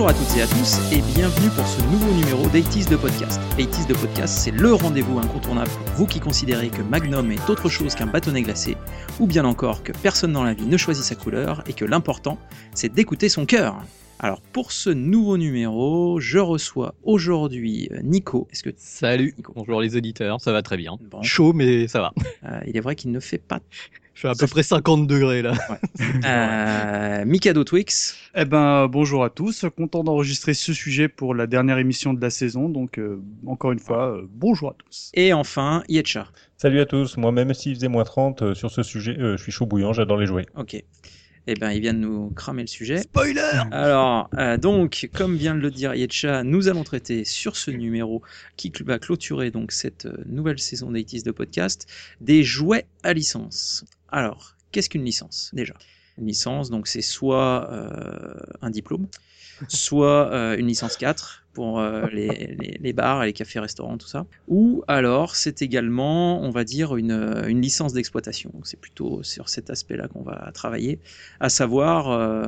Bonjour à toutes et à tous et bienvenue pour ce nouveau numéro d'Eighties de Podcast. Eighties de Podcast, c'est le rendez-vous incontournable pour vous qui considérez que Magnum est autre chose qu'un bâtonnet glacé, ou bien encore que personne dans la vie ne choisit sa couleur et que l'important, c'est d'écouter son cœur. Alors pour ce nouveau numéro, je reçois aujourd'hui Nico. Salut, Nico. Bonjour les auditeurs, ça va très bien. Bon. Chaud mais ça va. Il est vrai qu'il ne fait pas... Je suis à peu près 50 degrés là. Ouais. Mikado Twix. Bonjour à tous, content d'enregistrer ce sujet pour la dernière émission de la saison, donc encore une fois, bonjour à tous. Et enfin, Yetcha. Salut à tous, moi même s'il faisait moins 30 sur ce sujet, je suis chaud bouillant, j'adore les jouer. Ok. Eh bien, il vient de nous cramer le sujet. Spoiler. Alors, donc, comme vient de le dire Yetcha, nous allons traiter sur ce numéro qui va clôturer donc cette nouvelle saison d'Eighties de Podcast, des jouets à licence. Alors, qu'est-ce qu'une licence, déjà ? Une licence, donc c'est soit un diplôme, soit une licence 4 pour les bars, les cafés, restaurants, tout ça. Ou alors, c'est également, on va dire, une licence d'exploitation. Donc, c'est plutôt sur cet aspect-là qu'on va travailler, à savoir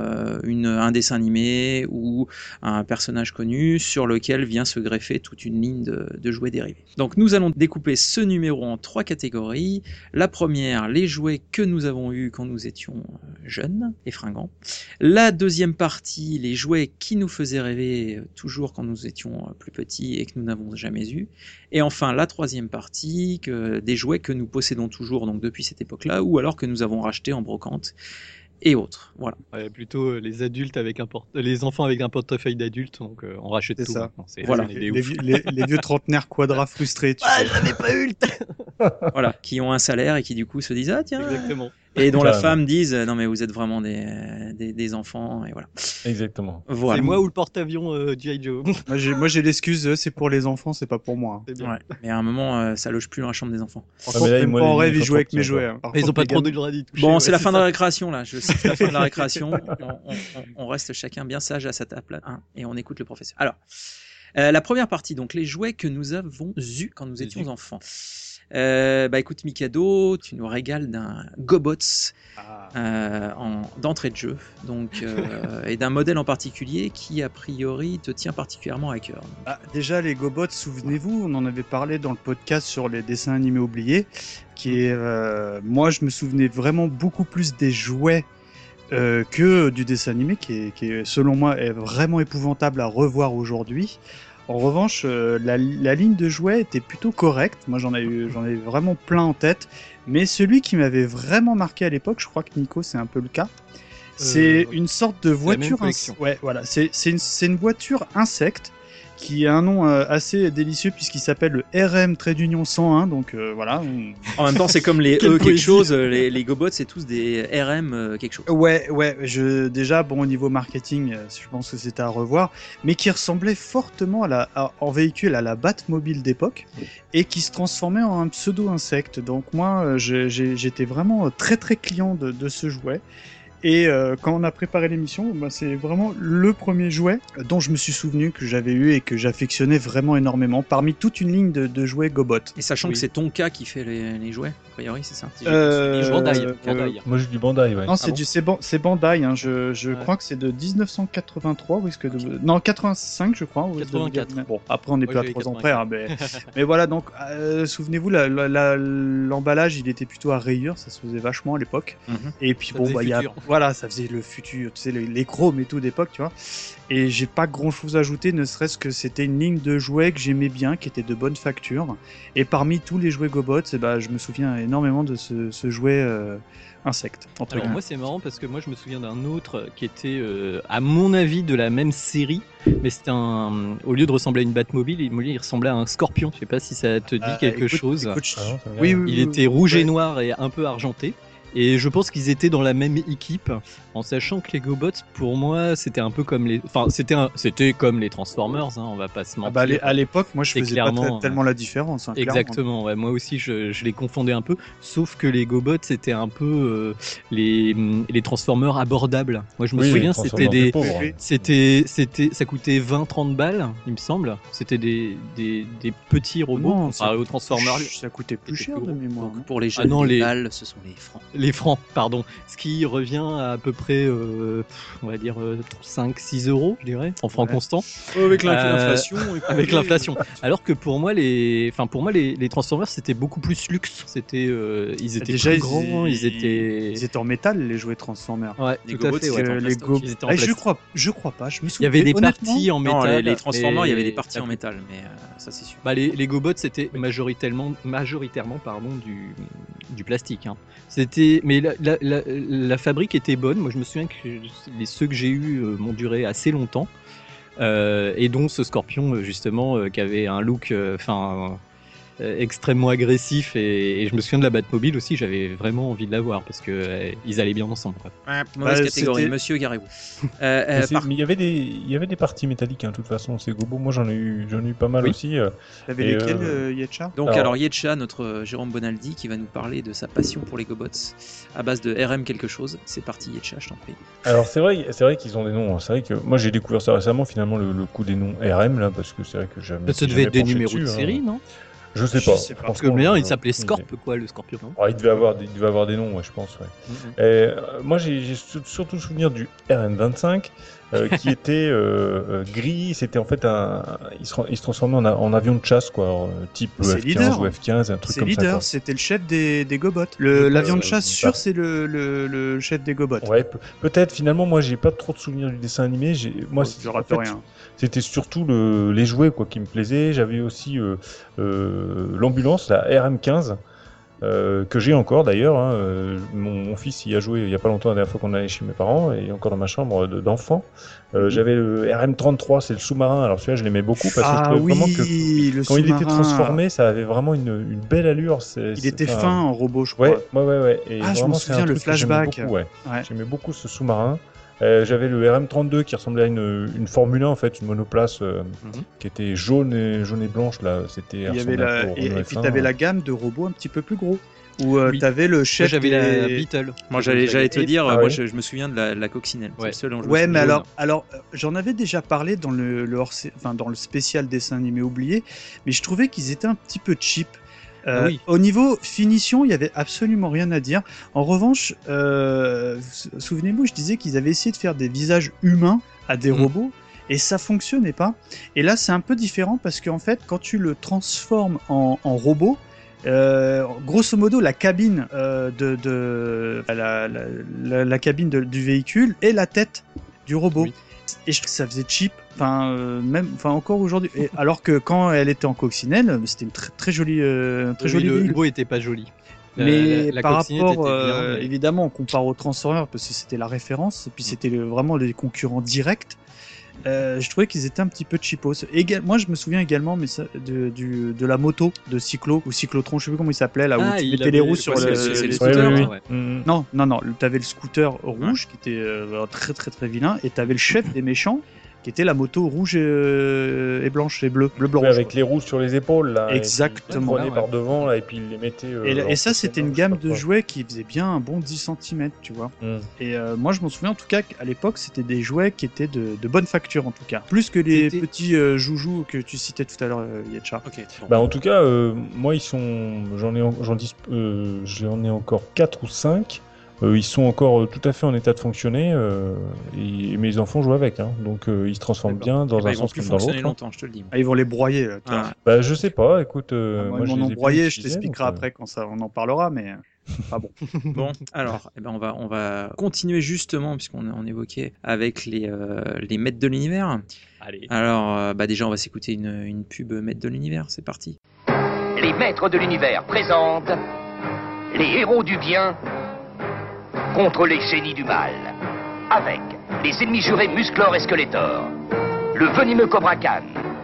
un dessin animé ou un personnage connu sur lequel vient se greffer toute une ligne de jouets dérivés. Donc, nous allons découper ce numéro en 3 catégories. La première, les jouets que nous avons eus quand nous étions jeunes et fringants. La deuxième partie, les jouets qui nous faisaient rêver toujours quand nous étions plus petits et que nous n'avons jamais eu. Et enfin, la troisième partie, des jouets que nous possédons toujours donc depuis cette époque-là, ou alors que nous avons rachetés en brocante et autres. Voilà. Ouais, plutôt les adultes avec les enfants avec un portefeuille d'adulte, donc on rachète C'est tout. ça. Non, Voilà. Les vieux trentenaires quadras frustrés. J'avais pas eu le temps. Voilà, qui ont un salaire et qui du coup se disent « Ah tiens !» Exactement. Et dont la Carrément. femme dise « Non mais vous êtes vraiment des enfants » et voilà. Exactement. Voilà. C'est moi ou le porte-avions G.I. Joe. Moi j'ai l'excuse, c'est pour les enfants, c'est pas pour moi. C'est bien. Ouais. Mais à un moment, ça loge plus dans la chambre des enfants. Par mais contre, là, même moi, pas en les rêve, ils jouent avec mes enfants, jouets. Hein. Par Ils ont contre, pas les trop de gamins- droit d'y toucher. Bon, ouais, c'est la fin de ça. la récréation là. Je sais que c'est la fin de la récréation. On reste chacun bien sage à sa table hein, et on écoute le professeur. Alors, la première partie, donc les jouets que nous avons eus quand nous étions enfants. Écoute Mikado, tu nous régales d'un Gobots d'entrée de jeu, donc et d'un modèle en particulier qui a priori te tient particulièrement à cœur. Déjà, les Gobots, souvenez-vous, on en avait parlé dans le podcast sur les dessins animés oubliés, moi je me souvenais vraiment beaucoup plus des jouets que du dessin animé, qui est, selon moi, est vraiment épouvantable à revoir aujourd'hui. En revanche, la ligne de jouets était plutôt correcte. Moi, j'en ai vraiment plein en tête. Mais celui qui m'avait vraiment marqué à l'époque, je crois que Nico, c'est un peu le cas. C'est une sorte de voiture. Ouais, voilà. C'est une voiture insecte qui a un nom assez délicieux puisqu'il s'appelle le RM 101. Donc voilà. En même temps, c'est comme les Quelle quelque poésie. chose. Les Gobots, c'est tous des RM quelque chose. Ouais. Déjà, bon, au niveau marketing, je pense que c'était à revoir, mais qui ressemblait fortement en véhicule à la Batmobile d'époque et qui se transformait en un pseudo-insecte. Donc moi, j'étais vraiment très très client de ce jouet. Et quand on a préparé l'émission, c'est vraiment le premier jouet dont je me suis souvenu que j'avais eu et que j'affectionnais vraiment énormément, parmi toute une ligne de jouets Gobots. Et sachant Oui. que c'est ton cas qui fait les jouets, a priori, c'est ça. Bandai. Moi j'ai du Bandai, ouais. Non, c'est bon c'est Bandai. Hein. Je crois que c'est de 1983, risque de... Non, 85, je crois. ou 84. Bon, après on n'est Moi, plus à j'ai eu 3 ans près. Hein, mais voilà, donc souvenez-vous, l'emballage, il était plutôt à rayures, ça se faisait vachement à l'époque. Mhm. Et puis Ça bon, faisait futur. voilà, ça faisait le futur, tu sais, les chromes et tout d'époque, tu vois. Et j'ai pas grand chose à ajouter, ne serait-ce que c'était une ligne de jouets que j'aimais bien, qui était de bonne facture. Et parmi tous les jouets Gobots, je me souviens énormément de ce jouet insecte. Entre Alors guillemets. moi c'est marrant parce que moi je me souviens d'un autre qui était à mon avis de la même série, mais c'était au lieu de ressembler à une Batmobile, il ressemblait à un scorpion. Je sais pas si ça te dit quelque chose. Écoute, Ah non, ça me dit oui, rien. Il était rouge et ouais. noir et un peu argenté. Et je pense qu'ils étaient dans la même équipe, en sachant que les Gobots, pour moi, c'était un peu comme c'était comme les Transformers, hein, on va pas se Ah mentir. à l'époque, moi je C'est faisais pas clairement, tellement la différence. Hein, clairement. Exactement, ouais, moi aussi je les confondais un peu, sauf que les Gobots c'était un peu les Transformers abordables. Moi je me Oui, souviens, les c'était Transformers pauvres. ça coûtait 20-30 balles, il me semble. C'était des petits robots Non, comparés aux Transformers. Ça coûtait plus C'était cher plus de gros. mémoire. Donc non pour les jeunes, non, les les- balles, ce sont les francs. les francs, pardon. Ce qui revient à peu près, on va dire 5-6 euros, je dirais, en francs constants. Avec l'inflation. Avec l'inflation. Alors que pour moi, les Transformers, c'était beaucoup plus luxe. C'était, ils étaient Déjà, plus grands, ils étaient en métal, les jouets Transformers. Ouais, Les tout à Gobots, fait. c'était Ouais. en les plastoc. Ils étaient en je plastique. crois pas. Je me Il y souviens. avait des honnêtement, parties en Non, métal. les Transformers, il y avait des parties et- en métal, mais ça c'est sûr. Bah, les Gobots, c'était majoritairement pardon, du plastique. Hein. Mais la fabrique était bonne. Moi, je me souviens que ceux que j'ai eus m'ont duré assez longtemps. Et dont ce Scorpion, justement, qui avait un look extrêmement agressif. Et je me souviens de la Batmobile aussi, j'avais vraiment envie de la voir parce qu'ils allaient bien ensemble. Quoi. Mauvaise Bah, catégorie, c'était- monsieur, garez-vous. Mais il y avait des parties métalliques, hein, de toute façon, ces Gobos. Moi, j'en ai eu pas mal Oui. aussi. T'avais Et, lesquels, Yetcha? Donc Alors- alors Yetcha, notre Jérôme Bonaldi, qui va nous parler de sa passion pour les Gobots à base de RM quelque chose. C'est parti Yetcha, je t'en prie. Alors, c'est vrai qu'ils ont des noms. C'est vrai que moi, j'ai découvert ça récemment, finalement, le coup des noms RM, là, parce que c'est vrai que jamais. Ça devait être des numéros de série, non? Je sais Je pas. sais pas. Parce que Franchement, le mien, il je- s'appelait aucune Scorp, idée. quoi, le Scorpion. Non Alors, il devait avoir des noms, ouais, je pense, ouais. Moi, j'ai surtout souvenir du RN25 qui était gris. C'était en fait il se transformait en avion de chasse, quoi, type C'est F-15 leader. ou F-15, un truc C'est comme ça. leader, Quoi. c'était le chef des Gobots. L'avion de chasse, sûr, bah. c'est le chef des Gobots. Ouais, peut-être. Finalement, moi, j'ai pas trop de souvenirs du dessin animé. Moi, Je en rate fait, rien. c'était surtout les jouets, quoi, qui me plaisaient. J'avais aussi l'ambulance, la RM15. Que j'ai encore d'ailleurs. Hein. Mon fils y a joué il y a pas longtemps, la dernière fois qu'on allait chez mes parents, et encore dans ma chambre d'enfant. J'avais le RM33, c'est le sous-marin. Alors celui-là, je l'aimais beaucoup parce que je trouvais vraiment que le quand il était sous-marin, transformé, ça avait vraiment une belle allure. il était fin en robot, je crois. Ouais. Et Ah, je vraiment, me c'est un souviens, le truc que j'aimais flashback. beaucoup, ouais. Ouais. J'aimais beaucoup ce sous-marin. J'avais le RM32 qui ressemblait à une Formule 1, en fait, une monoplace qui était jaune et blanche. Là, c'était. Il y avait et puis t'avais la gamme de robots un petit peu plus gros. Où Oui. t'avais le Moi, chef. j'avais la Beetle. Moi j'allais te dire, Ah moi ouais. je me souviens de la coccinelle. C'est Ouais. le seul dont je me Ouais, souviens. mais alors j'en avais déjà parlé dans dans le spécial dessin animé oublié, mais je trouvais qu'ils étaient un petit peu cheap. Oui. Au niveau finition, il y avait absolument rien à dire. En revanche, souvenez-vous, je disais qu'ils avaient essayé de faire des visages humains à des robots. Et ça fonctionnait pas. Et là, c'est un peu différent parce qu'en fait, quand tu le transformes en robot, grosso modo, la cabine la cabine du véhicule et la tête du robot. Oui. Et je trouve que ça faisait cheap. Encore aujourd'hui. Alors que quand elle était en coccinelle, c'était une très jolie, très jolie Le véhicule. robot était pas joli. Mais La par coccinette rapport, était bien, mais- évidemment, on compare aux Transformers parce que c'était la référence, et puis c'était vraiment les concurrents directs. Je trouvais qu'ils étaient un petit peu cheapos. Moi, je me souviens également de la moto de Cyclo ou Cyclotron, je sais plus comment il s'appelait là, où tu mettais les roues sur ouais, le. c'est les les- scooters, oui. ouais. Non, t'avais le scooter rouge qui était très très très vilain, et t'avais le chef des méchants qui était la moto rouge et blanche et bleu blanc. Ouais, avec les roues sur les épaules, là. Exactement. Ils prenaient par devant, là, et puis ils les mettaient. Et ça, c'était une gamme de jouets qui faisait bien un bon 10 cm, tu vois. Et moi, je m'en souviens en tout cas qu'à l'époque, c'était des jouets qui étaient de bonne facture en tout cas. Plus que les C'était- petits joujoux que tu citais tout à l'heure, Yetcha. Ok. Bon. Bah, en tout cas, moi, j'en ai encore 4 ou 5. Ils sont encore tout à fait en état de fonctionner, et mes enfants jouent avec, hein. Donc ils se transforment bien dans Bah, un ils vont sens plus comme dans fonctionner l'autre. longtemps, je te le dis. Ah, ils vont les broyer. Là, Ah. Bah, je sais pas, écoute. moi, ils je m'en les ont ai plus broyé, je utilisés, t'expliquerai donc, après quand on en parlera, mais pas bon. Bon, alors, on va continuer justement, puisqu'on évoquait avec les maîtres de l'univers. Allez. Alors, déjà, on va s'écouter une pub maître de l'univers, c'est parti. Les maîtres de l'univers présentent les héros du bien contre les génies du mal. Avec les ennemis jurés Musclor et Skeletor, le venimeux Cobra Khan,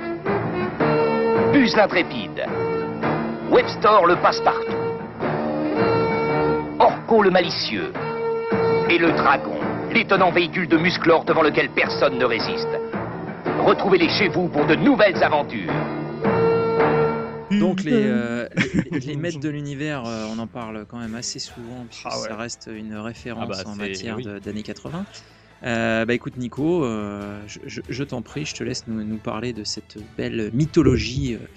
Buzz l'intrépide, Webstor le passe-partout, Orko le malicieux et le dragon, l'étonnant véhicule de Musclor devant lequel personne ne résiste. Retrouvez-les chez vous pour de nouvelles aventures. Donc, les maîtres de l'univers, on en parle quand même assez souvent, puisque Ah ouais. ça reste une référence en c'est- matière oui. d'années 80. Écoute, Nico, je t'en prie, je te laisse nous parler de cette belle mythologie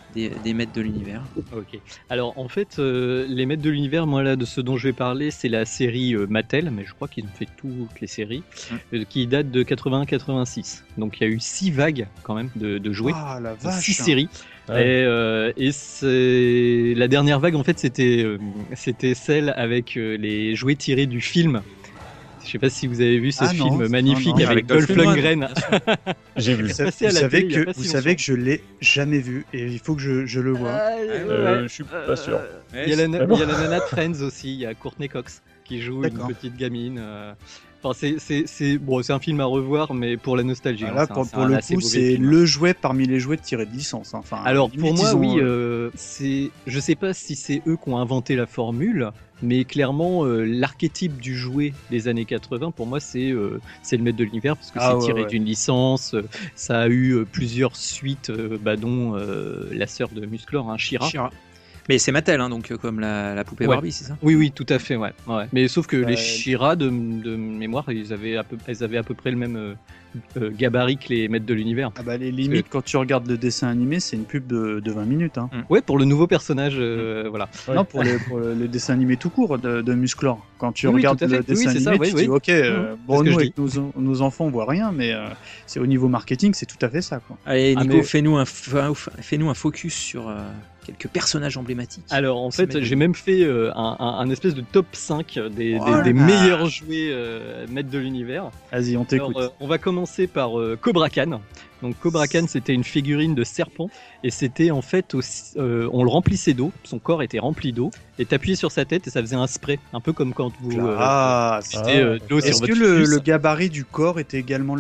des maîtres de l'univers. Ok. Alors en fait, les maîtres de l'univers, moi là, de ce dont je vais parler, c'est la série Mattel, mais je crois qu'ils ont fait toutes les séries, qui date de 81-86. Donc il y a eu 6 vagues quand même de jouets, Ah la vache. 6 séries. Ouais. Et c'est la dernière vague en fait, c'était celle avec les jouets tirés du film. Je sais pas si vous avez vu ce Ah non, film magnifique non, avec Dolph Lundgren. J'ai vu. Vous passé à la télé il y a pas si vous savez que je l'ai jamais vu et il faut que je le vois. Je suis pas sûr. Il y a la nana de Friends aussi, il y a Courtney Cox qui joue une D'accord. petite gamine. Enfin, c'est un film à revoir, mais pour la nostalgie. Là, c'est pour un le assez coup, mauvais c'est film. le jouet parmi les jouets tirés de licence. hein. Enfin, Alors limite, pour moi, ils ont, oui, je sais pas si c'est eux qui ont inventé la formule, mais clairement l'archétype du jouet des années 80, pour moi, c'est le maître de l'univers parce que c'est tiré d'une licence. Ça a eu plusieurs suites, dont la sœur de Musclor, She-Ra. Mais c'est Mattel, hein, donc comme la poupée Ouais. Barbie, c'est ça? Oui, tout à fait, ouais. Mais sauf que les Ouais. She-Ra, de mémoire, elles avaient à peu près le même gabarit que les maîtres de l'univers. Ah bah, les limites, quand tu regardes le dessin animé, c'est une pub de 20 minutes. Hein. Ouais, pour le nouveau personnage, voilà. Ouais. Non, pour le dessin animé tout court de Musclor. Quand tu Oui, regardes tout à fait. le dessin Oui, c'est animé, ça, tu oui. dis ok, bon, ce que nous je avec nos enfants on voit rien, mais c'est au niveau marketing, c'est tout à fait ça. Quoi. Allez, Ah, Nico, mais- fais-nous un focus sur quelques personnages emblématiques. Alors en C'est fait, maître- j'ai même fait un espèce de top 5 des Oh là meilleurs jouets maîtres de l'univers. Vas-y, on t'écoute. Alors, on va commencer par Cobra Khan. Donc Cobra Khan, c'était une figurine de serpent et c'était en fait aussi, on le remplissait d'eau, son corps était rempli d'eau et t'appuyais sur sa tête et ça faisait un spray, un peu comme quand vous mettez de l'eau sur Est-ce votre que fœtus. le gabarit du corps était également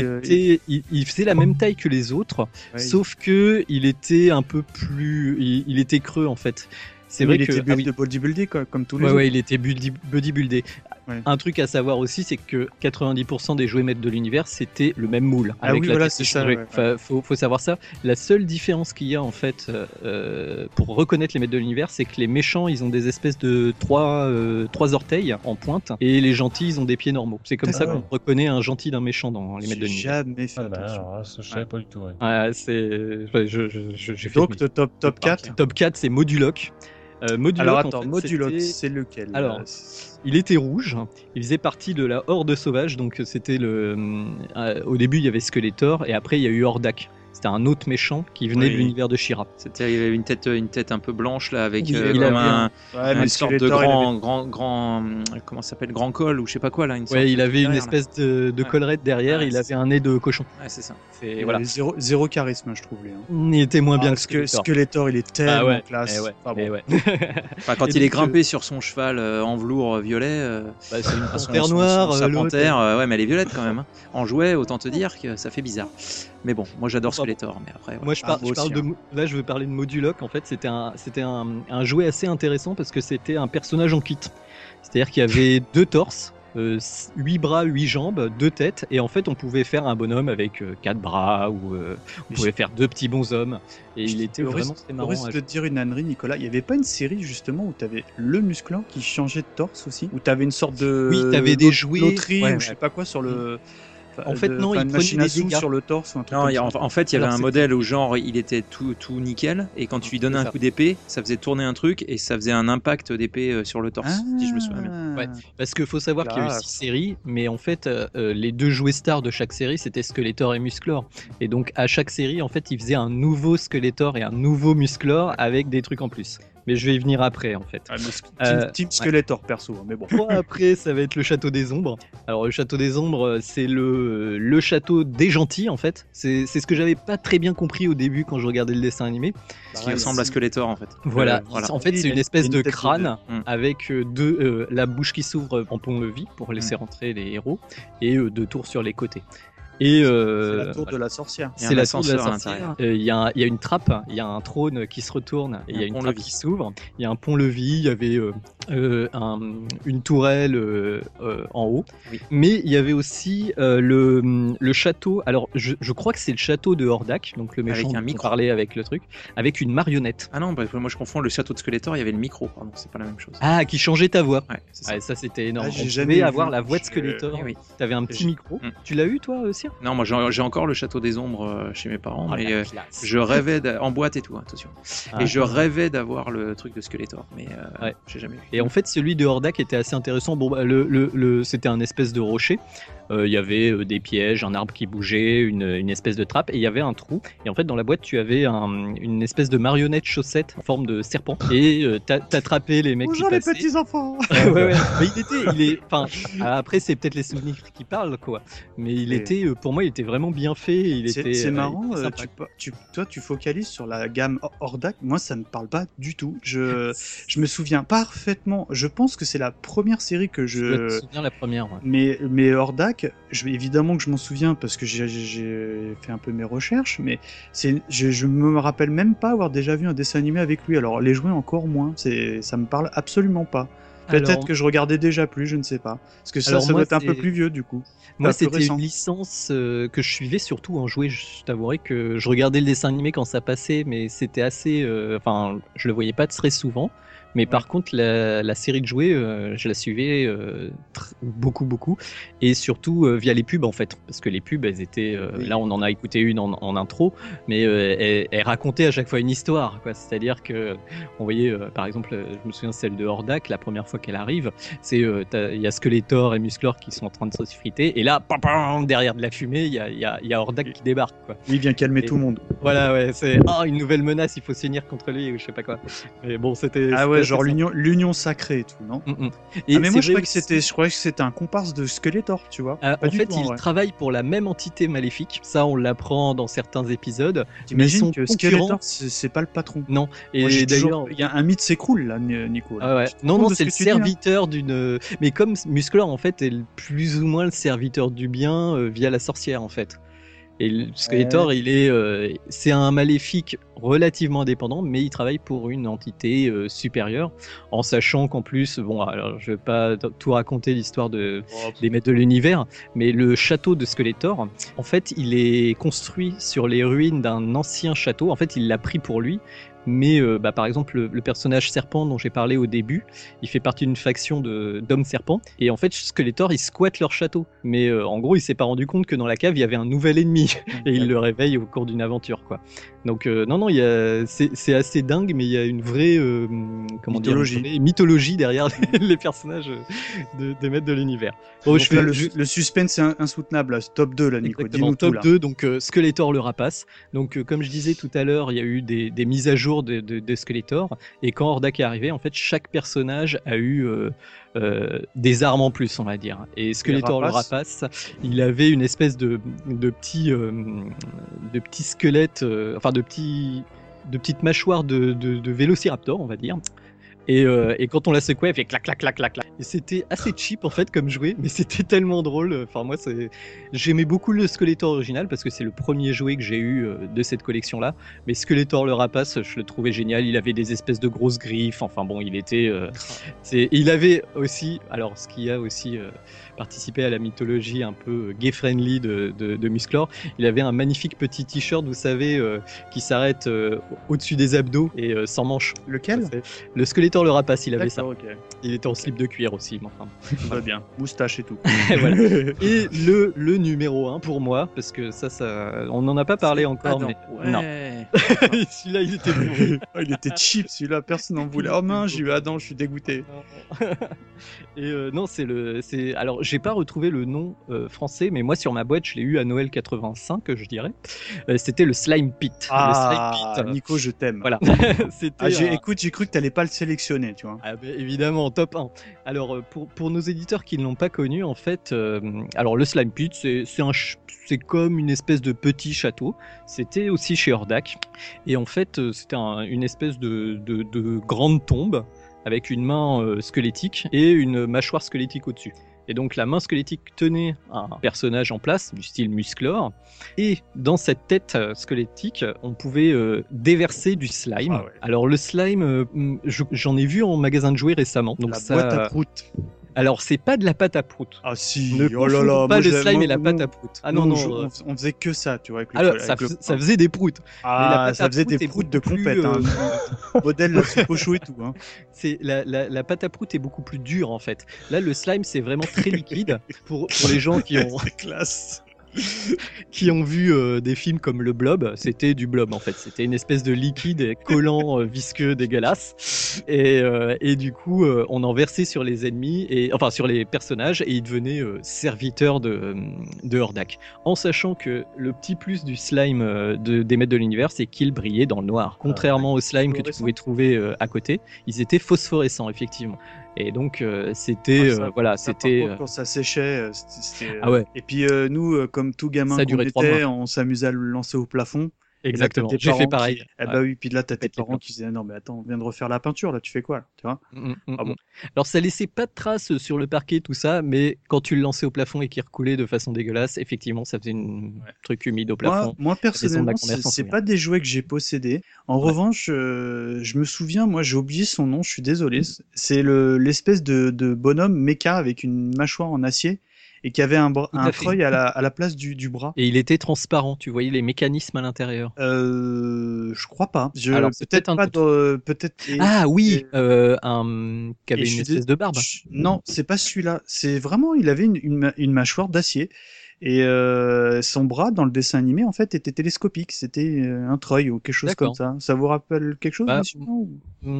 Il faisait la même taille que les autres, Ouais. sauf que il était un peu plus, il était creux en fait. C'est mais vrai il que était de bodybuildé quoi, comme tous les ouais, autres. ouais, il était bodybuildé. Ouais. Un truc à savoir aussi, c'est que 90% des jouets maîtres de l'univers, c'était le même moule. Ah avec oui, la voilà, tête c'est de ça, chirurgie. ouais. Enfin, faut savoir ça. La seule différence qu'il y a en fait pour reconnaître les maîtres de l'univers, c'est que les méchants, ils ont des espèces de trois orteils en pointe, et les gentils, ils ont des pieds normaux. C'est comme ça D'accord. qu'on reconnaît un gentil d'un méchant dans les maîtres de J'ai l'univers. jamais fait Ah bah, attention. alors, là, ça, je savais pas du tout. Ouais. Ouais, j'ai fait Donc top 4. top 4, c'est Moduloc. Moduloc, Alors en attends, fait, Moduloc, c'était- c'est lequel Alors, il était rouge, il faisait partie de la Horde sauvage, donc c'était au début il y avait Skeletor et après il y a eu Hordak. C'était un autre méchant qui venait Oui. de l'univers de She-Ra. C'était, il avait une tête un peu blanche là, avec Oui, il comme avait Ouais, une mais sorte de Skeletor, il avait- grand, comment ça s'appelle, grand col ou je sais pas quoi là. Une sorte Ouais, il de avait une derrière, là. espèce de Ouais. collerette derrière, Ouais, il c'est avait un nez de cochon. Ouais, c'est ça. Et il voilà. avait zéro charisme, je trouve. Lui, hein. Il était moins bien Ah, que Skeletor. Skeletor. Skeletor, il est tellement Ah ouais, classe. eh ouais, Enfin, bon. eh ouais. Enfin, quand Et il est donc, grimpé sur son cheval en velours violet, Bah, c'est une son- panthère son- noire, sa l'autre. panthère, ouais, mais elle est violette quand même. Hein. En jouet, autant te dire que ça fait bizarre. Mais bon, moi j'adore Skeletor, mais après. Moi, je Ah, parle moi aussi, de. Là, je veux parler de Moduloc. En fait, c'était un jouet assez intéressant parce que c'était un personnage en kit. C'est-à-dire qu'il y avait 2 torses, 8 bras, 8 jambes, 2 têtes, et en fait, on pouvait faire un bonhomme avec 4 bras ou on pouvait faire 2 petits bonshommes. Et il était vraiment très Au marrant. risque de te dire une ânerie, Nicolas, il n'y avait pas une série justement où tu avais le musclant qui changeait de torse aussi, où tu avais une sorte de Oui, t'avais des jouets. loterie Ouais, ou je sais pas quoi sur le. En fait, non, une il prenait machine à des sous dégâts. sur le torse ou un truc Non, comme il y a- ça. en fait, il y avait Alors, un c'est- modèle où genre il était tout nickel, et quand tu lui donnais c'est un ça. coup d'épée, ça faisait tourner un truc et ça faisait un impact d'épée sur le torse, si je me souviens bien. Ouais. Parce qu'il faut savoir qu'il y a eu Classe. 6 séries, mais en fait, les 2 jouets stars de chaque série, c'était Skeletor et Musclor. Et donc, à chaque série, en fait, ils faisaient un nouveau Skeletor et un nouveau Musclor avec des trucs en plus. Mais je vais y venir après, en fait. Ah, mais Team ouais. Skeletor perso, hein, mais bon. Moi, après, ça va être le Château des Ombres. Alors, le Château des Ombres, c'est le château des gentils, en fait. C'est ce que j'avais pas très bien compris au début quand je regardais le dessin animé. Qui ressemble à Skeletor en fait. Voilà, Voilà. en fait, c'est Il une a espèce une de tête de crâne bœuf. avec la bouche qui s'ouvre en pont-levis pour laisser rentrer les héros et 2 tours sur les côtés. Et C'est la tour de la sorcière. Il y a c'est un la tour de la ascenseur à sorcière. l'intérieur. Il y a une trappe, il y a un trône qui se retourne et il y a une trappe pont-levis. qui s'ouvre. Il y a un pont-levis, il y avait une tourelle en haut. Oui. Mais il y avait aussi le château. Alors, je crois que c'est le château de Hordak, donc le méchant Avec un dont on micro. parlait avec le truc, avec une marionnette. Ah non, bref, moi je confonds le château de Skeletor, il y avait le micro, pardon, c'est pas la même chose. Ah, qui changeait ta voix. Ouais, c'est ça. Ouais, ça c'était énorme. Ah, j'ai On jamais pouvait vu. avoir la voix de Skeletor. Eh oui. T'avais un petit J'ai- micro. Mm. Tu l'as eu toi, Sir? Non, moi j'ai encore le château des ombres chez mes parents, mais la classe. je rêvais en boîte et tout, attention. Ah, Et je rêvais d'avoir le truc de Skeletor, mais Ouais. j'ai jamais eu. Et en fait, celui de Hordak était assez intéressant. Bon, bah, c'était un espèce de rocher. Il y avait des pièges, un arbre qui bougeait, une espèce de trappe, et il y avait un trou. Et en fait, dans la boîte, tu avais une espèce de marionnette chaussette en forme de serpent. Et t'attrapais les mecs Bonjour qui les passaient. petits enfants. Ouais, ouais. Mais enfin, après, c'est peut-être les souvenirs qui parlent, quoi. Mais il Et- était, pour moi, il était vraiment bien fait. Il était. C'est marrant, il était sympa. toi tu focalises sur la gamme Hordak, moi ça me parle pas du tout. Je me souviens parfaitement, je pense que c'est la première série que Tu dois te je... souvenir la première. Ouais. Mais Hordak, évidemment que je m'en souviens parce que j'ai fait un peu mes recherches, mais je me rappelle même pas avoir déjà vu un dessin animé avec lui, alors les jouets encore moins, ça me parle absolument pas. Peut-être Alors- que je regardais déjà plus, je ne sais pas. Parce que ça Alors doit moi, être un peu c'est- plus vieux du coup. Moi, Enfin, plus c'était récent. une licence que je suivais surtout en jouet. Je t'avouerai que je regardais le dessin animé quand ça passait, mais c'était assez. Enfin, je le voyais pas très souvent. Mais par contre, la série de jouets, je la suivais beaucoup. Et surtout via les pubs, en fait. Parce que les pubs, elles étaient. Oui. Là, on en a écouté une en intro, mais elles racontaient à chaque fois une histoire, quoi. C'est-à-dire que on voyait, par exemple, je me souviens celle de Hordak, la première fois qu'elle arrive, c'est il y a Skeletor et Musclor qui sont en train de se friter, et là, pam, pam, derrière de la fumée, il y a Hordak qui débarque, quoi. Il vient calmer Et- tout le monde. Voilà, ouais, c'est une nouvelle menace, il faut s'unir contre lui ou je sais pas quoi. Mais bon, c'était. Ah ouais, c'était genre assez l'union sacrée et tout, non? sympa. Et Ah mais moi c'est je vrai croyais que aussi- c'était un comparse de Skeletor, tu vois. Pas En du fait, tout, il vrai. travaille pour la même entité maléfique. Ça, on l'apprend dans certains épisodes. T'imagines sont que concurrents. Skeletor c'est pas le patron. Non. Et Moi, j'ai d'ailleurs, toujours- il y a un mythe s'écroule là, Nico. là. ah ouais. Tu te Non, rends non, compte de c'est ce le que tu dis, là serviteur d'une. Mais comme Musclor, en fait, est plus ou moins le serviteur du bien via la sorcière, en fait. Et le Skeletor, c'est un maléfique relativement indépendant, mais il travaille pour une entité supérieure, en sachant qu'en plus, bon, alors je vais pas tout raconter l'histoire des maîtres de l'univers, mais le château de Skeletor, en fait, il est construit sur les ruines d'un ancien château. En fait, il l'a pris pour lui. Mais par exemple, le personnage serpent dont j'ai parlé au début, il fait partie d'une faction d'hommes serpents. Et en fait, Skeletor, il squatte leur château. Mais en gros, il s'est pas rendu compte que dans la cave, il y avait un nouvel ennemi. Et il le réveille au cours d'une aventure, quoi. Donc, non, c'est assez dingue, mais il y a une vraie Mythologie. Dire, une vraie mythologie derrière les personnages des maîtres de l'univers. Bon, Donc là, le suspense est insoutenable, là, top 2 là, Nico. Exactement, Dis-nous tout top là. 2, donc Skeletor le rapace. Donc comme je disais tout à l'heure, il y a eu des mises à jour de Skeletor, et quand Hordak est arrivé, en fait, chaque personnage a eu des armes en plus, on va dire. Et Skeletor le rapace, il avait une espèce de petit squelette, enfin de petites mâchoires de vélociraptor, on va dire. Et quand on la secouait, elle fait clac clac clac clac clac. Et c'était assez cheap en fait comme jouet, mais c'était tellement drôle. Enfin moi j'aimais beaucoup le Skeletor original parce que c'est le premier jouet que j'ai eu de cette collection là. Mais Skeletor le rapace, je le trouvais génial. Il avait des espèces de grosses griffes. Enfin bon, il était. Il avait aussi, alors ce qui a aussi participé à la mythologie un peu gay-friendly de Musclor, il avait un magnifique petit t-shirt, vous savez, qui s'arrête au-dessus des abdos et sans manches. Lequel? Le Skeletor le rapace, il avait ça. D'accord, ok. Il était en slip de cuir aussi. Mais enfin. Va bien. Moustache et tout. Voilà. Et le numéro 1 pour moi, parce que ça on n'en a pas parlé encore, mais non. Celui-là, il était pourri. Oh, il était cheap celui-là, personne n'en voulait. Oh mince, j'ai eu Adam, je suis dégoûté. Et non, alors j'ai pas retrouvé le nom français, mais moi sur ma boîte, je l'ai eu à Noël 85, je dirais. C'était le Slime Pit. Ah, le Slime Pit. Nico, je t'aime. Voilà. C'était Ah, écoute, j'ai cru que t'allais pas le sélectionner, tu vois. Ah bah, évidemment, top 1. Alors, pour nos éditeurs qui ne l'ont pas connu, en fait, alors le Slime Pit, c'est comme une espèce de petit château. C'était aussi chez Hordak. Et en fait, c'était une espèce de grande tombe avec une main squelettique et une mâchoire squelettique au-dessus. Et donc la main squelettique tenait un personnage en place, du style Musclor, et dans cette tête squelettique, on pouvait déverser du slime. Ah ouais. Alors le slime, j'en ai vu en magasin de jouets récemment. Donc La ça... boîte à prout. Alors c'est pas de la pâte à prout. Ah si, Ne oh là là, confondons pas moi, le j'ai- slime moi, et la pâte nous- à prout. Ah non, nous, non. on faisait que ça, tu vois, avec le Alors avec ça, le- ça faisait des proutes. Ah, la pâte ça à faisait prout des est proutes de beaucoup plus, compète, hein. Modèle la soupe au chou et tout, hein. C'est la pâte à prout est beaucoup plus dure en fait. Là le slime c'est vraiment très liquide pour les gens C'est classe. qui ont vu des films comme Le Blob, c'était du blob en fait. C'était une espèce de liquide collant, visqueux, dégueulasse. Et du coup, on en versait sur les ennemis, enfin sur les personnages, et ils devenaient serviteurs de Hordak. En sachant que le petit plus du slime des maîtres de l'univers, c'est qu'il brillait dans le noir. Contrairement aux slimes que tu pouvais trouver à côté, ils étaient phosphorescents, effectivement. Et donc, c'était. Ah, ça, voilà, Ça, par c'était. contre, quand ça séchait, c'était. Ah ouais. Et puis nous, comme tout gamin Ça qu'on durait 3 était, on s'amusait à le lancer au plafond. Exactement. Et là, t'as tes J'ai fait parents pareil. qui- Eh bah oui, puis là, t'as tes Pète les parents plombs. qui disaient non, mais attends, on vient de refaire la peinture, là, tu fais quoi, là, tu vois? Ah bon. Alors ça laissait pas de traces sur le parquet, tout ça, mais quand tu le lançais au plafond et qu'il recoulait de façon dégueulasse, effectivement, ça faisait un truc humide au plafond. Moi, personnellement, grand-mère s'en c'est souvient. pas des jouets que j'ai possédés. En revanche, je me souviens, moi, j'ai oublié son nom, je suis désolé. C'est l'espèce de bonhomme méca avec une mâchoire en acier et qui avait un à fait. treuil à la place du bras. Et il était transparent, tu voyais les mécanismes à l'intérieur. Je crois pas. Alors, c'est peut-être un pas. doute. Peut-être. Ah oui, et- qui avait et je une suis espèce de barbe. Non, c'est pas celui-là. C'est vraiment, il avait une mâchoire d'acier. Et son bras, dans le dessin animé, en fait, était télescopique. C'était un treuil ou quelque chose comme D'accord. ça. Ça vous rappelle quelque chose, Bah, monsieur, ou-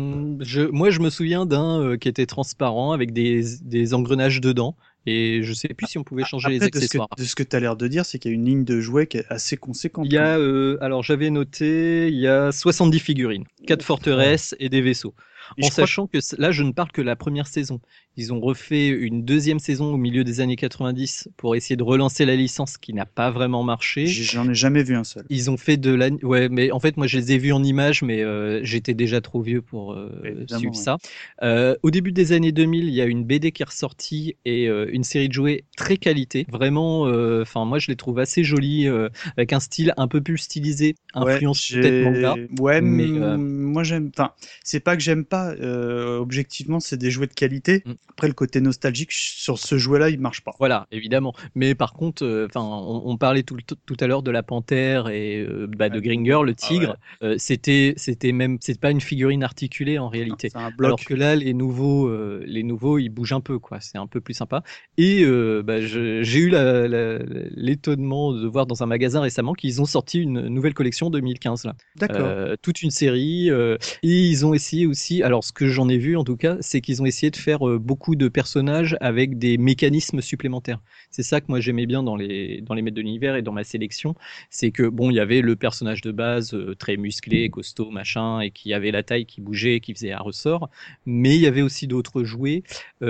Moi, je me souviens d'un qui était transparent avec des engrenages dedans. Et je sais plus si on pouvait changer les Après, accessoires. de ce que tu as l'air de dire, c'est qu'il y a une ligne de jouets qui est assez conséquente. Il y a, alors j'avais noté, il y a 70 figurines, 4 forteresses et des vaisseaux. Et En je crois sachant que là, je ne parle que de la première saison. Ils ont refait une deuxième saison au milieu des années 90 pour essayer de relancer la licence qui n'a pas vraiment marché. J'en ai jamais vu un seul. Ils ont fait ouais, mais en fait, moi, je les ai vus en images, mais j'étais déjà trop vieux pour Évidemment, suivre ouais. ça. Au début des années 2000, il y a une BD qui est ressortie et une série de jouets très qualité. Vraiment, enfin, moi, je les trouve assez jolies, avec un style un peu plus stylisé, influence peut-être manga. Ouais, mais, moi j'aime. Enfin, c'est pas que j'aime pas. Objectivement, c'est des jouets de qualité. Mm. Après, le côté nostalgique sur ce jouet-là, il marche pas. Voilà, évidemment. Mais par contre, enfin, on parlait tout à l'heure de la panthère et de Gringer, le tigre. C'était même, c'est pas une figurine articulée en réalité. C'est un bloc. Alors que là, les nouveaux, ils bougent un peu, quoi. C'est un peu plus sympa. Et j'ai eu l'étonnement de voir dans un magasin récemment qu'ils ont sorti une nouvelle collection 2015 là. D'accord. Toute une série. Et ils ont essayé aussi. Alors, ce que j'en ai vu en tout cas, c'est qu'ils ont essayé de faire beaucoup de personnages avec des mécanismes supplémentaires. C'est ça que moi j'aimais bien dans les maîtres de l'univers et dans ma sélection, c'est que bon, il y avait le personnage de base très musclé, costaud, machin, et qui avait la taille qui bougeait, qui faisait un ressort, mais il y avait aussi d'autres jouets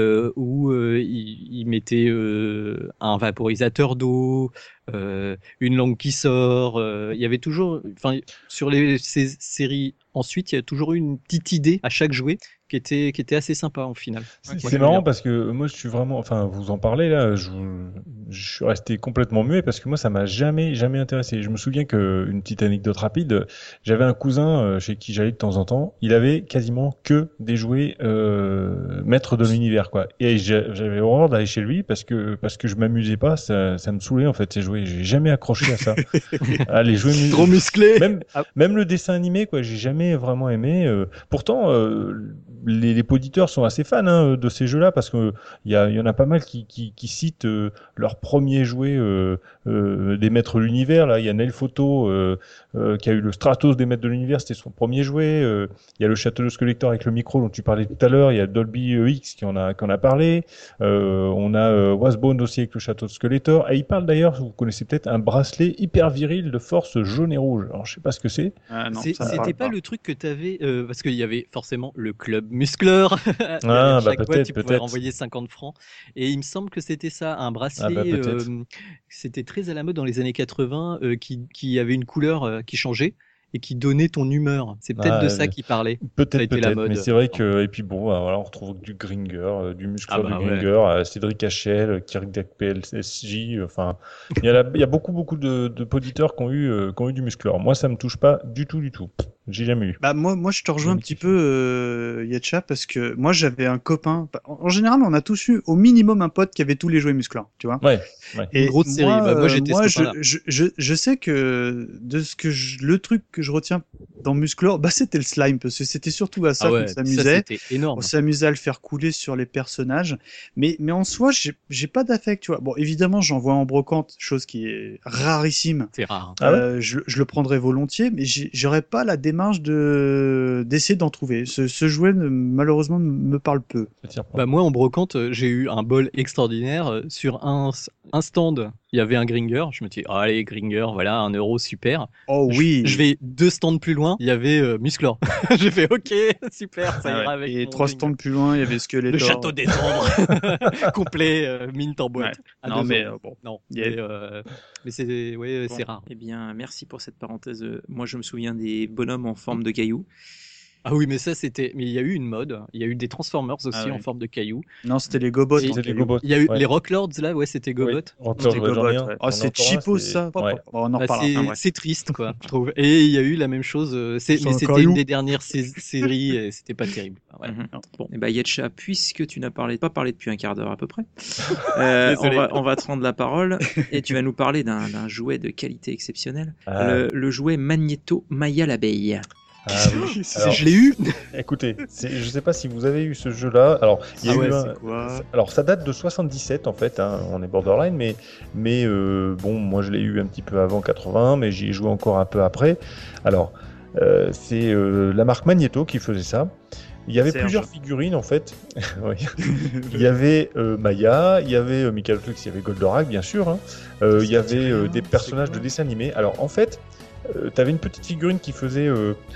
où ils mettaient un vaporisateur d'eau, une langue qui sort. Il y avait toujours, enfin, sur ces séries ensuite, il y a toujours eu une petite idée à chaque jouet qui était assez sympa en final. C'est marrant parce que moi je suis vraiment, enfin vous en parlez là, je suis resté complètement muet parce que moi ça m'a jamais intéressé. Je me souviens que une petite anecdote rapide, j'avais un cousin chez qui j'allais de temps en temps, il avait quasiment que des jouets maîtres de l'univers quoi. Et j'avais horreur d'aller chez lui parce que je m'amusais pas, ça me saoulait en fait ces jouets. J'ai jamais accroché à ça. Ah, les jouets trop musclés. Même le dessin animé quoi, j'ai jamais vraiment aimé. Pourtant les poditeurs sont assez fans de ces jeux-là parce que il y en a pas mal qui citent leurs premiers jouets des maîtres de l'univers. Là, il y a Nel Photo qui a eu le Stratos des maîtres de l'univers, c'était son premier jouet. Il y a le Château de Skeletor avec le micro dont tu parlais tout à l'heure. Il y a Dolby X qui en a parlé. On a Wasbone aussi avec le Château de Skeletor. Et il parle d'ailleurs, vous connaissez peut-être, un bracelet hyper viril de force jaune et rouge. Alors je sais pas ce que c'est. Ah, non, ça me C'était parle pas le truc que tu avais parce qu'il y avait forcément le club muscleur. Ah, Chaque bah, fois, tu peut-être. pouvais renvoyer 50 francs. Et il me semble que c'était ça, un bracelet. Ah, bah, peut-être. C'était très à la mode dans les années 80 qui avait une couleur qui changeait et qui donnait ton humeur. C'est peut-être de ça qu'il parlait. Ça a été la Peut-être, mode. mais c'est vrai que et puis bon, voilà, on retrouve du Gringer, du Musclor, Ah bah du Gringer, Cédric Hachel, Kirk PLSJ, enfin, il y a beaucoup de poditeurs qui ont eu du Musclor. Moi, ça me touche pas du tout. J'ai jamais eu. Bah moi je te rejoins un Jamais petit kiffé. peu Yetcha parce que moi j'avais un copain. En général on a tous eu au minimum un pote qui avait tous les jouets Musclor, tu vois. Ouais. Et Une grosse série. Bah, moi, j'étais ce copain-là. je sais que de ce que le truc que je retiens dans Musclor, bah c'était le slime parce que c'était surtout à ça Ah ouais, qu'on ça s'amusait. c'était énorme. On s'amusait à le faire couler sur les personnages, mais en soi j'ai pas d'affect, tu vois. Bon évidemment j'en vois en brocante, chose qui est rarissime. C'est rare. Ah ouais Je le prendrais volontiers, mais j'aurais pas la démarche d'essayer d'en trouver. Ce jouet malheureusement me parle peu. Ça tire pas. Bah moi en brocante, j'ai eu un bol extraordinaire. Sur un stand, il y avait un Gringer. Je me dis, oh, allez Gringer, voilà, 1 euro, super. Oh oui. Je vais 2 stands plus loin, il y avait Musclor. J'ai fait, ok, super, ça Ah ira ouais. avec Et mon 3 Gringer. stands plus loin, il y avait Skeletor. Le château des ombres complet, mint en boîte. Ouais. À Non 2 mais euros. bon. Non, Yeah. mais c'est ouais, Bon, c'est rare. Eh bien, merci pour cette parenthèse. Moi, je me souviens des bonhommes en forme de cailloux. Ah oui, mais ça c'était. Mais il y a eu une mode. Il y a eu des Transformers aussi Ah ouais. en forme de cailloux. Non, c'était les Gobots. Et- en C'était les caillou. Gobots. Il y a eu Ouais. les Rocklords là, ouais, c'était Gobot. Oui. Rockers, C'était ouais, j'en ai Gobots, un. ouais. J'en Oh, ai c'est encore un, cheapo c'est- ça. Ouais. Bon, on en Bah, reparlera. c'est Enfin, bref. c'est triste quoi, je trouve. Et il y a eu la même chose. Sur Mais un c'était caillou. une des dernières séries et c'était pas terrible. Voilà. Mhm. Bon, et bah Yetcha, puisque tu n'as pas parlé depuis un quart d'heure à peu près, Désolé. on va te rendre la parole et tu vas nous parler d'un jouet de qualité exceptionnelle, Ah. le jouet Magneto Maya l'abeille. Ah oui. Alors, Je l'ai eu. écoutez, je sais pas si vous avez eu ce jeu-là. Alors, il y a Ah eu ouais, un. c'est quoi Alors, ça date de 77 en fait. Hein, on est borderline, mais bon, moi je l'ai eu un petit peu avant 80, mais j'y ai joué encore un peu après. Alors, c'est la marque Magneto qui faisait ça. Il y avait Serge. plusieurs figurines en fait. Oui. Il y avait Maya, il y avait Michael Flux, il y avait Goldorak bien sûr. Hein. Il y avait des personnages de dessins animés. Alors en fait, tu avais une petite figurine qui faisait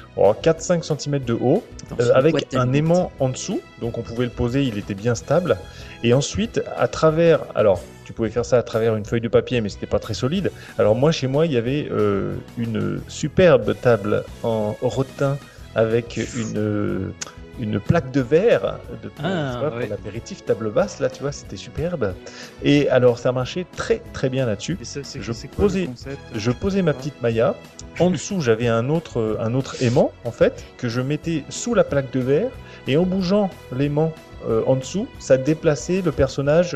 4-5 cm de haut, avec un aimant en dessous. Donc on pouvait le poser, il était bien stable. Et ensuite, à travers... Alors, tu pouvais faire ça à travers une feuille de papier, mais c'était pas très solide. Alors moi, chez moi, il y avait une superbe table en rotin avec une plaque de verre tu vois, ouais. pour l'apéritif, table basse, là, tu vois, c'était superbe. Et alors, ça marchait très très bien là-dessus. Et ça, c'est Je c'est quoi posais- le concept Je posais ma petite Maya. En dessous, j'avais un autre aimant, en fait, que je mettais sous la plaque de verre. Et en bougeant l'aimant en dessous, ça déplaçait le personnage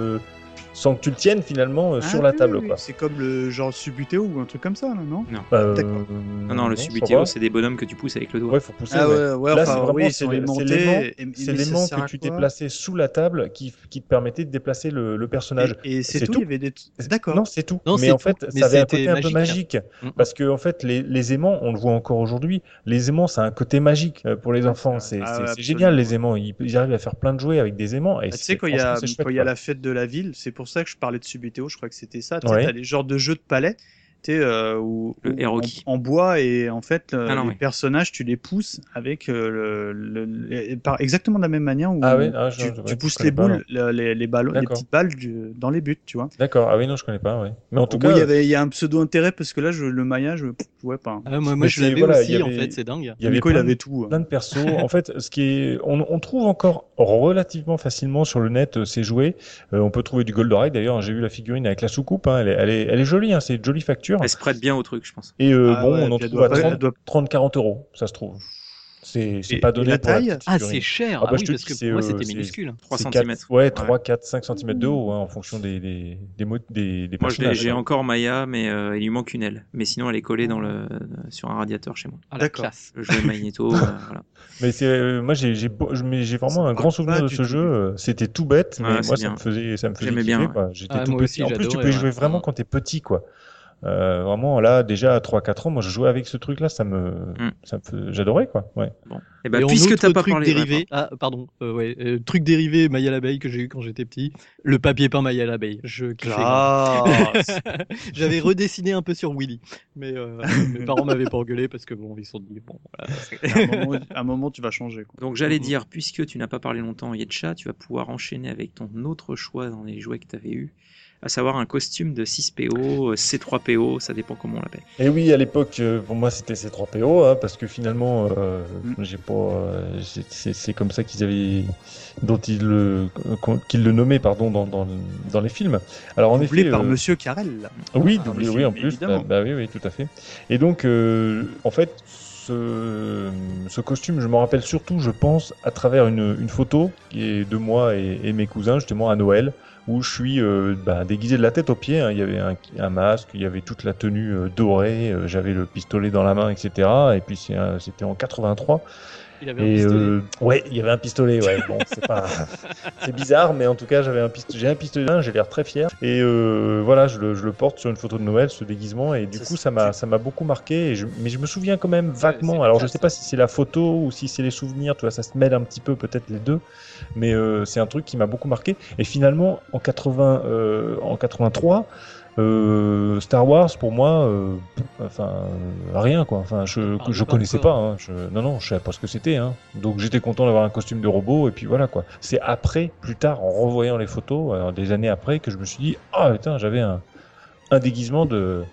sans que tu le tiennes finalement Ah sur la oui, table. oui, Quoi. c'est comme le genre Subutéo ou un truc comme ça, là, non D'accord. Non, le je Subutéo, crois c'est des bonhommes que tu pousses avec le pas. doigt. Ouais, faut pousser. Ah ouais. ouais, Là, enfin, c'est vraiment oui, ils c'est sont les- aimantés, c'est l'aimant, et- mais c'est ça l'aimant sert à que tu quoi déplaçais sous la table qui te permettait de déplacer le personnage. Et c'est C'est tout, tout. il y avait des... D'accord. Non, c'est tout. Non, mais c'est en tout. fait, Mais ça avait un c'était côté un peu magique. magique. Mm. Parce que en fait, les aimants, on le voit encore aujourd'hui, les aimants, ça a un côté magique pour les Ouais, enfants. c'est vrai. C'est Ah c'est- ouais, c'est absolument. génial, les aimants. Ils arrivent à faire plein de jouets avec des aimants. Et Tu sais, quand il y a, franchement, c'est chouette, quand il y a quoi. la fête de la ville, c'est pour ça que je parlais de Subutéo, je crois que c'était ça. Tu sais, Ouais. t'as les genres de jeux de palais, tu sais, où Le Heroki. en bois, et en fait, Ah non, les ouais. personnages, tu les pousses avec exactement de la même manière où Ah ouais, tu pousses connais les pas, boules, les ballons, les D'accord. petites balles dans les buts, tu vois. D'accord. Ah oui, non, je connais pas. Ouais. Mais en tout Moi, cas, il y a un pseudo intérêt parce que là, le maillage, je jouais pas. Ah, moi Mais je l'avais voilà, aussi il y en avait- fait, c'est dingue. il y avait Nico, il plein avait de- tout. plein de persos. En fait, on trouve encore relativement facilement sur le net ces jouets. On peut trouver du Goldorak d'ailleurs. Hein, j'ai vu la figurine avec la soucoupe. Hein, elle est jolie. Hein, c'est une jolie facture. Elle se prête bien au truc, je pense. Et Ah bon, ouais, on en puis elle trouve doit à pas- elle doit- 30-40 euros, ça se trouve. C'est Et- pas et donné la pour la taille petite Ah, figurine. c'est cher. Ah bah, Ah je oui, te parce dis, que c'est, pour moi euh, c'était c'est- minuscule. 3 C'est cm. Ouais, 3, 4, 5 cm de haut, hein, en fonction des Moi, personnages. j'ai encore Maya, mais il lui manque une aile. Mais sinon, elle est collée sur un radiateur chez moi. Ah, la D'accord. classe. Le jouet Magneto, voilà. Mais moi, j'ai vraiment Ça me un grand parle souvenir pas de du ce tout, jeu. du tout. C'était tout bête, Ouais, mais c'est moi, bien. ça me faisait J'aimais kiffer, bien, quoi. J'étais Ah, tout moi aussi, petit. En plus, tu j'adorais, peux y jouer ouais. vraiment quand t'es petit, quoi. Vraiment, là, déjà à 3-4 ans, moi, je jouais avec ce truc-là, j'adorais, quoi. Ouais. Bon. Et bah, Et en puisque autre t'as pas truc parlé. dérivé, pardon, truc dérivé Maya l'abeille que j'ai eu quand j'étais petit, le papier peint Maya l'abeille. Je kiffais grave. Classe. J'avais redessiné un peu sur Willy, mais mes parents m'avaient pas engueulé parce que bon, ils se sont dit bon, voilà, À un moment, tu vas changer, quoi. Donc j'allais Mhm. dire, puisque tu n'as pas parlé longtemps, Yetcha, tu vas pouvoir enchaîner avec ton autre choix dans les jouets que tu avais eu, à savoir un costume de 6PO, C3PO, ça dépend comment on l'appelle. Et oui, à l'époque, pour moi, c'était C3PO, hein, parce que finalement, j'ai pas, c'est comme ça qu'ils le nommaient, pardon, dans les films. Alors, en Doublé effet, par Monsieur Carrel. oui, dans doublé, les oui, films, en plus, évidemment. oui, tout à fait. Et donc, en fait, ce costume, je m'en rappelle surtout, je pense, à travers une photo qui est de moi et mes cousins, justement, à Noël, où je suis déguisé de la tête aux pieds, hein. Il y avait un masque, il y avait toute la tenue dorée, j'avais le pistolet dans la main, etc. Et puis c'était en 83. Il avait un pistolet. Ouais, il y avait un pistolet, ouais. Bon, c'est bizarre, mais en tout cas, j'ai un pistolet, j'ai l'air très fier. Et voilà, je le porte sur une photo de Noël, ce déguisement, et du coup, ça m'a beaucoup marqué. Mais je me souviens quand même vaguement. c'est Alors, ça, je sais pas si c'est la photo ou si c'est les souvenirs, tu vois, ça se mêle un petit peu, peut-être les deux. Mais c'est un truc qui m'a beaucoup marqué. Et finalement, en 83. Star Wars pour moi, rien quoi. Enfin, je connaissais pas. Hein. Non, je savais pas ce que c'était. Hein. Donc j'étais content d'avoir un costume de robot et puis voilà quoi. C'est après, plus tard, en revoyant les photos, des années après, que je me suis dit, ah putain, j'avais un déguisement de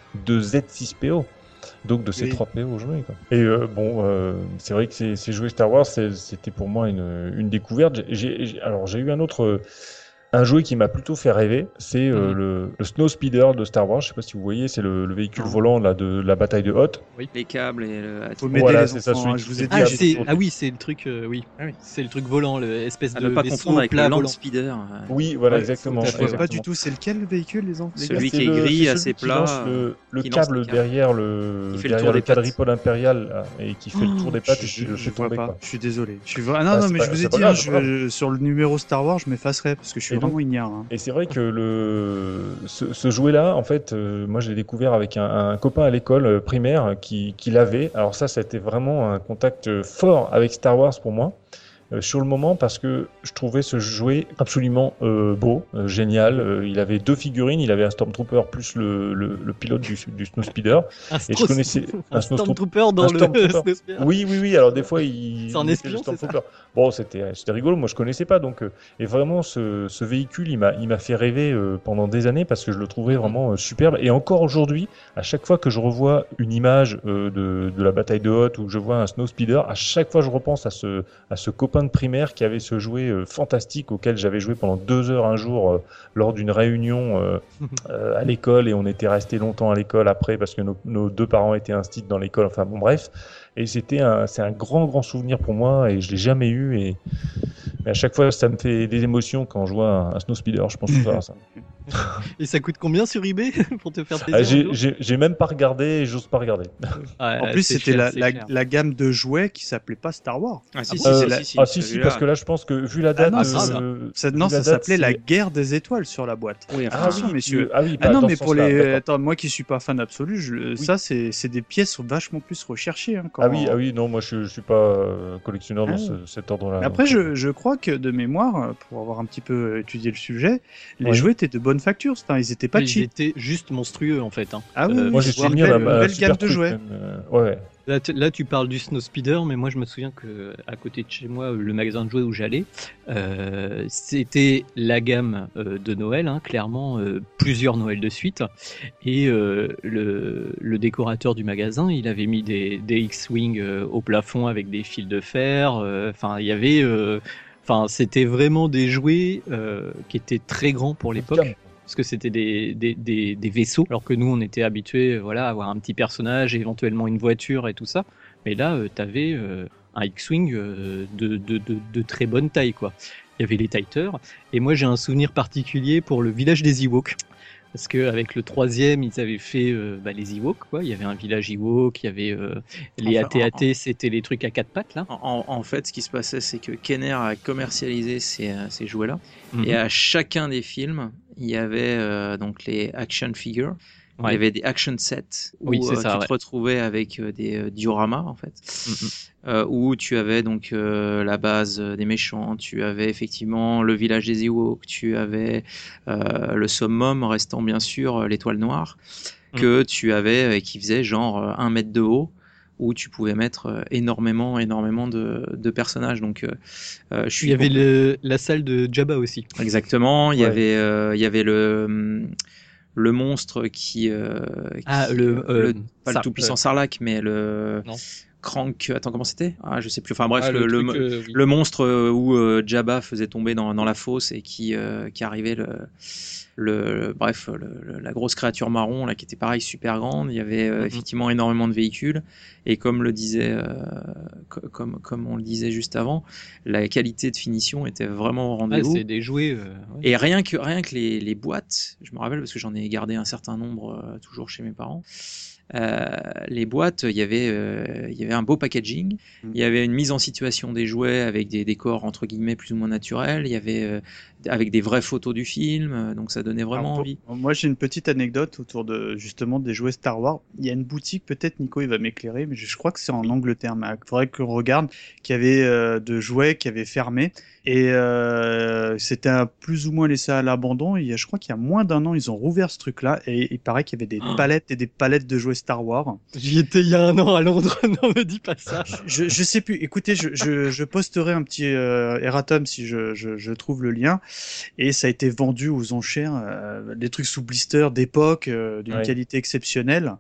Z6PO. Donc de ces 3PO joués quoi. Et c'est vrai que ces jouets Star Wars, c'était pour moi une découverte. Alors j'ai eu un jouet qui m'a plutôt fait rêver, c'est le Snow Speeder de Star Wars. Je sais pas si vous voyez, c'est le véhicule volant là, de la bataille de Hoth. Oui. Les câbles et Faut m'aider Voilà, les c'est ça, enfants, celui hein, qui je vous fait ai dit. bien. C'est le truc, oui. Ah oui. C'est le truc volant, l'espèce À de ne pas vaisseau confondre avec plat le Land volant. Speeder. Oui, voilà, Ouais, exactement. tout à Je fait, vois exactement. pas du tout, c'est lequel le véhicule, les enfants? Celui C'est qui est gris, c'est assez celui qui plat, lance le qui lance câble les câbles. derrière Qui fait le tour des pattes. quadripode impérial là, et qui fait le tour des pattes et qui le Je fait vois tomber pas, quoi. je suis désolé. Ah non, Ah, non, c'est mais pas- je vous ai c'est pas dit, grave, hein, c'est pas grave. sur le numéro Star Wars, je m'effacerai parce que je suis Et donc- vraiment ignare. Hein. Et c'est vrai que ce jouet-là, en fait, moi je l'ai découvert avec un copain à l'école primaire qui l'avait. Alors ça a été vraiment un contact fort avec Star Wars pour moi. Sur le moment parce que je trouvais ce jouet absolument beau, génial. Il avait 2 figurines, il avait un Stormtrooper plus le pilote du Snow Speeder. Et je connaissais un Stormtrooper dans un le Stormtrooper. Snow Speeder. Oui, alors des fois il C'est un mettait espion, le c'est ça Stormtrooper. Bon, c'était rigolo, moi je connaissais pas donc et vraiment ce véhicule il m'a fait rêver pendant des années parce que je le trouvais vraiment superbe et encore aujourd'hui, à chaque fois que je revois une image de la bataille de Hoth ou que je vois un Snow Speeder, à chaque fois je repense à ce copain de primaire qui avait ce jouet fantastique auquel j'avais joué pendant 2 heures un jour lors d'une réunion à l'école et on était resté longtemps à l'école après parce que nos 2 parents étaient instits dans l'école, enfin bon bref, et c'est un grand souvenir pour moi et je l'ai jamais eu mais à chaque fois ça me fait des émotions quand je vois un Snow Speeder, je pense toujours à ça. Et ça coûte combien sur eBay pour te faire plaisir? J'ai même pas regardé et j'ose pas regarder. En plus, c'était la gamme de jouets qui s'appelait pas Star Wars. Ah si, si, parce que là je pense que vu la date, ça s'appelait la guerre des étoiles sur la boîte. Oui, attention, messieurs. oui, Ah non, dans mais ce pour sens-là, les. d'accord. Attends, moi qui suis pas fan absolu, ça c'est des pièces vachement plus recherchées. Hein, quand... Ah oui, non, moi je suis pas collectionneur dans cet ordre-là. Après, donc. je crois que de mémoire, pour avoir un petit peu étudié le sujet, les Oui. jouets étaient de bonne facture. Enfin, ils étaient pas Ils cheap. étaient juste monstrueux en fait. Hein. Ah oui, Moi oui, j'ai c'est une souvenir belle, d'un belle super gamme de truc, jouets. même, ouais. Là, tu parles du Snow Speeder, mais moi je me souviens que à côté de chez moi, le magasin de jouets où j'allais, c'était la gamme de Noël, hein, clairement plusieurs Noëls de suite. Et le décorateur du magasin, il avait mis des X-Wing au plafond avec des fils de fer. Enfin, il y avait, c'était vraiment des jouets qui étaient très grands pour l'époque. Parce que c'était des vaisseaux, alors que nous on était habitués à avoir un petit personnage, éventuellement une voiture et tout ça. Mais là, t'avais un X-Wing de très bonne taille, quoi. Il y avait les Titers, et moi j'ai un souvenir particulier pour le village des Ewoks. Parce qu'avec le 3e, ils avaient fait les Ewoks, quoi. Il y avait un village Ewok, il y avait les AT-AT, c'était les trucs à 4 pattes, là. En fait, ce qui se passait, c'est que Kenner a commercialisé ces jouets-là. Et à chacun des films, il y avait donc les action figures. Ouais. Il y avait des action sets où tu te retrouvais avec des dioramas en fait, où tu avais donc la base des méchants, tu avais effectivement le village des Ewoks, tu avais le summum restant bien sûr l'étoile noire que tu avais qui faisait genre 1 mètre de haut. où tu pouvais mettre énormément de personnages. Donc, Il y avait la salle de Jabba aussi. Exactement. Il y avait le monstre pas le tout-puissant Sarlacc, mais le Crank. Attends, comment c'était ? Je sais plus. Enfin bref, le monstre où Jabba faisait tomber dans la fosse et qui arrivait la grosse créature marron là qui était pareil super grande. Il y avait effectivement énormément de véhicules et comme on le disait juste avant, la qualité de finition était vraiment au rendez-vous. C'est des jouets. Et rien que les boîtes, je me rappelle parce que j'en ai gardé un certain nombre toujours chez mes parents. Les boîtes, il y avait un beau packaging, il y avait une mise en situation des jouets avec des décors entre guillemets plus ou moins naturels, il y avait avec des vraies photos du film, donc ça donnait vraiment envie. Moi j'ai une petite anecdote autour de justement des jouets Star Wars. Il y a une boutique, peut-être Nico il va m'éclairer, mais je crois que c'est en Angleterre, mais il faudrait qu'on regarde, qui avait de jouets qui avaient fermé. Et c'était plus ou moins laissé à l'abandon. Je crois qu'il y a moins d'un an, ils ont rouvert ce truc-là et il paraît qu'il y avait des palettes et des palettes de jouets Star Wars. J'y étais il y a un an à Londres, non me dis pas ça. Je sais plus. Écoutez, je posterai un petit erratum si je trouve le lien. Et ça a été vendu aux enchères, des trucs sous blister d'époque, d'une qualité exceptionnelle.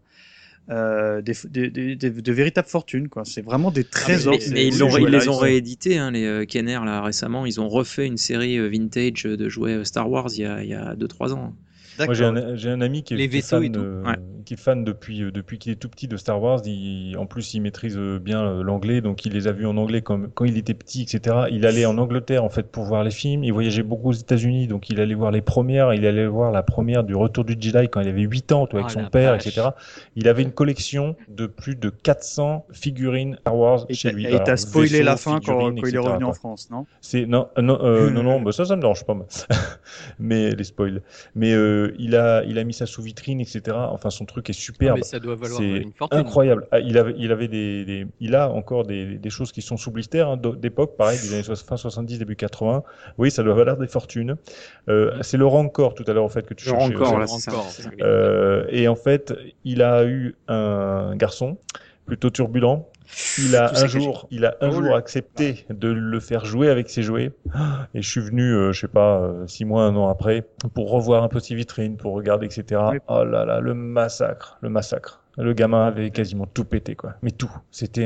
De véritables fortunes quoi. C'est vraiment des trésors. Mais ils les ont réédités les Kenner là récemment, ils ont refait une série vintage de jouets Star Wars il y a 2-3 ans. Moi j'ai un ami qui est fan depuis qu'il est tout petit de Star Wars. En plus il maîtrise bien l'anglais, donc il les a vus en anglais quand il était petit, etc. Il allait en Angleterre en fait pour voir les films. Il voyageait beaucoup aux États-Unis, donc il allait voir les premières. Il allait voir la première du Retour du Jedi quand il avait 8 ans, avec son père, etc. Il avait une collection de plus de 400 figurines Star Wars chez lui. Et t'as spoilé la fin quand il est revenu en France, non ? Non, bah ça me dérange pas. Mais les spoils. Mais il a mis ça sous vitrine, etc. Enfin, son truc est superbe. Mais ça doit valoir une fortune. Incroyable. Il a encore des choses qui sont sous blister d'époque, pareil, des années fin 70, début 80. Oui, ça doit valoir des fortunes. C'est le Rancor tout à l'heure en fait que tu cherchais. Rancor, là, c'est ça. Et en fait, il a eu un garçon plutôt turbulent. Il a un jour accepté de le faire jouer avec ses jouets. Et je suis venu, 6 mois, 1 an après, pour revoir un peu ses vitrines, pour regarder, etc. Oui. Oh là là, le massacre. Le gamin avait quasiment tout pété, quoi. Mais tout. C'était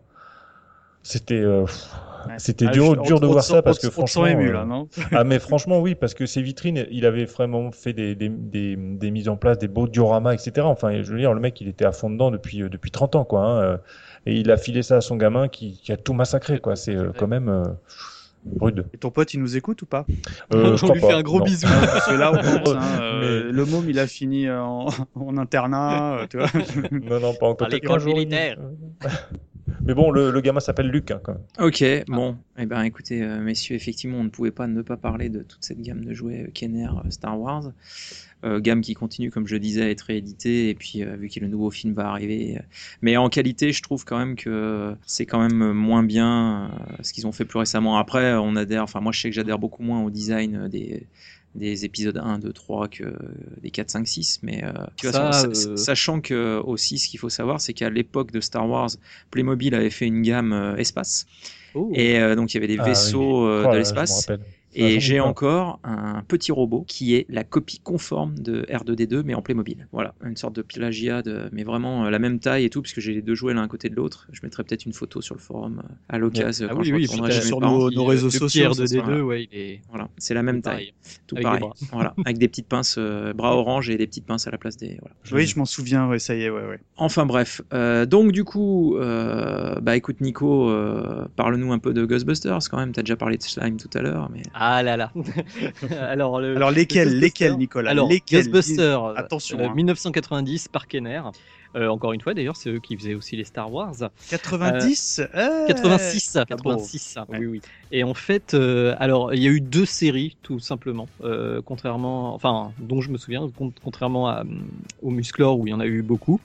dur de voir ça parce que franchement. Ému, là, non mais franchement oui, parce que ces vitrines, il avait vraiment fait des mises en place, des beaux dioramas, etc. Enfin, je veux dire, le mec, il était à fond dedans depuis 30 ans, quoi. Et il a filé ça à son gamin qui a tout massacré, quoi. C'est quand même rude. Et ton pote, il nous écoute ou pas On lui fait un gros bisou. Parce que là, on pense, le môme, il a fini en internat, tu vois. Non, pas encore. À l'école militaire. Mais bon, le gamin s'appelle Luc, quand même. Ok, bon. Eh ben, écoutez, messieurs, effectivement, on ne pouvait pas ne pas parler de toute cette gamme de jouets Kenner Star Wars. Gamme qui continue, comme je le disais, à être rééditée, et puis vu que le nouveau film va arriver. Mais en qualité, je trouve quand même que c'est quand même moins bien ce qu'ils ont fait plus récemment. Après, moi je sais que j'adhère beaucoup moins au design des épisodes 1, 2, 3 que des 4, 5, 6, mais sachant que aussi ce qu'il faut savoir, c'est qu'à l'époque de Star Wars, Playmobil avait fait une gamme espace, et donc il y avait des vaisseaux de l'espace. Et j'ai encore un petit robot qui est la copie conforme de R2D2 mais en Playmobil. Voilà, une sorte de plagiat, mais vraiment la même taille et tout, puisque j'ai les deux jouets l'un à côté de l'autre. Je mettrai peut-être une photo sur le forum à l'occasion quand je retournerai chez mes parents. Sur nos réseaux sociaux. R2D2, voilà, c'est la même taille. Tout pareil. Voilà, avec des petites pinces, bras orange et des petites pinces à la place des. Voilà. Oui, je m'en souviens. Ouais, ça y est, ouais. Enfin bref, donc du coup, écoute Nico, parle-nous un peu de Ghostbusters quand même. T'as déjà parlé de Slime tout à l'heure, mais. Ah là là. Alors lesquels, Nicolas? Alors, Ghostbusters, attention, 1990 par Kenner. Encore une fois, d'ailleurs, c'est eux qui faisaient aussi les Star Wars. 90 86. Oui. Et en fait, alors, il y a eu 2 séries, tout simplement. Dont je me souviens, contrairement au Musclor, où il y en a eu beaucoup.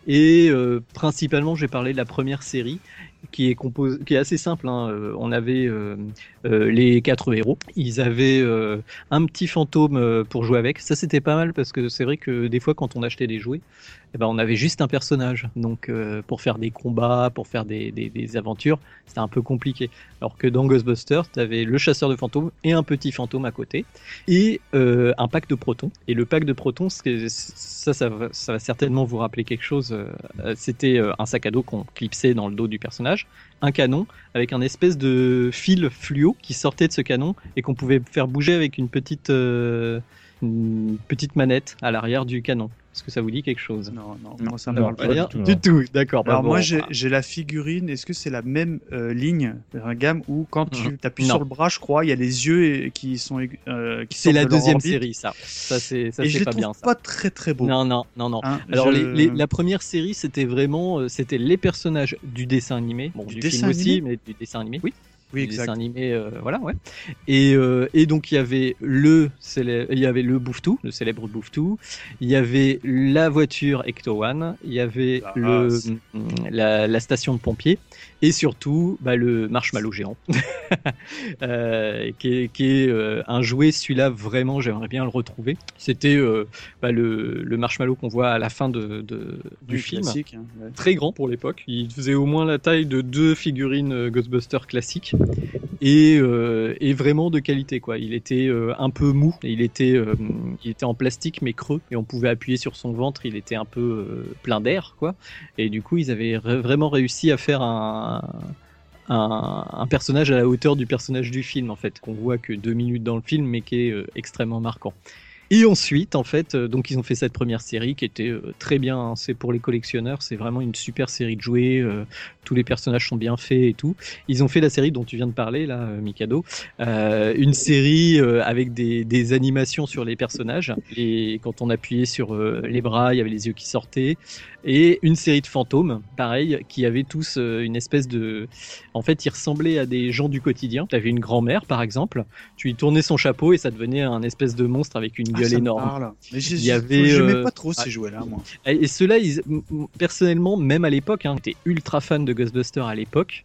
Et principalement, j'ai parlé de la première série qui est assez simple. On avait les 4 héros. Ils avaient un petit fantôme pour jouer avec. Ça, c'était pas mal parce que c'est vrai que des fois, quand on achetait des jouets, on avait juste un personnage. Donc, pour faire des combats, pour faire des aventures, c'était un peu compliqué. Alors que dans Ghostbusters, tu avais le chasseur de fantômes et un petit fantôme à côté et un pack de protons. Et le pack de protons, ça va certainement vous rappeler quelque chose. C'était un sac à dos qu'on clipsait dans le dos du personnage, un canon avec un espèce de fil fluo qui sortait de ce canon et qu'on pouvait faire bouger avec une petite manette à l'arrière du canon. Est-ce que ça vous dit quelque chose? Non, moi ça me Non, parle pas pas. du tout, non. D'accord. Alors bon, moi j'ai la figurine, est-ce que c'est la même ligne, un gamme où quand tu appuies Non. sur le bras, je crois, il y a les yeux qui sont qui c'est sortent la de leur deuxième orbite. série, ça. Ça c'est Et je les pas trouve bien. Ça. pas très beaux. Non. Hein, Alors je- la première série, c'était vraiment c'était les personnages du dessin animé, bon, Du du dessin film aussi, animé mais du dessin animé. Oui. Oui, Du dessin exact. animé, voilà, ouais. Et donc il y avait il y avait le Bouffetou, le célèbre Bouffetou. Il y avait la voiture Ecto One. Il y avait la station de pompiers. Et surtout, le marshmallow géant, qui est un jouet. Celui-là, vraiment, j'aimerais bien le retrouver. C'était le marshmallow qu'on voit à la fin du Oui, film. classique, hein, ouais. Très grand pour l'époque. Il faisait au moins la taille de 2 figurines Ghostbusters classiques et vraiment de qualité, quoi. Il était un peu mou. Il était en plastique mais creux et on pouvait appuyer sur son ventre. Il était un peu plein d'air, quoi. Et du coup, ils avaient vraiment réussi à faire un personnage à la hauteur du personnage du film, en fait, qu'on voit que 2 minutes dans le film mais qui est extrêmement marquant. Et ensuite, en fait, donc ils ont fait cette première série qui était très bien. Hein. C'est pour les collectionneurs, c'est vraiment une super série de jouets. Tous les personnages sont bien faits et tout. Ils ont fait la série dont tu viens de parler là, Mikado, une série avec des animations sur les personnages. Et quand on appuyait sur les bras, il y avait les yeux qui sortaient. Et une série de fantômes, pareil, qui avaient tous une espèce de... En fait, ils ressemblaient à des gens du quotidien. Tu avais une grand-mère, par exemple. Tu lui tournais son chapeau et ça devenait un espèce de monstre avec une gueule ça me énorme. parle. Mais Il y avait, j'aimais pas trop ces jouets-là, moi. Et ceux-là, personnellement, même à l'époque, j'étais ultra fan de Ghostbusters à l'époque.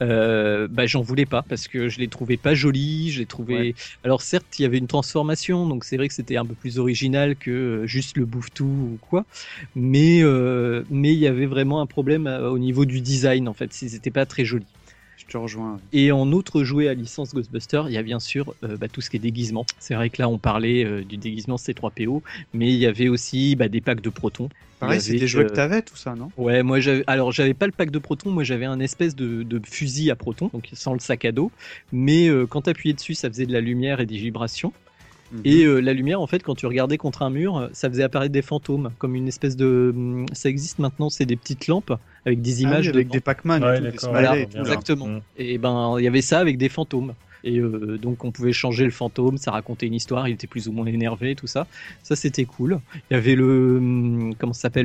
J'en voulais pas parce que je les trouvais pas jolis. Je les trouvais. Ouais. Alors certes, il y avait une transformation, donc c'est vrai que c'était un peu plus original que juste le Bouffetou ou quoi. Mais il y avait vraiment un problème au niveau du design, en fait. Ils étaient pas très jolis. Je te rejoins. Ouais. Et en autre jouet à licence Ghostbusters, il y a bien sûr tout ce qui est déguisement. C'est vrai que là, on parlait du déguisement C3PO, mais il y avait aussi des packs de protons. Pareil, Il y c'est avait, des jouets que t'avais, tout ça, non? Ouais, moi j'avais pas le pack de protons, moi j'avais un espèce de fusil à protons, donc sans le sac à dos. Mais quand t'appuyais dessus, ça faisait de la lumière et des vibrations. Et la lumière, en fait, quand tu regardais contre un mur, ça faisait apparaître des fantômes, comme une espèce de... Ça existe maintenant, c'est des petites lampes avec des images avec dedans. des Pac-Man Ouais, et tout, des d'accord. smileys Voilà, et tout. exactement. Mm. Et il y avait ça avec des fantômes. Et donc on pouvait changer le fantôme, ça racontait une histoire, il était plus ou moins énervé, tout ça. Ça c'était cool. Il y avait comment ça s'appelle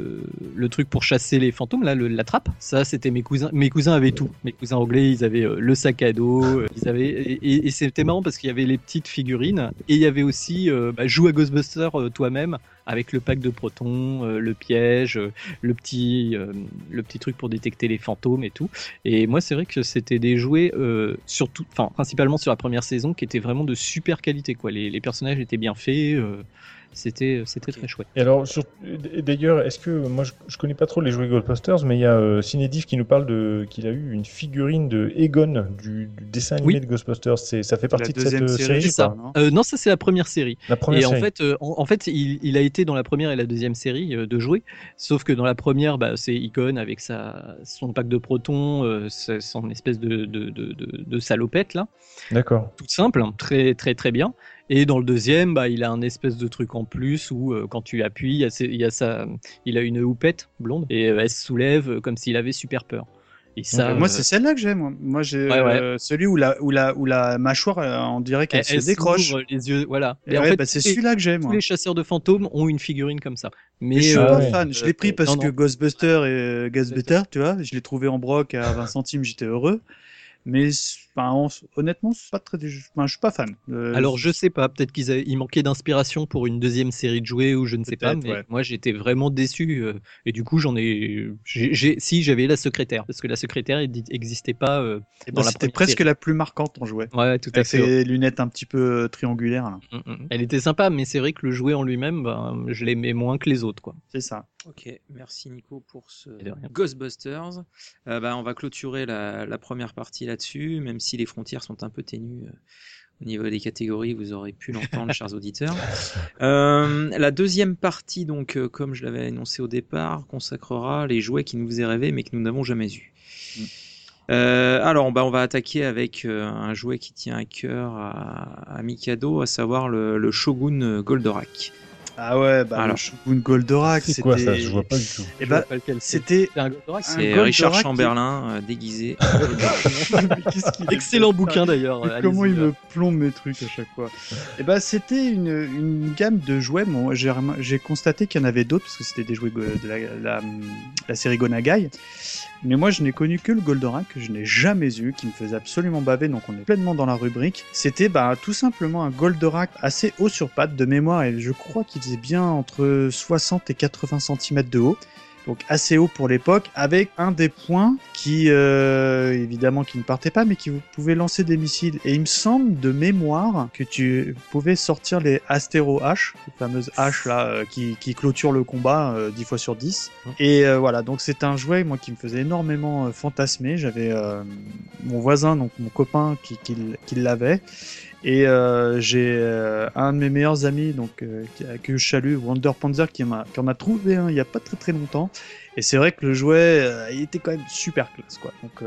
le truc pour chasser les fantômes là, la trappe. Ça c'était mes cousins. Mes cousins avaient tout. Mes cousins anglais, ils avaient le sac à dos. Ils avaient et c'était marrant parce qu'il y avait les petites figurines et il y avait aussi joue à Ghostbusters toi-même avec le pack de protons, le piège, le petit truc pour détecter les fantômes et tout. Et moi, c'est vrai que c'était des jouets, principalement sur la première saison, qui étaient vraiment de super qualité, quoi. Les personnages étaient bien faits, c'était très chouette. Et alors, d'ailleurs, est-ce que moi je connais pas trop les jouets Ghostbusters, mais il y a Cinédiff qui nous parle qu'il a eu une figurine de Egon du dessin animé de Ghostbusters. Ça fait partie de cette deuxième série, série, quoi. ça. Non, ça c'est la première série. La première Et série. en fait, il a été dans la première et la deuxième série de jouets, sauf que dans la première, c'est Icon avec son pack de protons, son espèce de salopette là, D'accord. toute simple, hein, très très très bien. Et dans le deuxième, il a un espèce de truc en plus où quand tu appuies, il a une houppette blonde et elle se soulève comme s'il avait super peur. Et ça, Moi, c'est celle-là que j'ai. Moi, j'ai Ouais. celui où la mâchoire, on dirait qu'elle se décroche. s'ouvre les yeux, voilà. Et en ouais, fait, c'est celui-là que j'ai, tous moi. les chasseurs de fantômes ont une figurine comme ça. Mais Mais je suis Ah pas ouais. fan. Je l'ai pris parce non, que non. Ghostbusters et Ghostbusters, tu vois, je l'ai trouvé en broc à 20 centimes, j'étais heureux. Mais honnêtement, c'est pas très, je suis pas fan. Alors je sais pas, peut-être qu'il manquait d'inspiration pour une deuxième série de jouets ou je ne sais pas, Peut-être, mais ouais. moi j'étais vraiment déçu et du coup si j'avais la secrétaire parce que la secrétaire n'existait pas Et dans la c'était première presque série. la plus marquante en jouet. Ouais, tout à Avec fait. ses lunettes un petit peu triangulaires, là. Elle était sympa, mais c'est vrai que le jouet en lui-même, ben, je l'aimais moins que les autres, quoi. C'est ça. Ok, merci Nico pour ce Et de rien. Ghostbusters. On va clôturer la première partie là-dessus, même si les frontières sont un peu ténues au niveau des catégories, vous aurez pu l'entendre, chers auditeurs. La deuxième partie, donc, comme je l'avais annoncé au départ, consacrera les jouets qui nous faisaient rêver mais que nous n'avons jamais eus. Alors, on va attaquer avec un jouet qui tient à cœur à Mikado, à savoir le Shogun Goldorak. Ah ouais, bah Alors. le Shogun Goldorak, C'est quoi ça? Je vois pas du tout. Et Je bah, vois pas lequel c'est. c'était C'est un Goldorak. un C'est Goldorak Richard qui- Chamberlain déguisé. Mais qu'est-ce qu'il est Excellent bête. bouquin d'ailleurs. Mais allez-y, comment il là. me plombe mes trucs à chaque fois. Et bah c'était une gamme de jouets. Bon, j'ai constaté qu'il y en avait d'autres parce que c'était des jouets de la série Gonagai. Mais moi je n'ai connu que le Goldorak que je n'ai jamais eu, qui me faisait absolument baver, donc on est pleinement dans la rubrique. C'était tout simplement un Goldorak assez haut sur pattes de mémoire et je crois qu'il faisait bien entre 60 et 80 cm de haut. Donc assez haut pour l'époque, avec un des points qui, évidemment, qui ne partait pas, mais qui vous pouvait lancer des missiles. Et il me semble de mémoire que tu pouvais sortir les Astéro H, les fameuses haches là, qui clôturent le combat 10 fois sur 10. Et voilà, donc c'est un jouet moi qui me faisait énormément fantasmer. J'avais mon voisin, donc mon copain, qui l'avait. Et j'ai un de mes meilleurs amis donc que je salue, Wonder Panzer, qui en a trouvé un il y a pas très longtemps. Et c'est vrai que le jouet il était quand même super classe quoi. Donc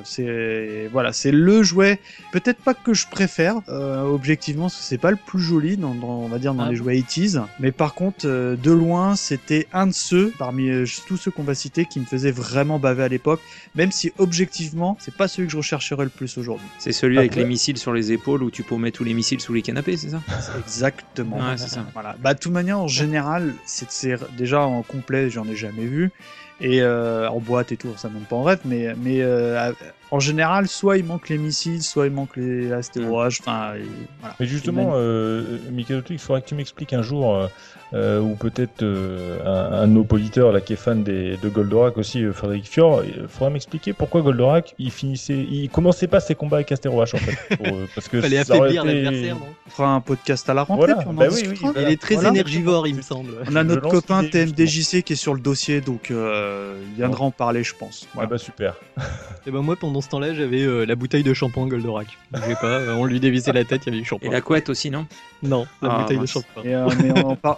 c'est le jouet, peut-être pas que je préfère objectivement, parce que c'est pas le plus joli dans on va dire dans les jouets 80s, mais par contre de loin c'était un de ceux parmi tous ceux qu'on va citer qui me faisait vraiment baver à l'époque, même si objectivement c'est pas celui que je rechercherais le plus aujourd'hui. C'est celui avec Après- les missiles sur les épaules où tu paumais tous les missiles sous les canapés, c'est ça? Exactement. Ouais, c'est ça. Voilà. Bah, de toute manière, en général, c'est déjà en complet, j'en ai jamais vu. Et en boîte et tout, ça monte pas en rêve, mais en général, soit il manque les missiles, soit il manque les astéroïdes. Enfin, voilà. Mais justement, Mikado, il faudrait que tu m'expliques un jour, ou peut-être un de nos auditeurs là qui est fan de Goldorak aussi, Frédéric Fior, il faudrait m'expliquer pourquoi Goldorak il commençait pas ses combats avec Astéro H en fait. Parce que Fallait ça aurait affaiblir été- l'adversaire, non? On fera un podcast à la rentrée, Voilà. puis on en Bah oui, discutera. oui, Il est très Voilà. énergivore, il me semble. On a notre Je lance copain l'idée, TMDJC qui est sur le dossier, donc il viendra en parler, je pense. Ah Voilà. bah super. Et ben moi, pendant ce temps-là, j'avais la bouteille de shampoing Goldorak. Je sais pas, on lui dévissait la tête, il y avait du Et shampoing. la couette aussi, non? Non, la Ah, bouteille de mince. shampoing. Et, mais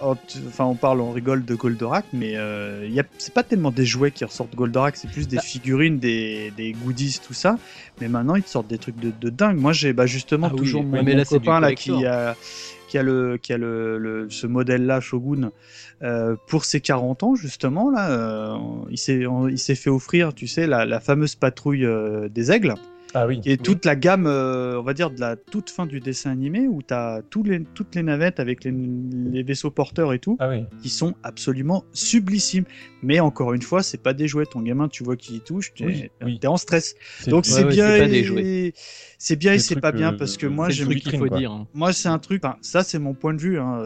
on rigole de Goldorak, mais c'est pas tellement des jouets qui ressortent Goldorak, c'est plus des figurines, des goodies, tout ça. Mais maintenant, ils te sortent des trucs de dingue. Moi, j'ai justement Ah oui, toujours ouais, mon mais là, c'est du copain là collector. qui a ce modèle-là, Shogun, pour ses 40 ans, justement. Là, il s'est fait offrir, tu sais, la fameuse patrouille des aigles. Ah oui. Et toute la gamme, on va dire, de la toute fin du dessin animé, où tu as toutes les navettes avec les vaisseaux porteurs et tout, Ah oui. qui sont absolument sublissimes. Mais encore une fois, c'est pas des jouets. Ton gamin, tu vois qu'il y touche, Oui, oui. t'es en stress. C'est- Donc Ouais, c'est ouais, bien, c'est pas des et jouets. c'est bien et Des c'est trucs, pas bien, parce que moi C'est le j'aime. truc qu'il faut quoi. dire. hein. Moi, c'est un truc. Ça, c'est mon point de vue. Hein.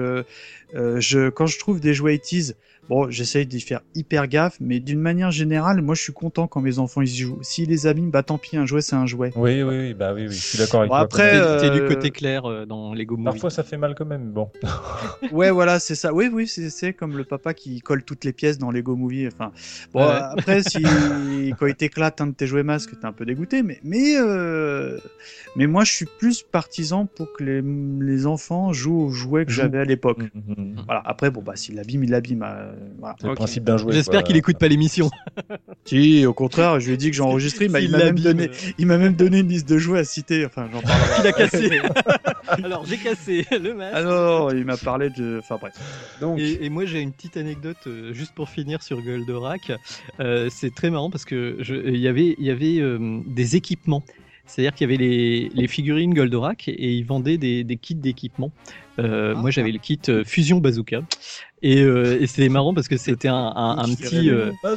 Quand je trouve des jouets 80s, bon, j'essaye d'y faire hyper gaffe, mais d'une manière générale, moi, je suis content quand mes enfants ils y jouent. S'ils les abîment, bah tant pis, un jouet, c'est un jouet. Oui, bah oui, je suis d'accord avec Bon, toi. après, quand même. C'est du côté clair dans Lego Movie. Parfois, ça fait mal quand même. Bon. Ouais, voilà, c'est ça. Oui, c'est comme le papa qui colle toutes les pièces dans Lego Movie. Enfin, bon, Ouais. après, quand il t'éclate un de tes jouets masques, t'es un peu dégoûté, mais moi, je suis plus partisan pour que les enfants jouent aux jouets que Jouent. j'avais à l'époque. Mhm. Voilà. Après, bon, bah, s'il l'abîme, il l'abîme. Voilà. C'est le Ok. principe d'un jouet. J'espère quoi. qu'il écoute pas l'émission. Si, au contraire, je lui ai dit que j'ai enregistré, mais S'il il m'a même l'abîme, donné une liste de jouets à citer. Enfin, j'en parlerai. Il a cassé. Alors j'ai cassé le masque. Ah non, il m'a parlé de. Enfin bref. Donc, Et moi j'ai une petite anecdote juste pour finir sur Goldorak. C'est très marrant parce que il y avait des équipements. C'est-à-dire qu'il y avait les figurines Goldorak et ils vendaient des kits d'équipement. Moi j'avais le kit Fusion Bazooka Et c'était marrant parce que c'était un petit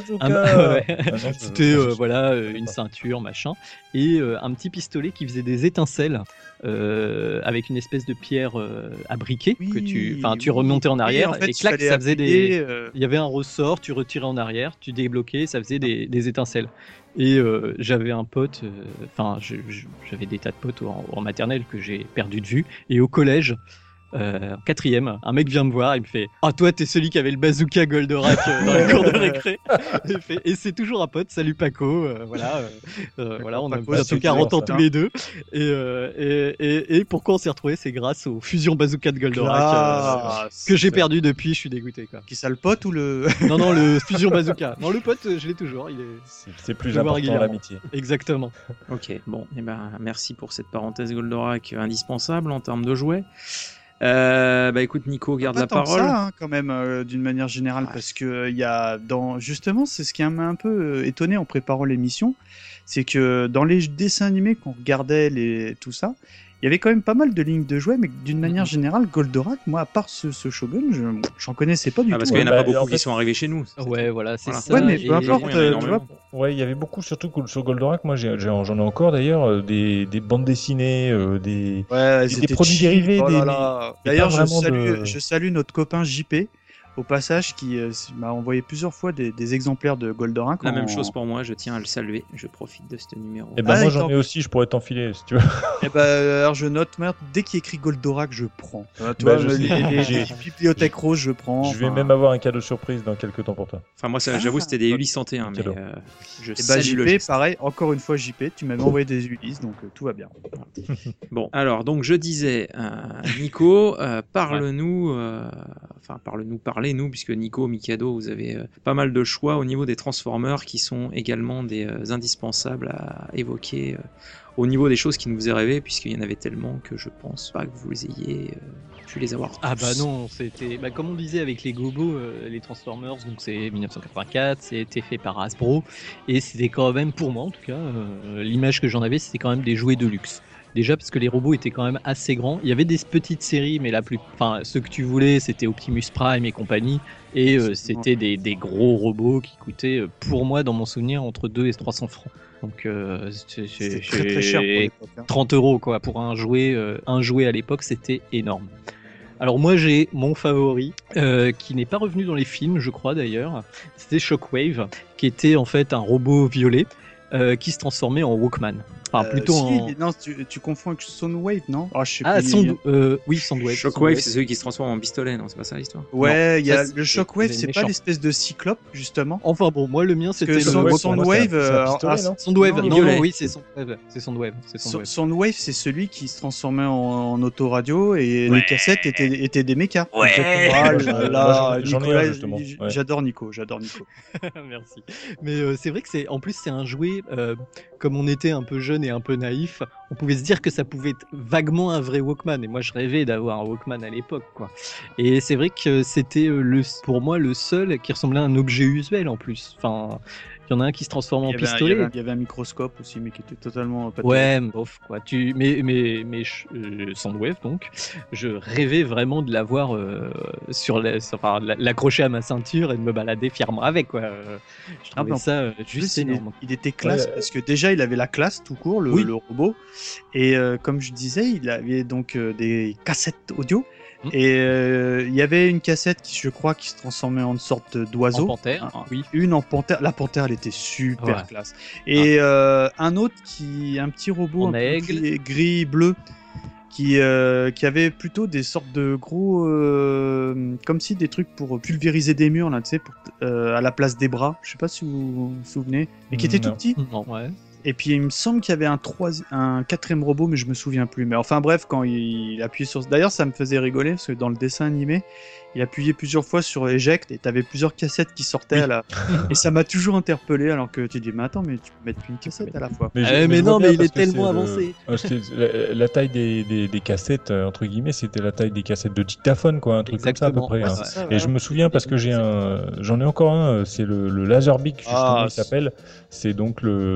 c'était voilà une ceinture machin et un petit pistolet qui faisait des étincelles avec une espèce de pierre à briquet que tu remontais en arrière et clac ça faisait il y avait un ressort, tu retirais en arrière, tu débloquais, ça faisait des étincelles. Et j'avais un pote, j'avais des tas de potes en maternelle que j'ai perdu de vue. Et au collège, en quatrième, un mec vient me voir, il me fait « Ah toi t'es celui qui avait le bazooka Goldorak dans la cour de récré !» Et c'est toujours un pote, salut Paco, voilà, on a bientôt 40 ans tous les deux. Et pourquoi on s'est retrouvés, c'est grâce au fusion bazooka de Goldorak que j'ai perdu depuis, je suis dégoûté quoi. Qui ça, le pote ou le... Non, le fusion bazooka. Non, le pote, je l'ai toujours, c'est plus important l'amitié. Exactement. Ok, bon, et merci pour cette parenthèse Goldorak indispensable en termes de jouets. Écoute, Nico, garde la parole. Ça, quand même, d'une manière générale, parce que justement, c'est ce qui m'a un peu étonné en préparant l'émission, c'est que dans les dessins animés qu'on regardait, tout ça, il y avait quand même pas mal de lignes de jouets, mais d'une manière générale, Goldorak, moi, à part ce Shogun, j'en connaissais pas du tout. Parce qu'il y en a pas beaucoup qui sont arrivés chez nous. Ouais, voilà, c'est ça. Ouais, mais peu importe, tu vois. Ouais, il y avait beaucoup, surtout sur Goldorak. Moi, j'en ai encore d'ailleurs des bandes dessinées, des produits dérivés. D'ailleurs, je salue notre copain JP. Au passage, qui m'a envoyé plusieurs fois des exemplaires de Goldorak. La même chose pour moi, je tiens à le saluer, je profite de ce numéro. Et moi j'en ai aussi, je pourrais t'enfiler si tu veux. Et alors je note, dès qu'il écrit Goldorak, je prends. Tu vois, les bibliothèques roses, je prends. Je vais même avoir un cadeau surprise dans quelques temps pour toi. Enfin, moi, j'avoue, c'était des Ulysse 101, mais je salue JP, le geste. pareil, encore une fois, JP, tu m'avais envoyé des Ulysse, donc tout va bien. Bon, alors, donc je disais, Nico, parle-nous, parlez-nous, puisque Nico, Mikado, vous avez pas mal de choix au niveau des Transformers qui sont également des indispensables à évoquer au niveau des choses qui nous faisaient rêver, puisqu'il y en avait tellement que je pense pas que vous les ayez pu les avoir tous. Ah bah non, c'était comme on disait avec les gobos, les Transformers, donc c'est 1984, c'était fait par Hasbro, et c'était quand même, pour moi en tout cas, l'image que j'en avais, c'était quand même des jouets de luxe. Déjà parce que les robots étaient quand même assez grands. Il y avait des petites séries, mais ceux que tu voulais, c'était Optimus Prime et compagnie. Et c'était des gros robots qui coûtaient, pour moi, dans mon souvenir, entre 2 et 300 francs. Donc c'était très cher pour l'époque, hein. 30 € quoi, pour un jouet à l'époque, c'était énorme. Alors moi j'ai mon favori, qui n'est pas revenu dans les films, je crois d'ailleurs. C'était Shockwave, qui était en fait un robot violet qui se transformait en Walkman. Enfin, plutôt Non, tu confonds avec Soundwave, non? Oui, Soundwave. Shockwave, c'est celui qui se transforme en pistolet, non? C'est pas ça l'histoire? Ouais, le Shockwave, c'est pas l'espèce de cyclope, justement? Enfin bon, moi le mien c'était le Soundwave. Soundwave, non, oui, c'est Soundwave. Soundwave, c'est celui qui se transformait en autoradio et les cassettes étaient des mechas. Ouais. J'en ai un, justement. J'adore Nico. Merci. Mais c'est vrai que c'est un jouet, comme on était un peu jeune et un peu naïf, on pouvait se dire que ça pouvait être vaguement un vrai Walkman, et moi je rêvais d'avoir un Walkman à l'époque quoi. Et c'est vrai que c'était pour moi le seul qui ressemblait à un objet usuel en plus. Enfin, il y en a un qui se transforme en pistolet. Il y avait un microscope aussi, mais qui était totalement pas bof quoi. Mais Soundwave donc, je rêvais vraiment de l'avoir l'accrocher à ma ceinture et de me balader fièrement avec quoi. Je trouvais ça juste énorme. Il était classe parce que déjà il avait la classe tout court, le robot, et comme je disais, il avait donc des cassettes audio. Et il y avait une cassette qui se transformait en une sorte d'oiseau. En panthère, oui. Une en panthère. La panthère, elle était super classe. Et un autre un petit robot gris-bleu qui avait plutôt des sortes de gros, comme si des trucs pour pulvériser des murs là, tu sais, à la place des bras. Je sais pas si vous vous souvenez, mais qui était tout petit. Non, ouais. Et puis il me semble qu'il y avait un quatrième robot, mais je me souviens plus. Mais enfin bref, quand il appuyait sur... D'ailleurs, ça me faisait rigoler, parce que dans le dessin animé, il appuyait plusieurs fois sur Eject, et t'avais plusieurs cassettes qui sortaient et ça m'a toujours interpellé, alors que tu dis, mais attends, mais tu peux mettre qu'une cassette à la fois. Mais il est tellement avancé. La taille des cassettes, entre guillemets, c'était la taille des cassettes de dictaphone, quoi, un truc comme ça à peu près. Ouais, hein. Et je me souviens, parce que j'en ai encore un, c'est le Laserbeak, justement, il s'appelle. C'est donc le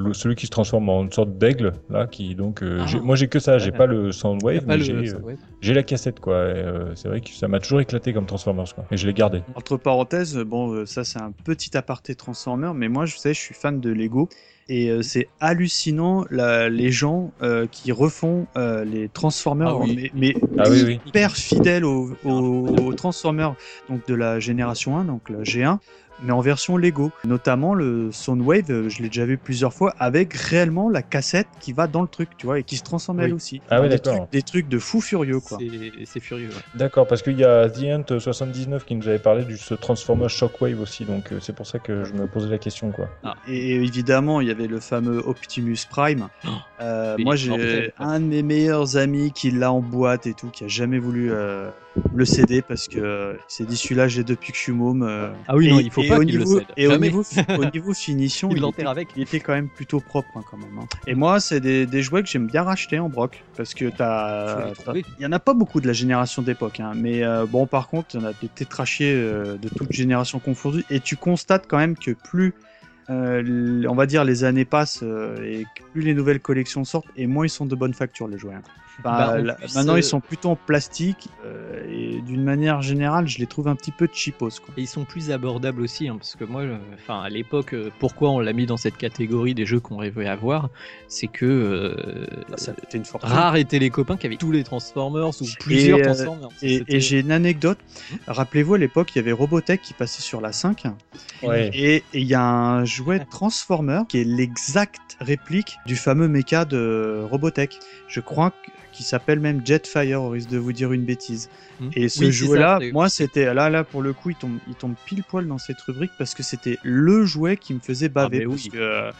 celui qui se transforme en une sorte d'aigle, là, qui donc, Ah. moi j'ai que ça, j'ai Ouais. pas le Soundwave, Pas mais le Soundwave. j'ai la cassette, quoi. Et, c'est vrai que ça m'a toujours éclaté comme Transformers, quoi. Et je l'ai gardé. Entre parenthèses, bon, ça c'est un petit aparté Transformer, mais moi, je suis fan de Lego. Et c'est hallucinant les gens qui refont les Transformers, Ah oui. mais Ah oui, oui. hyper fidèles aux Transformers donc de la génération 1, donc la G1, mais en version Lego. Notamment le Soundwave, je l'ai déjà vu plusieurs fois, avec réellement la cassette qui va dans le truc, tu vois, et qui se transforme elle Oui. aussi. Ah ouais, Des d'accord. trucs- Des trucs de fou furieux, quoi. C'est furieux. Ouais. D'accord, parce qu'il y a The Ant 79 qui nous avait parlé du ce Transformers Shockwave aussi, donc c'est pour ça que je me posais la question, quoi. Et évidemment, il y avait le fameux Optimus Prime. Oui, Moi, mortel, j'ai quoi. un de mes meilleurs amis qui l'a en boîte et tout, qui a jamais voulu le céder parce que il s'est dit celui-là, j'ai depuis que je suis môme. Ah oui, Et- non, il faut et pas au qu'il le niveau- cède. Et au Jamais. niveau finition, Il il l'enterre était, avec. il était quand même plutôt propre, hein, quand même. Hein. Et moi, c'est des jouets que j'aime bien racheter en broc parce que Faut les trouver. il y en a pas beaucoup de la génération d'époque, hein, mais bon, par contre, il y en a des tétrachiers de toute génération confondue, et tu constates quand même que plus on va dire les années passent et que plus les nouvelles collections sortent, et moins ils sont de bonne facture, les jouets. Hein. Enfin, Bah, en plus, maintenant, ils sont plutôt en plastique et d'une manière générale, je les trouve un petit peu cheapos, quoi. Et ils sont plus abordables aussi, hein, parce que moi, à l'époque, pourquoi on l'a mis dans cette catégorie des jeux qu'on rêvait avoir, c'est que Ça coûtait une fortune. rares étaient les copains qui avaient tous les Transformers ou plusieurs Transformers. Et j'ai une anecdote. Rappelez-vous, à l'époque, il y avait Robotech qui passait sur la 5. Ouais. Et il y a un jouet Transformer qui est l'exacte réplique du fameux mecha de Robotech. Je crois qui s'appelle même Jetfire, au risque de vous dire une bêtise. Et ce Oui, c'est jouet-là, ça, c'est- moi, c'était là pour le coup, il tombe pile poil dans cette rubrique parce que c'était le jouet qui me faisait baver. mais Parce oui.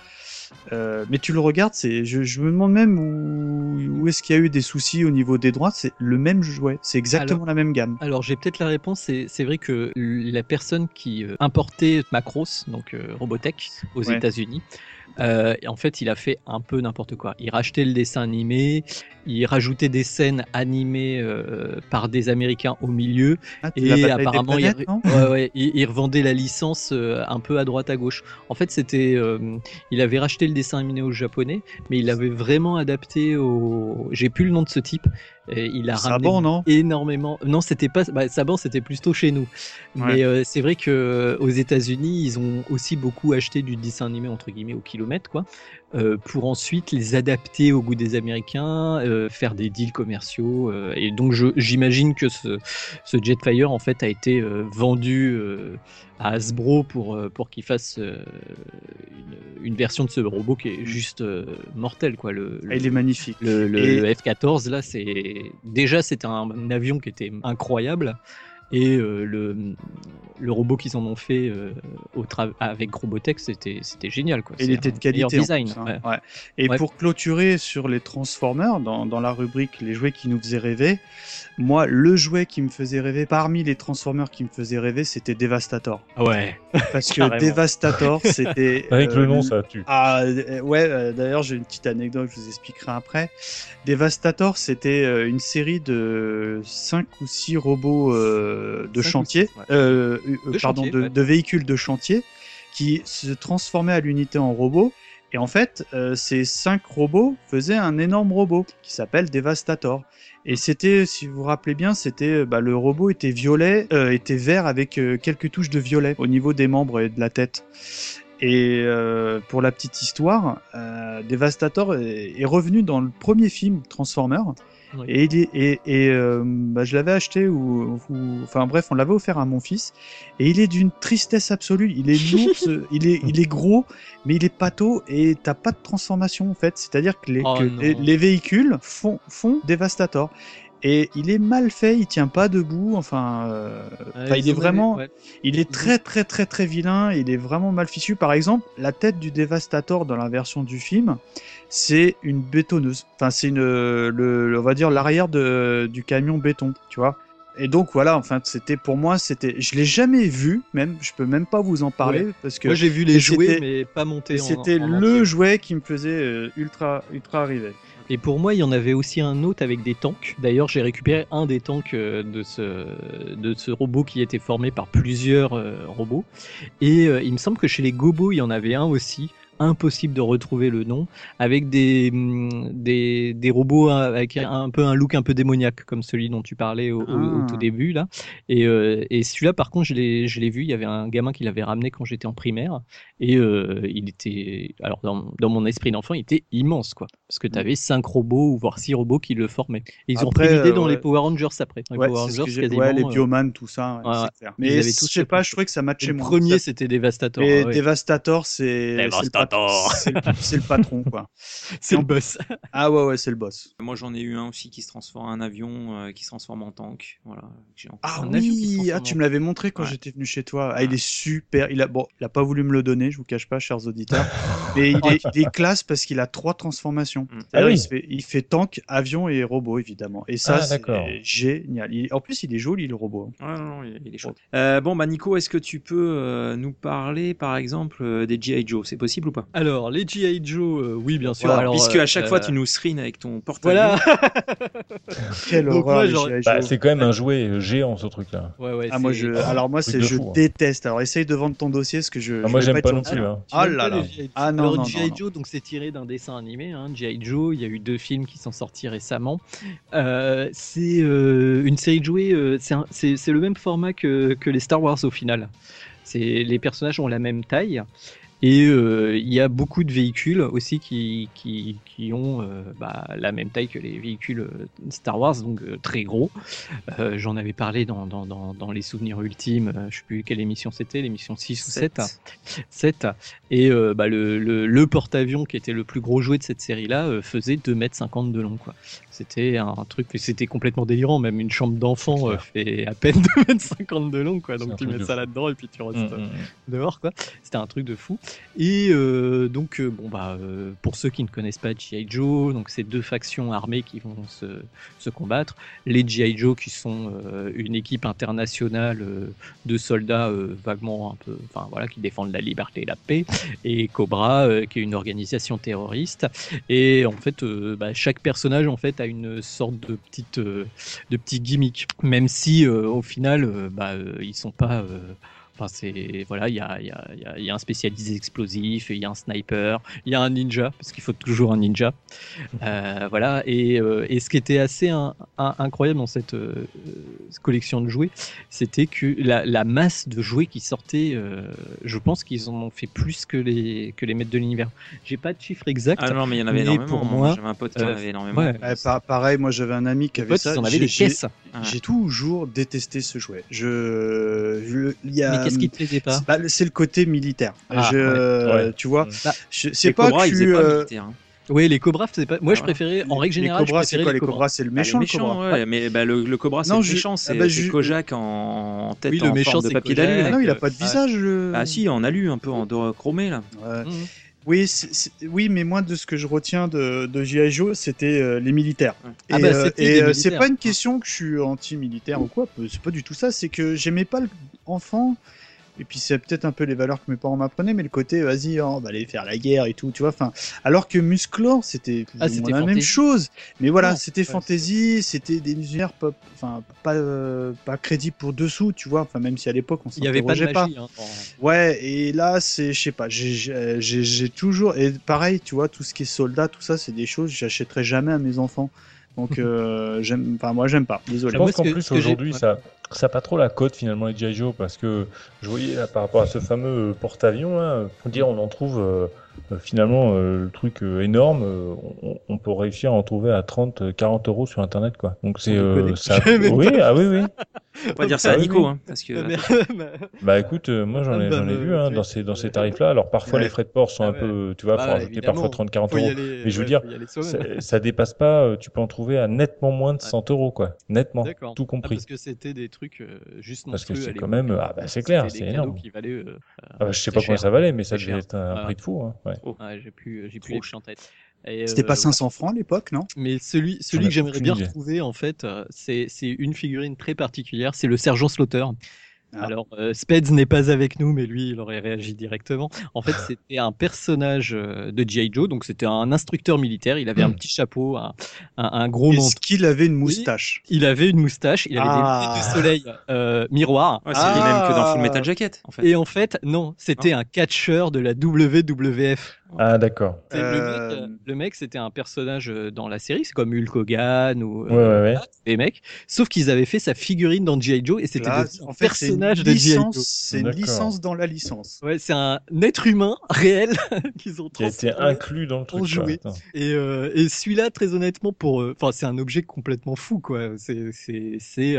que, mais tu le regardes, je me demande même où est-ce qu'il y a eu des soucis au niveau des droits. C'est le même jouet, c'est exactement la même gamme. Alors j'ai peut-être la réponse, c'est vrai que la personne qui importait Macross, donc Robotech, aux Ouais. États-Unis, en fait il a fait un peu n'importe quoi. Il rachetait le dessin animé, il rajoutait des scènes animées par des Américains au milieu, Ah, la bataille et des apparemment planètes, non il revendait la licence un peu à droite à gauche. En fait c'était, il avait racheté le dessin animé au japonais, mais il l'avait vraiment adapté au... J'ai plus le nom de ce type. Et il a ramené Saban, non énormément. Non, c'était pas. Saban, c'était plutôt chez nous. Mais c'est vrai que aux États-Unis, ils ont aussi beaucoup acheté du dessin animé entre guillemets au kilomètre, quoi, pour ensuite les adapter au goût des Américains, faire des deals commerciaux. Et donc, j'imagine que ce Jetfire en fait a été vendu à Hasbro pour qu'il fasse une version de ce robot qui est juste mortel, quoi. Ah, il est magnifique. Le F-14 là, c'était un avion qui était incroyable, et le robot qu'ils en ont fait avec Robotech, c'était génial, quoi. Et il C'est était un de qualité. meilleur design. En plus, Ouais. hein. Ouais. Et Ouais. pour clôturer sur les Transformers, dans la rubrique les jouets qui nous faisaient rêver, moi, le jouet qui me faisait rêver, parmi les Transformers qui me faisaient rêver, c'était Devastator. Ouais. Parce que Carrément. Devastator, c'était. Avec le nom, ça tue. Ah, ouais, d'ailleurs, j'ai une petite anecdote, je vous expliquerai après. Devastator, c'était une série de 5 ou 6 robots de 5 ou chantier, 6, ouais. pardon, chantier, ouais. de véhicules de chantier qui se transformaient à l'unité en robots. Et en fait, ces 5 robots faisaient un énorme robot qui s'appelle Devastator. Et c'était, si vous vous rappelez bien, c'était le robot était violet, était vert avec quelques touches de violet au niveau des membres et de la tête. Et pour la petite histoire, Devastator est revenu dans le premier film Transformers. Oui. Et je l'avais acheté enfin bref, on l'avait offert à mon fils, et il est d'une tristesse absolue. Il est lourd, il est gros, mais il est pâteau, et t'as pas de transformation en fait. C'est-à-dire que les véhicules font Devastator. Et il est mal fait, il tient pas debout, il est vraiment, il est très très très très vilain, il est vraiment mal fichu. Par exemple, la tête du Devastator dans la version du film, c'est une bétonneuse. Enfin, c'est on va dire l'arrière du camion béton, tu vois. Et donc voilà, pour moi, je l'ai jamais vu, même, je peux même pas vous en parler, parce que moi j'ai vu les jouets, mais pas monter en c'était en le entier. jouet qui me faisait ultra rêver. Et pour moi, il y en avait aussi un autre avec des tanks. D'ailleurs, j'ai récupéré un des tanks de ce robot qui était formé par plusieurs robots. Et il me semble que chez les Gobos, il y en avait un aussi, impossible de retrouver le nom, avec des robots avec un peu un look un peu démoniaque, comme celui dont tu parlais au tout début là. Et celui-là, par contre, je l'ai vu. Il y avait un gamin qui l'avait ramené quand j'étais en primaire, et il était, alors dans mon esprit d'enfant, il était immense, quoi, parce que tu avais 5 robots ou voire 6 robots qui le formaient. Et ils ont pris l'idée dans les Power Rangers après. Ouais, Power c'est ce Rangers, que quasiment, ouais, les Bioman, tout ça, ouais, c'est clair. ils Mais avaient je tous sais pas, fait je trouvais que ça matchait le moins. premier, c'était Devastator. Mais ouais. Devastator, c'est Devastator. c'est le patron, quoi. C'est le boss. Ah ouais, c'est le boss. Moi, j'en ai eu un aussi qui se transforme en un avion, qui se transforme en tank. Voilà. Ah Un avion qui se oui, transforme tu en- me l'avais montré quand Ouais. j'étais venu chez toi. Ah, il est super. Il a pas voulu me le donner, je vous cache pas, chers auditeurs. Mais il est classe parce qu'il a 3 transformations. Mm. C'est-à-dire, Ah oui. il fait tank, avion et robot, évidemment. Et ça, Ah, d'accord. c'est génial. En plus, il est joli, le robot. Ouais, non, il est chaud. Bon, bah Nico, est-ce que tu peux nous parler, par exemple, des G.I. Joe? C'est possible ou pas? Alors, les G.I. Joe, oui, bien sûr. Voilà, Alors, Puisque à chaque fois, tu nous screens avec ton porte-avions. Voilà. Quelle Donc, horreur, moi, les j'aurais- G.I. Joe. Bah, c'est quand même un jouet géant, ce truc-là. Ouais, Ah, moi, alors moi, Truc de je fou, hein. déteste. Alors, essaye de vendre ton dossier, parce que Ah, moi, vais j'aime être pas non gentil. plus. Hein. Ah là là. Ah non, Alors, non, G.I. non, Joe, donc c'est tiré d'un dessin animé, hein, G.I. Joe. Il y a eu 2 films qui sont sortis récemment. C'est une série de jouets. C'est le même format que les Star Wars au final. Les personnages ont la même taille. Et il y a beaucoup de véhicules aussi qui ont la même taille que les véhicules Star Wars, donc très gros. J'en avais parlé dans les souvenirs ultimes, je sais plus quelle émission c'était, l'émission 6 ou 7. Et le porte-avions qui était le plus gros jouet de cette série-là faisait 2,50 m de long, quoi. C'était un truc, c'était complètement délirant, même une chambre d'enfant fait à peine 2,50 m de long, quoi. C'est un Donc tu truc mets de ça fou. là-dedans et puis tu restes Mm, mm. dehors, quoi. C'était un truc de fou. Et pour ceux qui ne connaissent pas G.I. Joe, donc c'est 2 factions armées qui vont se combattre. Les G.I. Joe qui sont une équipe internationale de soldats vaguement un peu, enfin voilà, qui défendent la liberté et la paix, et Cobra qui est une organisation terroriste. Et en fait, chaque personnage en fait a une sorte de petit gimmick, même si au final, ils sont pas Enfin, c'est voilà, il y a un spécialisé explosif, il y a un sniper, il y a un ninja parce qu'il faut toujours un ninja. Voilà. Et ce qui était assez incroyable dans cette collection de jouets, c'était que la masse de jouets qui sortaient, je pense qu'ils en ont fait plus que les maîtres de l'univers. J'ai pas de chiffre exact. Ah non, mais il y en avait mais énormément. pour moi, j'avais un pote qui en avait énormément. ouais. Pareil, moi j'avais un ami qui Les avait potes, ça. ils en avaient des caisses. J'ai toujours détesté ce jouet. Il y a, Mais qu'est-ce qui te plaisait pas? c'est le côté militaire. Ah, ouais. Tu vois, Bah, c'est Les pas Cobra, que ils tu. faisaient pas militaire. Hein. Oui, les Cobras, c'est pas. Moi, je voilà. préférais, en règle Les générale, Cobras, je c'est préférais quoi les les Cobras. Cobras? C'est le Ah, méchant, le le Cobra. ouais, mais le Cobra, c'est Non, le je- méchant, ah c'est bah, c'est je- Kojak en tête Oui, le en méchant, forme de c'est papier Kojak. d'alu. Ah là. non, il a pas de Ah, visage. Ah si, en alu, un peu en chromé là. Ouais. Mhm. Oui, oui, mais moi, de ce que je retiens de G.I. Joe, c'était les militaires. Ah bah, c'était des c'est militaires. pas une question que je suis anti-militaire ou quoi, c'est pas du tout ça, c'est que j'aimais pas l'enfant, et puis c'est peut-être un peu les valeurs que mes parents m'apprenaient, mais le côté, vas-y, on va aller faire la guerre et tout, tu vois, enfin, alors que Musclor, c'était plus ou moins c'était la même fantasy. chose, mais voilà, Non, c'était ouais, fantasy, c'était des univers pas crédibles pour dessous, tu vois, enfin, même si à l'époque, on Il n'y avait pas de s'interrogeait magie. Hein, Ouais, et là, c'est, je sais pas, j'ai toujours, et pareil, tu vois, tout ce qui est soldat, tout ça, c'est des choses que j'achèterais jamais à mes enfants. Donc, moi, j'aime pas, désolé. Je moi, pense qu'en ce que plus j'ai- aujourd'hui, ouais. ça n'a pas trop la cote finalement les G.I. Joe parce que je voyais là, par rapport à ce fameux porte-avions, là, faut dire on en trouve finalement le truc énorme, on peut réussir à en trouver à 30-40 euros sur internet quoi. Donc c'est On le connaît. ça. Je savais Oui, pas. Ah oui. On va dire ça à Ah oui, Nico, oui. hein, parce que Bah écoute, moi j'en ai vu hein, dans ces tarifs-là. Alors parfois Ouais. les frais de port sont Ah un ouais. peu, tu vois, faut Bah, rajouter évidemment. parfois 30-40 Faut y euros. aller, Mais je veux ouais, dire, faut y aller soi-même. ça dépasse pas, tu peux en trouver à nettement moins de 100 euros quoi, nettement, D'accord. tout Ah, compris. parce que c'était des trucs juste Parce que monstrueux c'est à quand l'époque. même, ah bah c'est clair, C'était c'est des cadeaux énorme. qui valaient. Ah bah, je sais c'était pas combien cher. ça valait, mais ça C'était devait cher. être un Ouais. prix de fou. Hein. Ouais. Ouais, j'ai plus Trop les prix en tête. Et, C'était pas ouais. 500 francs à l'époque, non? Mais celui J'en ai que j'aimerais aucune bien idée. retrouver, en fait, c'est une figurine très particulière, c'est le sergent Slaughter. Ah. Alors, Speds n'est pas avec nous, mais lui, il aurait réagi directement. En fait, c'était un personnage de G.I. Joe, donc c'était un instructeur militaire. Il avait un petit chapeau, un gros manteau. Est-ce qu'il avait une moustache? Il avait une moustache, il avait des lunettes de soleil miroir. ouais, c'est le même que dans Full Metal Jacket, en fait. Et en fait, non, c'était un catcheur de la WWF. Ah, d'accord. Le mec, c'était un personnage dans la série, c'est comme Hulk Hogan ou Ouais. les mecs. Sauf qu'ils avaient fait sa figurine dans G.I. Joe et c'était Là, devenu un en fait, c'est une personnage de G.I. Joe. licence, c'est une D'accord. licence dans la licence. Ouais, c'est un être humain réel qu'ils ont Qui a été transformé inclus dans le truc. en quoi. jouet. Attends. Et celui-là, très honnêtement, c'est un objet complètement fou, quoi. C'est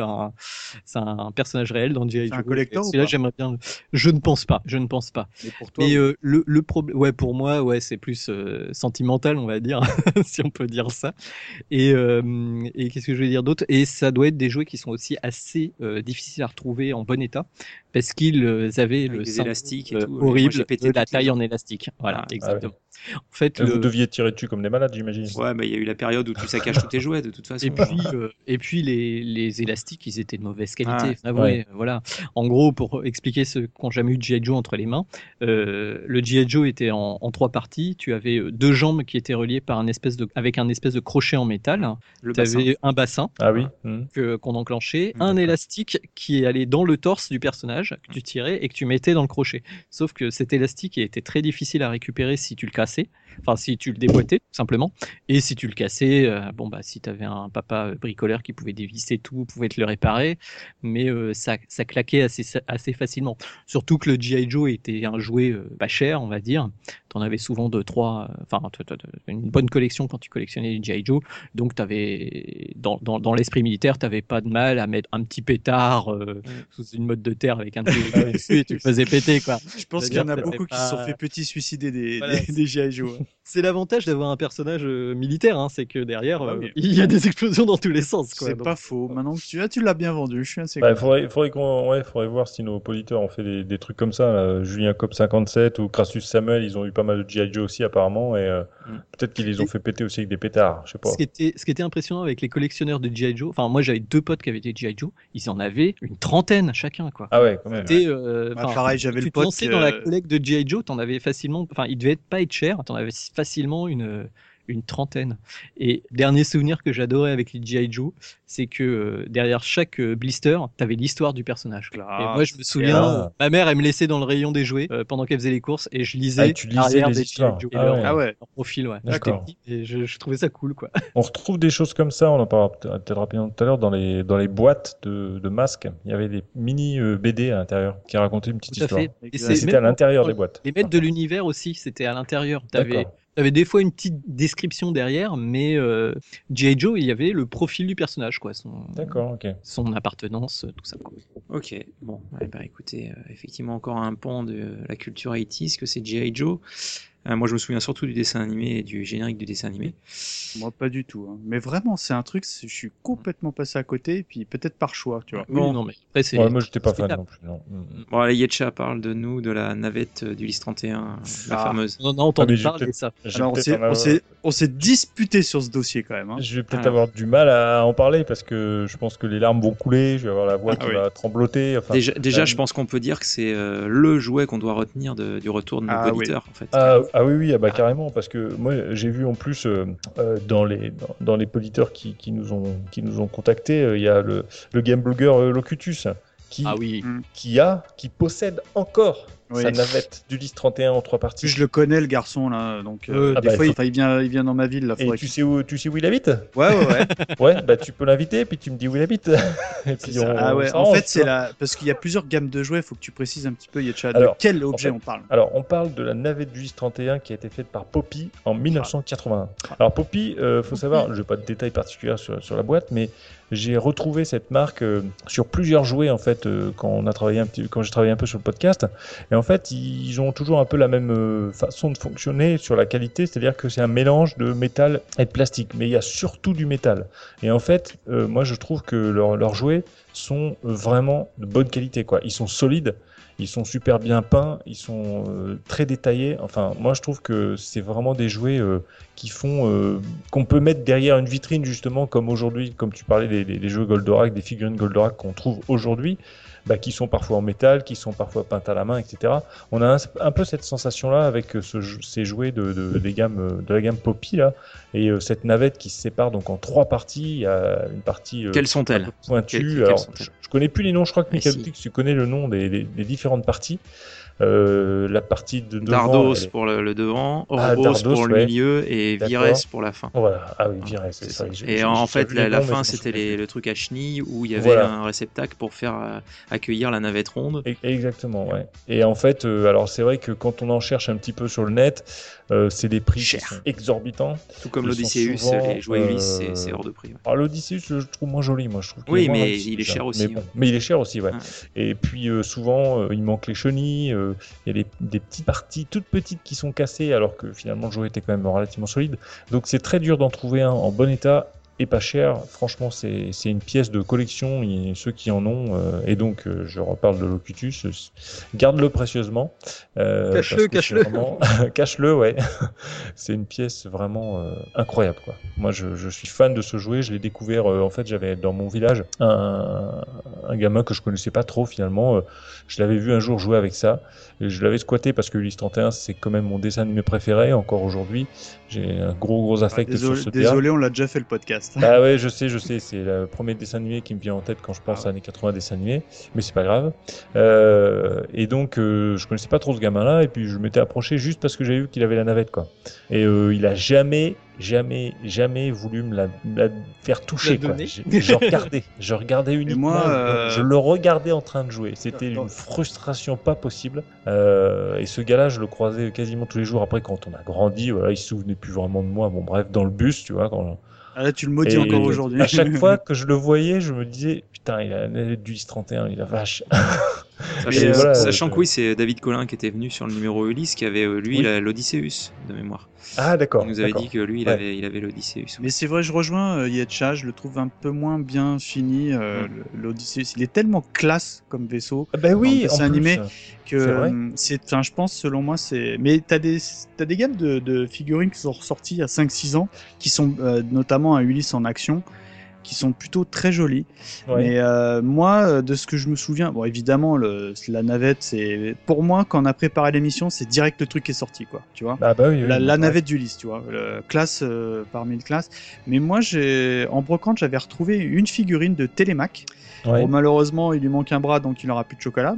un personnage réel dans G.I. C'est Joe. un collector ou Celui-là, pas j'aimerais bien. Je ne pense pas. Mais pour toi, Mais oui. le problème, ouais, pour moi, ouais, c'est plus sentimental, on va dire, si on peut dire ça. Et qu'est-ce que je vais dire d'autre? Et ça doit être des jouets qui sont aussi assez difficiles à retrouver en bon état, parce qu'ils avaient Avec le des syndrome, élastiques et tout. Moi, j'ai horrible pété de la toutes les taille dents. en élastique. Voilà, Ah, exactement. En fait, Vous deviez tirer dessus comme des malades, j'imagine. Ouais, bah il y a eu la période où tu saccages tous tes jouets de toute façon. Et puis les élastiques, ils étaient de mauvaise qualité. Ah, Avouez, voilà. En gros, pour expliquer ceux qui n'ont jamais eu de G.I. Joe entre les mains, le G.I. Joe était en 3 parties. Tu avais 2 jambes qui étaient reliées par avec un espèce de crochet en métal. le Tu bassin. avais un bassin Ah oui. qu'on enclenchait, un D'accord. élastique qui allait dans le torse du personnage que tu tirais et que tu mettais dans le crochet. Sauf que cet élastique était très difficile à récupérer si tu le cassais. Enfin, si tu le déboîtais, tout simplement. Et si tu le cassais, si tu avais un papa bricoleur qui pouvait dévisser tout, pouvait te le réparer. Mais ça claquait assez facilement. Surtout que le G.I. Joe était un jouet pas cher, on va dire. Tu en avais souvent 2-3. Une bonne collection quand tu collectionnais les G.I. Joe. Donc, dans l'esprit militaire, tu n'avais pas de mal à mettre un petit pétard sous une motte de terre avec un truc dessus et tu le faisais péter, quoi. Je pense qu'il y en a beaucoup qui se sont fait petit suicider des G.I. Joe. C'est l'avantage d'avoir un personnage militaire, hein, c'est que derrière, oui. il y a des explosions dans tous les sens. Quoi. C'est Donc, pas faux. Maintenant que tu l'as bien vendu, je suis assez Bah, content. faudrait voir si nos auditeurs ont fait des trucs comme ça. Là. Julien Cop 57 ou Crassus Samuel, ils ont eu pas mal de G.I. Joe aussi apparemment. Et peut-être qu'ils les ont fait péter aussi avec des pétards. Je sais pas. Ce qui était impressionnant avec les collectionneurs de G.I. Joe, enfin moi j'avais 2 potes qui avaient des G.I. Joe, ils en avaient une trentaine chacun, quoi. Ah ouais, quand même. C'était, Pareil, j'avais tu le te pote lançais dans la collecte de G.I. Joe, t'en avais facilement, enfin il devait pas être cher, t'en avais facilement une trentaine. Et dernier souvenir que j'adorais avec les G.I. Joe, c'est que derrière chaque blister, t'avais l'histoire du personnage. Et moi je me souviens, ma mère elle me laissait dans le rayon des jouets pendant qu'elle faisait les courses et je lisais tu lisais l'arrière les des histoires. G.I. Joe Ah et ouais. leur profil. Ouais. J'étais D'accord. petit et je trouvais ça cool, quoi. On retrouve des choses comme ça, on en parlera peut-être rapidement tout à l'heure, dans les boîtes de masques. Il y avait des mini BD à l'intérieur qui racontaient une petite Tout à histoire. fait. Et Exact. c'est C'était même à l'intérieur dans des boîtes. Les maîtres de l'univers aussi, c'était à l'intérieur. D'accord. T'avais des fois une petite description derrière, mais G.I. Joe, il y avait le profil du personnage, quoi. D'accord, ok. Son appartenance, tout ça, quoi. Ok, bon, écoutez, effectivement encore un pan de la culture 80s que c'est G.I. Joe. Moi je me souviens surtout du dessin animé et du générique du dessin animé. Moi, pas du tout. Hein. Mais vraiment, c'est un truc, je suis complètement passé à côté, et puis peut-être par choix, tu vois. Oui, Bon. non, mais après, c'est. Ouais, moi, j'étais pas fan discutable. non plus. Non. Bon, allez, Yetcha parle de nous, de la navette du Lys 31, la Ah. fameuse. On en a entendu mais j'ai parler, peut-être- ça. J'ai Alors, peut-être on s'est disputé sur ce dossier quand même. Hein. Je vais peut-être Alors. avoir du mal à en parler parce que je pense que les larmes vont couler, je vais avoir la voix qui oui. va trembloter. Enfin, Déjà je pense qu'on peut dire que c'est le jouet qu'on doit retenir du retour de nos Ah, auditeurs, en fait. oui, bah, carrément, parce que moi j'ai vu en plus dans les auditeurs qui nous ont contactés, il y a le game blogger Locutus qui, Ah oui. qui possède encore Oui. sa navette du Lys 31 en 3 parties. Je le connais, le garçon, là. Donc, Ah des bah, fois, il il vient dans ma ville. Là, Et faudrait tu sais où il habite? Ouais. Ouais, bah tu peux l'inviter, puis tu me dis où il habite. Et puis Ah ouais, en s'arrange, fait, tu c'est vois. parce qu'il y a plusieurs gammes de jouets, il faut que tu précises un petit peu, Yetcha, de Alors, quel objet en fait, on parle. Alors, on parle de la navette du Lys 31 qui a été faite par Poppy en 1981. Alors, Poppy, faut savoir, je n'ai pas de détails particuliers sur la boîte, mais j'ai retrouvé cette marque sur plusieurs jouets en fait quand j'ai travaillé un peu sur le podcast. Et en fait, ils ont toujours un peu la même façon de fonctionner sur la qualité, c'est-à-dire que c'est un mélange de métal et de plastique, mais il y a surtout du métal. Et en fait, moi, je trouve que leurs jouets sont vraiment de bonne qualité, quoi. Ils sont solides. Ils sont super bien peints, ils sont très détaillés. Enfin, moi, je trouve que c'est vraiment des jouets qui font qu'on peut mettre derrière une vitrine justement, comme aujourd'hui, comme tu parlais des jeux Goldorak, des figurines Goldorak qu'on trouve aujourd'hui, qui sont parfois en métal, qui sont parfois peintes à la main, etc. On a un peu cette sensation-là avec ces jouets de la gamme Poppy là, et cette navette qui se sépare donc en 3 parties. Il y a une partie Quelles sont-elles pointue. Alors, je connais plus les noms. Je crois que Michael Tix, tu connais le nom des différentes parties. La partie de devant, Dardos pour le devant, Orobos pour le milieu et Vires pour la fin. Voilà, ah oui, Vires, c'est ça. Et en fait, la fin, c'était le truc à chenilles où il y avait un réceptacle pour faire accueillir la navette ronde. Exactement, ouais. Et en fait, alors c'est vrai que quand on en cherche un petit peu sur le net, c'est des prix qui sont exorbitants. Tout comme l'Odysseus, les jouets Ulysse, c'est hors de prix. Ouais. Alors l'Odysseus, je trouve moins joli, moi je trouve. Oui, mais il est cher aussi. Mais il est cher aussi, ouais. Et puis souvent, il manque les chenilles. Il y a des petites parties toutes petites qui sont cassées, alors que finalement le jouet était quand même relativement solide. Donc c'est très dur d'en trouver un en bon état et pas cher. Franchement, c'est une pièce de collection. Ceux qui en ont, et donc je reparle de Locutus, garde-le précieusement. Cache-le. Cache-le, ouais. C'est une pièce vraiment incroyable, quoi. Moi, je suis fan de ce jouet. Je l'ai découvert, en fait, j'avais dans mon village un gamin que je connaissais pas trop finalement. Je l'avais vu un jour jouer avec ça. Et je l'avais squatté parce que Ulysse 31, c'est quand même mon dessin animé préféré encore aujourd'hui. J'ai un gros affect sur ce Désolé, on l'a déjà fait le podcast. Ah ouais, je sais, c'est le premier dessin animé qui me vient en tête quand je pense à années 80 dessin animé, mais c'est pas grave. Et donc, je connaissais pas trop ce gamin-là, et puis je m'étais approché juste parce que j'avais vu qu'il avait la navette, quoi. Et il a jamais voulu me la faire toucher, quoi. Je regardais uniquement, moi, je le regardais en train de jouer. C'était une frustration pas possible. Et ce gars-là, je le croisais quasiment tous les jours. Après, quand on a grandi, voilà, il se souvenait plus vraiment de moi. Bon, bref, dans le bus, tu vois, là, tu le maudis encore aujourd'hui. À chaque fois que je le voyais, je me disais, putain, il a la navette du Ulysse 31, il a vache. Sachant que oui, c'est David Collin qui était venu sur le numéro Ulysse, qui avait l'Odysseus de mémoire. Ah d'accord. Il nous avait dit que lui, il avait l'Odysseus. Mais c'est vrai, je rejoins Yetcha, je le trouve un peu moins bien fini. L'Odysseus, il est tellement classe comme vaisseau. Ben oui, en dessin animé que je pense, selon moi, c'est. Mais t'as des gammes de figurines qui sont ressorties il y a 5-6 ans, qui sont notamment un Ulysse en action, qui sont plutôt très jolies. Mais moi, de ce que je me souviens, bon, évidemment, la navette, c'est pour moi, quand on a préparé l'émission, c'est direct le truc qui est sorti, quoi. Tu vois, la navette d'Ulysse, tu vois, classe parmi les classes. Mais moi, en brocante, j'avais retrouvé une figurine de Télémac. Bon, malheureusement, il lui manque un bras, donc il n'aura plus de chocolat,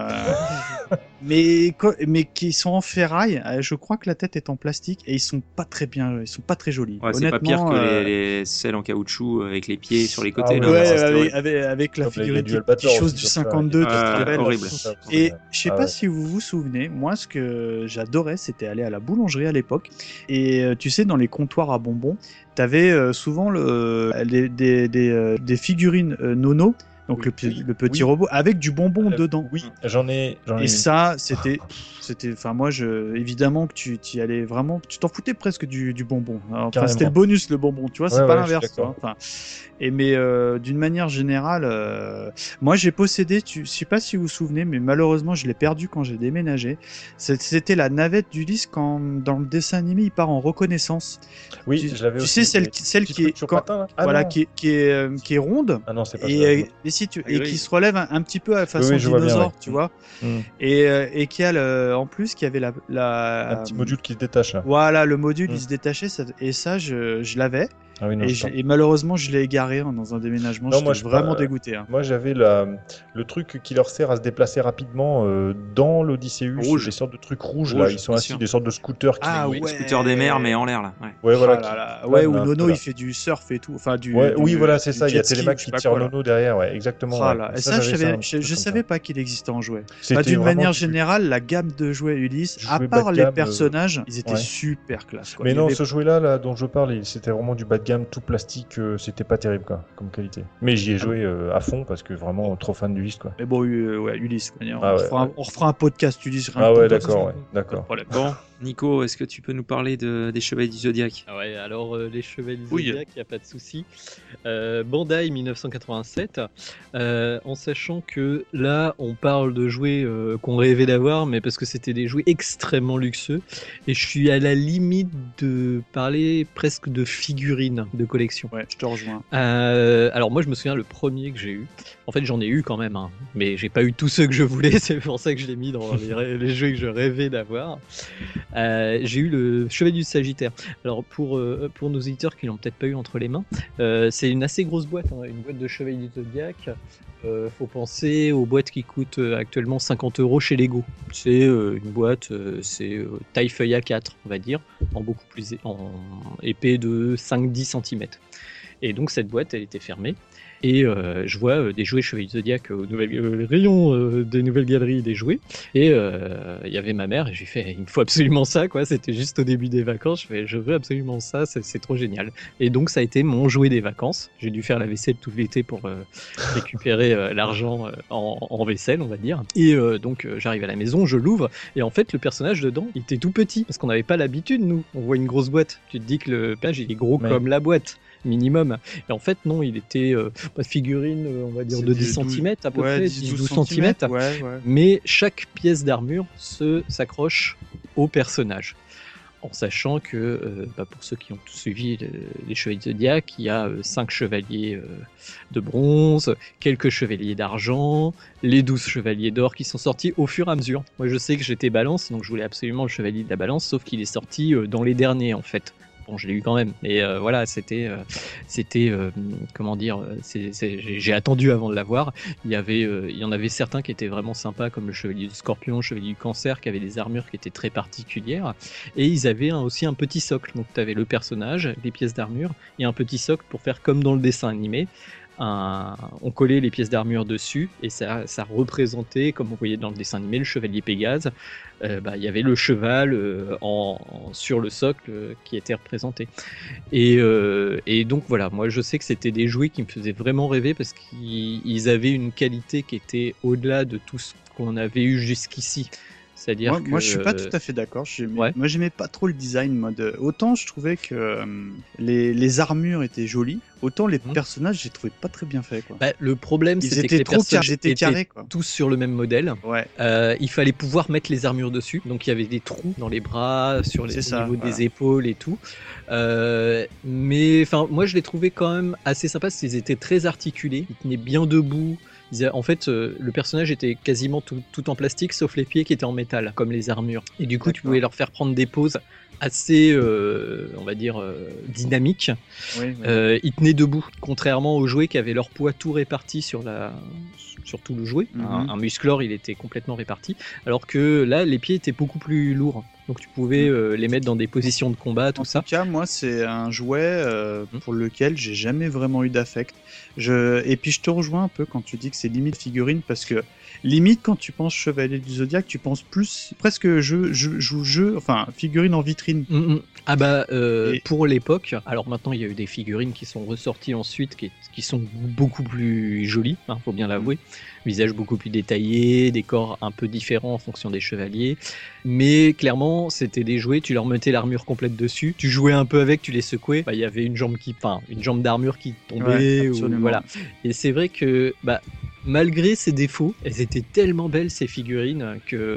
mais qui sont en ferraille. Je crois que la tête est en plastique et ils sont pas très bien, ils sont pas très jolis. Ouais, c'est pas pire que celles en caoutchouc avec les pieds sur les côtés. Avec la figurine qui chose du 52, horrible. Et je sais pas si vous vous souvenez, moi ce que j'adorais, c'était aller à la boulangerie à l'époque. Et tu sais, dans les comptoirs à bonbons, t'avais souvent des figurines Nono. Donc le petit robot avec du bonbon dedans. Oui, j'en ai. Et ça, c'était, enfin moi, évidemment que tu y allais vraiment, tu t'en foutais presque du bonbon. Enfin, c'était le bonus, le bonbon, tu vois, c'est pas l'inverse. Enfin, mais d'une manière générale, moi j'ai possédé, je sais pas si vous vous souvenez, mais malheureusement je l'ai perdu quand j'ai déménagé. C'était la navette d'Ulysse quand dans le dessin animé il part en reconnaissance. Oui, je l'avais aussi. Tu sais celle qui est qui est ronde. Ah non, c'est pas ça. Qui se relève un petit peu à façon dinosaure, tu vois. Et qui a en plus qui avait un petit module qui se détache là. Voilà, le module il se détachait et ça je l'avais. Ah oui, non, et malheureusement je l'ai égaré dans un déménagement. J'étais vraiment dégoûté. Moi j'avais le truc qui leur sert à se déplacer rapidement dans l'Odysseus, des sortes de trucs rouges là, ils sont assis, des sortes de scooters scooters des mers mais en l'air là. Ouais voilà. Où Nono il fait du surf et tout, enfin oui voilà, c'est ça, il y a Télémac qui tire Nono derrière, exactement. Et ça je savais pas qu'il existait en jouet. D'une manière générale, la gamme de jouets Ulysse, à part les personnages, ils étaient super classe. Mais non, ce jouet là dont je parle, c'était vraiment du bas de gamme, tout plastique, c'était pas terrible quoi, comme qualité. Mais j'y ai joué à fond parce que vraiment trop fan d'Ulysse quoi. Mais bon, Ulysse, on refera un podcast Ulysse. Ah ouais, d'accord. Bon, Nico, est-ce que tu peux nous parler des Chevaliers du Zodiaque? Ah ouais, alors les Chevaliers du Oui. Zodiac, il n'y a pas de souci. Bandai 1987, en sachant que là, on parle de jouets qu'on rêvait d'avoir, mais parce que c'était des jouets extrêmement luxueux. Et je suis à la limite de parler presque de figurines de collection. Ouais, je te rejoins. Alors moi, je me souviens le premier que j'ai eu. En fait, j'en ai eu quand même, hein, mais j'ai pas eu tous ceux que je voulais. C'est pour ça que je l'ai mis dans les jeux que je rêvais d'avoir. J'ai eu le Chevalier du Sagittaire. Alors pour nos éditeurs qui l'ont peut-être pas eu entre les mains, c'est une assez grosse boîte, hein, une boîte de Chevalier du Zodiac. Faut penser aux boîtes qui coûtent actuellement 50 € chez Lego. C'est une boîte, taille feuille A4, on va dire, en épais de 5-10 cm. Et donc cette boîte, elle était fermée. Et je vois des jouets Chevalier du Zodiac au rayon des nouvelles galeries des jouets. Et il y avait ma mère, et j'ai fait, il me faut absolument ça, quoi. C'était juste au début des vacances. Je fais, je veux absolument ça, c'est trop génial. Et donc ça a été mon jouet des vacances. J'ai dû faire la vaisselle tout l'été pour récupérer l'argent en vaisselle, on va dire. Et donc j'arrive à la maison, je l'ouvre, et en fait le personnage dedans, il était tout petit, parce qu'on n'avait pas l'habitude, nous. On voit une grosse boîte, tu te dis que le personnage il est gros comme la boîte. Minimum. Et en fait, non, il était pas de figurine, on va dire, de 10 cm à peu près, 10-12 cm. Ouais. Mais chaque pièce d'armure s'accroche au personnage. En sachant que, pour ceux qui ont suivi les Chevaliers de Zodiac, il y a 5 chevaliers de bronze, quelques chevaliers d'argent, les 12 chevaliers d'or qui sont sortis au fur et à mesure. Moi, je sais que j'étais balance, donc je voulais absolument le chevalier de la balance, sauf qu'il est sorti dans les derniers, en fait. Bon, je l'ai eu quand même, mais voilà, c'était comment dire, j'ai attendu avant de l'avoir. Il y en avait certains qui étaient vraiment sympas, comme le Chevalier du Scorpion, le Chevalier du Cancer, qui avaient des armures qui étaient très particulières, et ils avaient aussi un petit socle. Donc tu avais le personnage, les pièces d'armure, et un petit socle pour faire comme dans le dessin animé. On collait les pièces d'armure dessus et ça représentait, comme on voyait dans le dessin animé, le chevalier Pégase. Il y avait le cheval sur le socle qui était représenté. Et donc voilà, moi je sais que c'était des jouets qui me faisaient vraiment rêver parce qu'ils avaient une qualité qui était au-delà de tout ce qu'on avait eu jusqu'ici. C'est-à-dire moi je suis pas tout à fait d'accord. Moi j'aimais pas trop le design mode. Autant je trouvais que les armures étaient jolies, autant les personnages j'ai trouvé pas très bien faits, quoi. Le problème c'était que les personnages étaient carrés, quoi. Tous sur le même modèle. Ouais. Il fallait pouvoir mettre les armures dessus, donc il y avait des trous dans les bras, au niveau des épaules et tout. Mais enfin moi je les trouvais quand même assez sympas parce qu'ils étaient très articulés, ils tenaient bien debout. En fait, le personnage était quasiment tout en plastique, sauf les pieds qui étaient en métal, comme les armures. Et du coup, tu pouvais leur faire prendre des poses assez, on va dire, dynamiques. Oui. Ils tenaient debout, contrairement aux jouets qui avaient leur poids tout réparti sur tout le jouet. Un Musclor, il était complètement réparti, alors que là, les pieds étaient beaucoup plus lourds. Donc tu pouvais les mettre dans des positions de combat, tout ça. En tout cas, moi, c'est un jouet pour lequel j'ai jamais vraiment eu d'affect. Et puis je te rejoins un peu quand tu dis que c'est limite figurine, parce que limite quand tu penses Chevalier du Zodiac, tu penses plus presque figurine en vitrine. Pour l'époque, alors maintenant il y a eu des figurines qui sont ressorties ensuite qui sont beaucoup plus jolies, faut bien l'avouer. Visage beaucoup plus détaillé, des corps un peu différents en fonction des chevaliers. Mais clairement, c'était des jouets, tu leur mettais l'armure complète dessus, tu jouais un peu avec, tu les secouais, il y avait une jambe d'armure qui tombait. Ouais, voilà. Et c'est vrai que malgré ses défauts, elles étaient tellement belles ces figurines que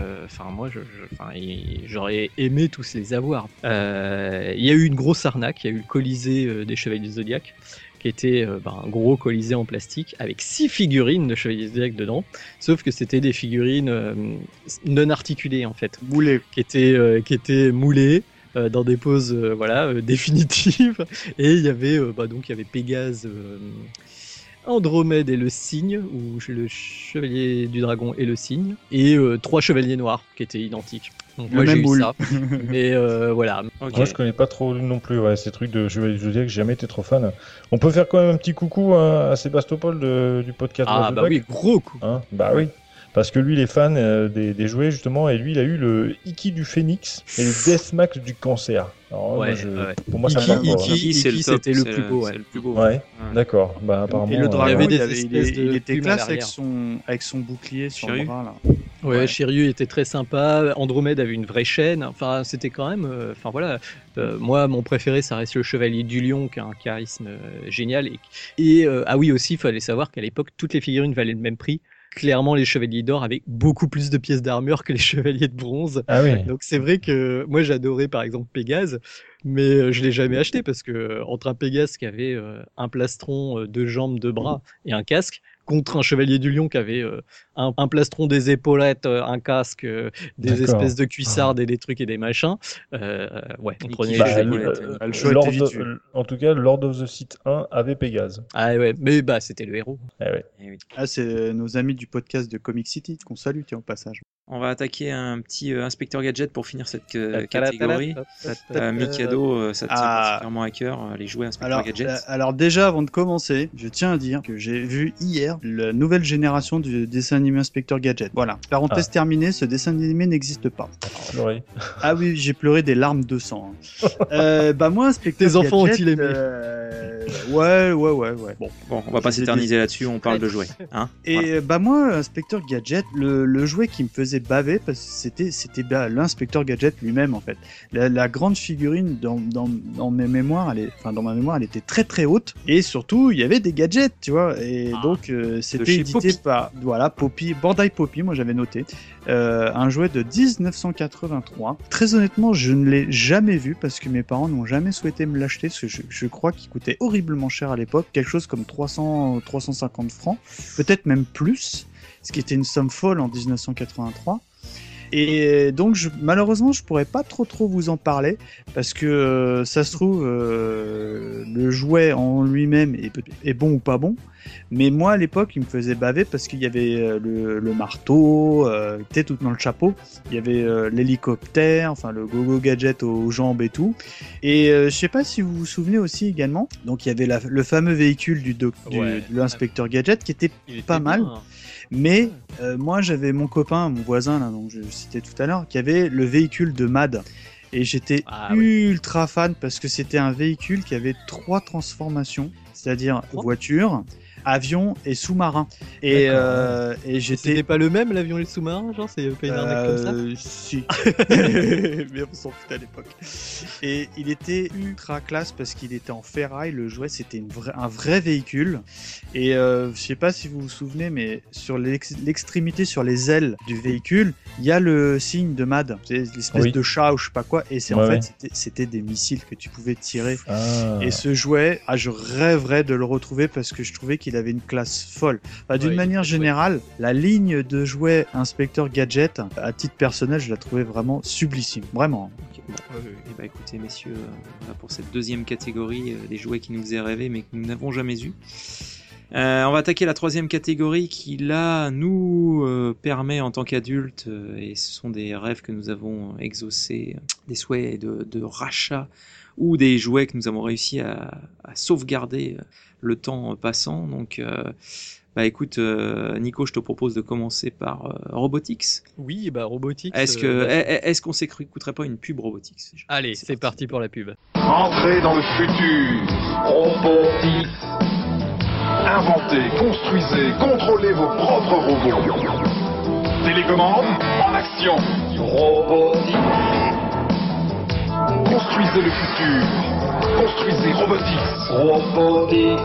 j'aurais aimé tous les avoir. Il y a eu une grosse arnaque, il y a eu le Colisée des Chevaliers du Zodiac, qui était un gros colisée en plastique avec 6 figurines de Chevalier du Zodiac dedans, sauf que c'était des figurines non articulées en fait, moulées, qui étaient moulées dans des poses définitives, et il y avait Pégase, Andromède et le cygne, ou le chevalier du dragon et le cygne, et 3 chevaliers noirs qui étaient identiques. Donc moi j'ai eu ça, mais voilà. Okay. Moi je connais pas trop non plus ces trucs de Chevalier du Zodiac, j'ai jamais été trop fan. On peut faire quand même un petit coucou à Sébastopol du podcast. Oui, gros coup. Oui. Parce que lui, il est fan des jouets, justement, et lui, il a eu le Iki du Phénix et le Deathmax du Cancer. Alors, pour moi, Iki, c'était le plus beau. C'est le plus beau. Ouais, d'accord. Apparemment, et le dragon, il était classe avec son bouclier sur le bras, là. Ouais, Ouais. Shiryu était très sympa. Andromède avait une vraie chaîne. Enfin, c'était quand même. Enfin voilà. Moi, mon préféré, ça reste le Chevalier du Lion, qui a un charisme génial. Ah oui, aussi, il fallait savoir qu'à l'époque, toutes les figurines valaient le même prix. Clairement, les Chevaliers d'Or avaient beaucoup plus de pièces d'armure que les Chevaliers de Bronze. Ah oui. Donc c'est vrai que moi, j'adorais par exemple Pégase, mais je l'ai jamais acheté parce que entre un Pégase qui avait un plastron, deux jambes, deux bras et un casque, contre un Chevalier du Lion qui avait un plastron, des épaulettes, un casque, des D'accord. espèces de cuissardes et des trucs et des machins. Ouais, on Nicky prenait Bah, les Chevaliers. le choix Lord était vite vu. en tout cas, Lord of the Sith 1 avait Pégase. Ah ouais, mais bah c'était le héros. Eh ouais. Eh oui. Ah, c'est nos amis du podcast de Comic City qu'on salue, tiens, au passage. On va attaquer un petit inspecteur gadget pour finir cette catégorie. Mikado, ça te tient Ah. particulièrement à cœur, les jouets inspecteur gadget. Alors déjà, avant de commencer, je tiens à dire que j'ai vu hier la nouvelle génération du dessin animé Inspecteur Gadget. Voilà, parenthèse terminée, ce dessin animé n'existe pas. Pleurer. Ah oui, j'ai pleuré des larmes de sang. Bah moi, Inspecteur Tes enfants Gadget, ont-ils aimé Ouais. Bon. Bon, on va pas J'ai s'éterniser là-dessus, on parle de jouets. Hein. Et Voilà. bah moi, Inspecteur Gadget, le jouet qui me faisait baver, parce que c'était l'inspecteur Gadget lui-même en fait. La grande figurine dans mes mémoires, dans ma mémoire, elle était très très haute, et surtout il y avait des gadgets, tu vois. Et donc c'était chez édité Poppy. par Poppy, Bandai Poppy, moi j'avais noté. Un jouet de 1983. Très honnêtement, je ne l'ai jamais vu parce que mes parents n'ont jamais souhaité me l'acheter parce que je crois qu'il coûtait horriblement cher à l'époque, quelque chose comme 350 francs, peut-être même plus, ce qui était une somme folle en 1983. Et donc malheureusement je pourrais pas trop vous en parler parce que ça se trouve le jouet en lui-même est bon ou pas bon, mais moi à l'époque il me faisait baver parce qu'il y avait le marteau était tout dans le chapeau, il y avait l'hélicoptère, enfin le gogo gadget aux jambes et tout, et je sais pas si vous vous souvenez aussi également, donc il y avait le fameux véhicule de l'inspecteur gadget qui était Il était pas mal. bien. Mais moi j'avais mon copain, mon voisin là, donc je citais tout à l'heure, qui avait le véhicule de Mad. Et j'étais ultra fan parce que c'était un véhicule qui avait 3 transformations, c'est-à-dire voiture, avion et sous-marin. Et j'étais... C'était pas le même l'avion et le sous-marin, genre c'est pas une arnaque comme ça. Si. Mais on s'en foutait à l'époque. Et il était ultra classe parce qu'il était en ferraille, le jouet, c'était un vrai véhicule. Et je sais pas si vous vous souvenez, mais sur l'extrémité, sur les ailes du véhicule, il y a le signe de Mad, c'est l'espèce de chat ou je sais pas quoi, et c'était des missiles que tu pouvais tirer. Et ce jouet, je rêverais de le retrouver parce que je trouvais qu'il avait une classe folle. Enfin, d'une manière générale, la ligne de jouets Inspecteur Gadget, à titre personnel, je la trouvais vraiment sublissime, vraiment. Ok, bon. Et bah écoutez messieurs, voilà pour cette deuxième catégorie des jouets qui nous faisaient rêver mais que nous n'avons jamais eu. On va attaquer la troisième catégorie qui là nous permet en tant qu'adultes, et ce sont des rêves que nous avons exaucés, des souhaits de rachat ou des jouets que nous avons réussi à sauvegarder le temps passant. Donc bah écoute Nico, je te propose de commencer par Robotix. Oui, bah Robotix. Est-ce qu'on s'écouterait pas une pub Robotix déjà ? Allez, c'est parti pour la pub. Entrez dans le futur. Robotix. Inventez, construisez, contrôlez vos propres robots. Télécommande en action. Robotix. Construisez le futur. Construisez Robotix. Robotix.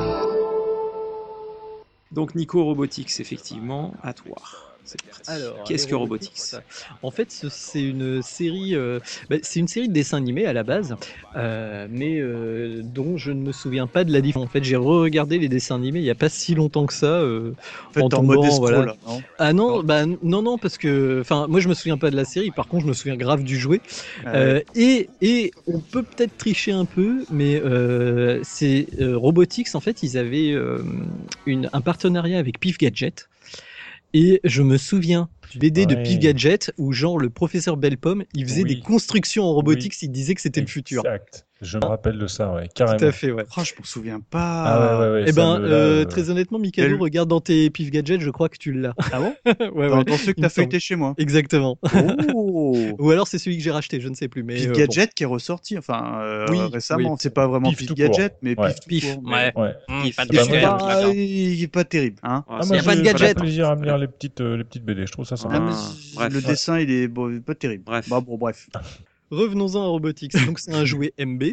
Donc Nico, Robotix, effectivement, à toi. C'est parti. Alors, qu'est-ce que Robotix ? En fait, c'est une série, c'est une série de dessins animés à la base, mais dont je ne me souviens pas de la différence. En fait, j'ai re-regardé les dessins animés il n'y a pas si longtemps que ça. En fait, en mode escroc, là, non ? Ah non, non, parce que, enfin, moi je me souviens pas de la série. Par contre, je me souviens grave du jouet. Et on peut peut-être tricher un peu, mais c'est Robotix. En fait, ils avaient un partenariat avec Pif Gadget. Et je me souviens du BD de Pif Gadget où genre le professeur Belle-Pomme, il faisait des constructions en Robotix, il disait que c'était le futur. Je me rappelle de ça, ouais, Tout carrément. à fait, ouais. Oh, je m'en souviens pas. Ah ouais, Eh ça ben, me- là, très honnêtement, Mikado, Elle- regarde dans tes pif gadgets, je crois que tu l'as. Ah bon Ouais, dans, ouais. dans ceux que il me t'as feuilleté chez moi. Exactement. Oh Ou alors c'est celui que j'ai racheté, je ne sais plus. Mais Pif bon. Gadget qui est ressorti, enfin Oui, récemment. oui. C'est pas vraiment Pif Pif tout Gadget, court. mais Ouais. Pif tout Pif, court. ouais. Ouais. Pas de Bah, sujet, moi, on est d'accord. Il est pas terrible, hein. Ah, Ah, c'est moi, y a pas de j'ai gadget. plaisir à me lire les petites BD, je trouve ça sympa. Ah, mais bref. le dessin, il est pas terrible. Bref. Bah, bon, bref. Revenons-en à Robotix. Donc c'est un jouet MB.